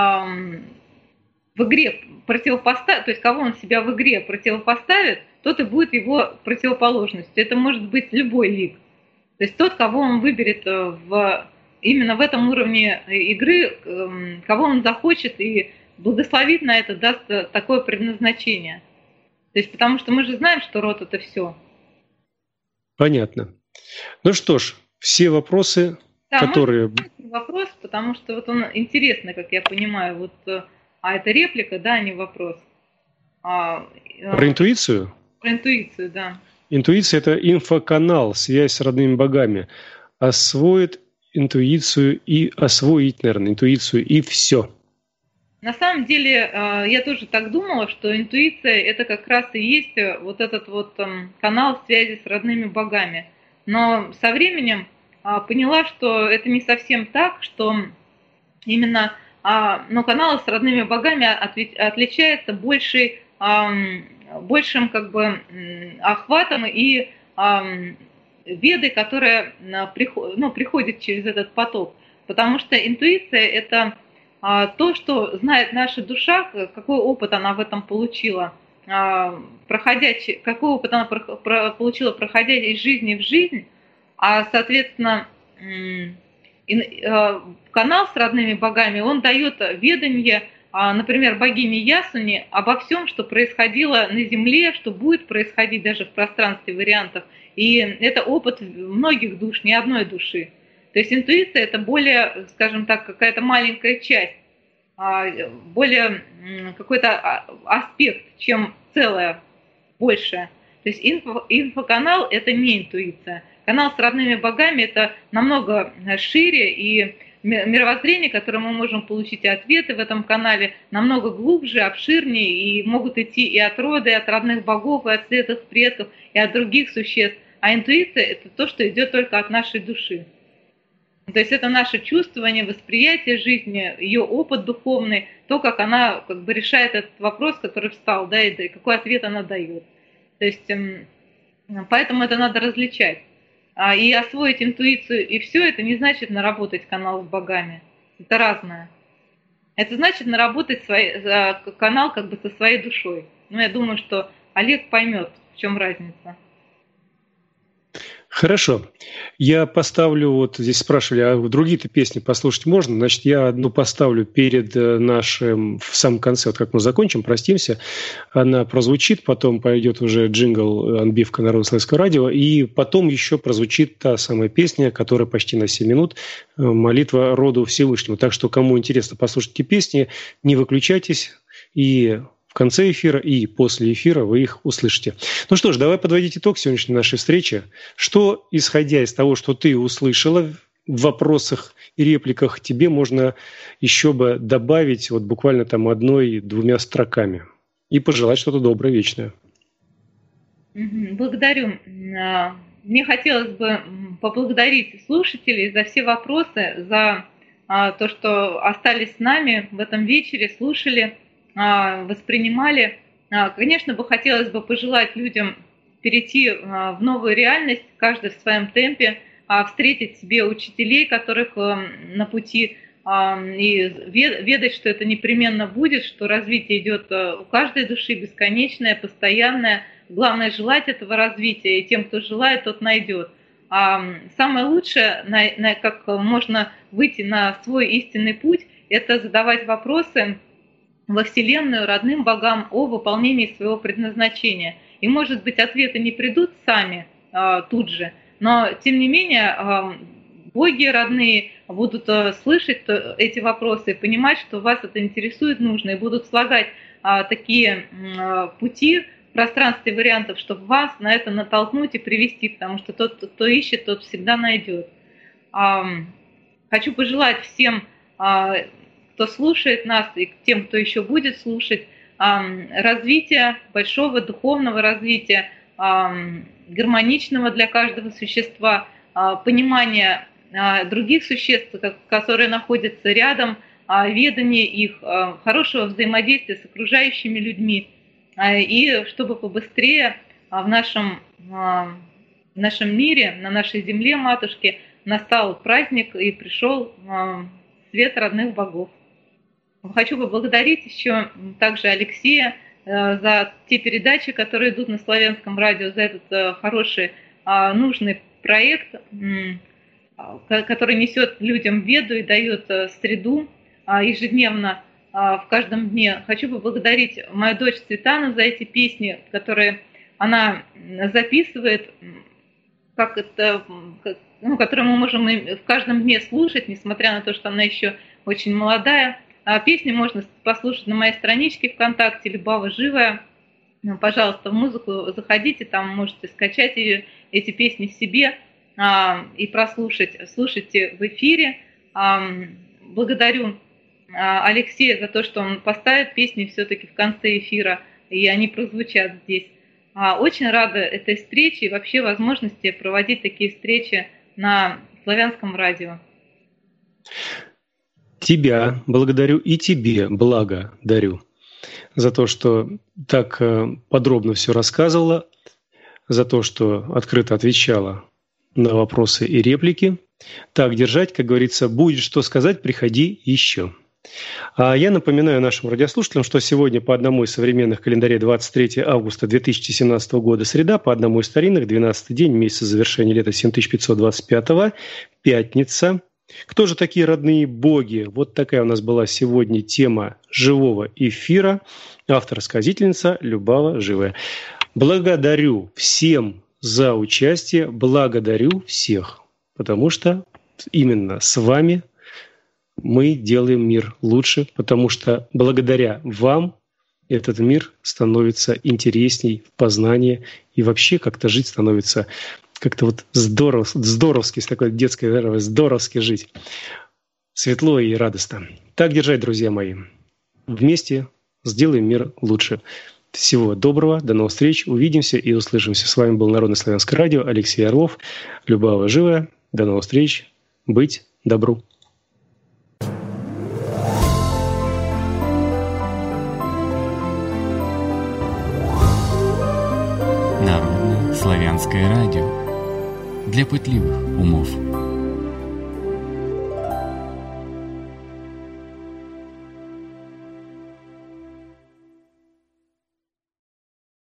в игре противопоставит, то есть кого он себя в игре противопоставит, тот и будет его противоположностью. Это может быть любой лик. То есть тот, кого он выберет именно в этом уровне игры, кого он захочет и благословит на это, даст такое предназначение. То есть потому что мы же знаем, что род – это все. Понятно. Ну что ж, все вопросы, да, которые... Вопрос, потому что вот он интересный, как я понимаю. Вот, это реплика, да, а не вопрос. Про интуицию? Про интуицию, да. Интуиция – это инфоканал, связь с родными богами. Освоить, наверное, интуицию и все. На самом деле, я тоже так думала, что интуиция – это как раз и есть вот этот вот канал связи с родными богами. Но со временем поняла, что это не совсем так, что именно канал с родными богами отличается большим как бы охватом и ведой, которая приходит через этот поток. Потому что интуиция – это то, что знает наша душа, какой опыт она в этом получила, какой опыт она получила, проходя из жизни в жизнь, соответственно, канал с родными богами, он дает ведание, например, богине Ясуни обо всем, что происходило на Земле, что будет происходить даже в пространстве вариантов. И это опыт многих душ, не одной души. То есть интуиция – это более, скажем так, какая-то маленькая часть, более какой-то аспект, чем целое, большее. То есть инфоканал – это не интуиция. Канал с родными богами – это намного шире, и мировоззрение, которое мы можем получить, и ответы в этом канале намного глубже, обширнее, и могут идти и от рода, и от родных богов, и от светлых предков, и от других существ. А интуиция – это то, что идет только от нашей души. То есть это наше чувствование, восприятие жизни, ее опыт духовный, то, как она как бы решает этот вопрос, который встал, да, и какой ответ она дает. То есть поэтому это надо различать. И освоить интуицию, и все это не значит наработать канал с богами. Это разное. Это значит наработать канал как бы со своей душой. Я думаю, что Олег поймет, в чем разница. Хорошо. Я поставлю, вот здесь спрашивали, а другие-то песни послушать можно? Значит, я одну поставлю перед нашим, в самом конце, вот как мы закончим, простимся, она прозвучит, потом пойдет уже джингл, отбивка Народно-славянского радио, и потом еще прозвучит та самая песня, которая почти на 7 минут, молитва роду Всевышнему. Так что, кому интересно послушать эти песни, не выключайтесь, и в конце эфира и после эфира вы их услышите. Ну что ж, давай подводить итог сегодняшней нашей встречи. Что, исходя из того, что ты услышала в вопросах и репликах, тебе можно еще бы добавить вот буквально там 1-2 строками и пожелать что-то доброе, вечное? Благодарю. Мне хотелось бы поблагодарить слушателей за все вопросы, за то, что остались с нами в этом вечере, слушали. воспринимали. Конечно, хотелось бы пожелать людям перейти в новую реальность, каждый в своем темпе, встретить себе учителей, которых на пути, и ведать, что это непременно будет, что развитие идет у каждой души бесконечное, постоянное. Главное — желать этого развития, и тем, кто желает, тот найдет. Самое лучшее, как можно выйти на свой истинный путь, это задавать вопросы во Вселенную, родным богам о выполнении своего предназначения. И, может быть, ответы не придут сами тут же, но, тем не менее, боги родные будут слышать эти вопросы и понимать, что вас это интересует, нужно, и будут слагать такие пути в пространстве вариантов, чтобы вас на это натолкнуть и привести, потому что тот, кто ищет, тот всегда найдет. Хочу пожелать всем, кто слушает нас, и тем, кто еще будет слушать, развития, большого духовного развития, гармоничного для каждого существа, понимания других существ, которые находятся рядом, ведания их, хорошего взаимодействия с окружающими людьми, и чтобы побыстрее в нашем мире, на нашей земле, матушке, настал праздник и пришел свет родных богов. Хочу поблагодарить еще также Алексея за те передачи, которые идут на Славянском радио, за этот хороший, нужный проект, который несет людям веду и дает среду ежедневно, в каждом дне. Хочу поблагодарить мою дочь Светану за эти песни, которые она записывает, которые мы можем в каждом дне слушать, несмотря на то, что она еще очень молодая. Песни можно послушать на моей страничке ВКонтакте «Любава живая». Пожалуйста, в музыку заходите, там можете скачать эти песни себе и прослушать. Слушайте в эфире. Благодарю Алексея за то, что он поставит песни все-таки в конце эфира, и они прозвучат здесь. Очень рада этой встрече и вообще возможности проводить такие встречи на Славянском радио. Тебя благодарю и тебе благодарю за то, что так подробно все рассказывала, за то, что открыто отвечала на вопросы и реплики. Так держать, как говорится, будет что сказать, приходи еще. А я напоминаю нашим радиослушателям, что сегодня по одному из современных календарей 23 августа 2017 года среда, по одному из старинных 12-й день месяца завершения лета 7525, пятница. Кто же такие родные боги? Вот такая у нас была сегодня тема живого эфира. Автор-сказительница Любава Живая. Благодарю всем за участие, благодарю всех, потому что именно с вами мы делаем мир лучше, потому что благодаря вам этот мир становится интересней в познании, и вообще как-то жить становится как-то вот здоровски, с такой детской здоровой, здоровски жить. Светло и радостно. Так держать, друзья мои. Вместе сделаем мир лучше. Всего доброго, до новых встреч, увидимся и услышимся. С вами был Народное славянское радио, Алексей Орлов, Любава Живая. До новых встреч, быть добру. Народное славянское радио для пытливых умов.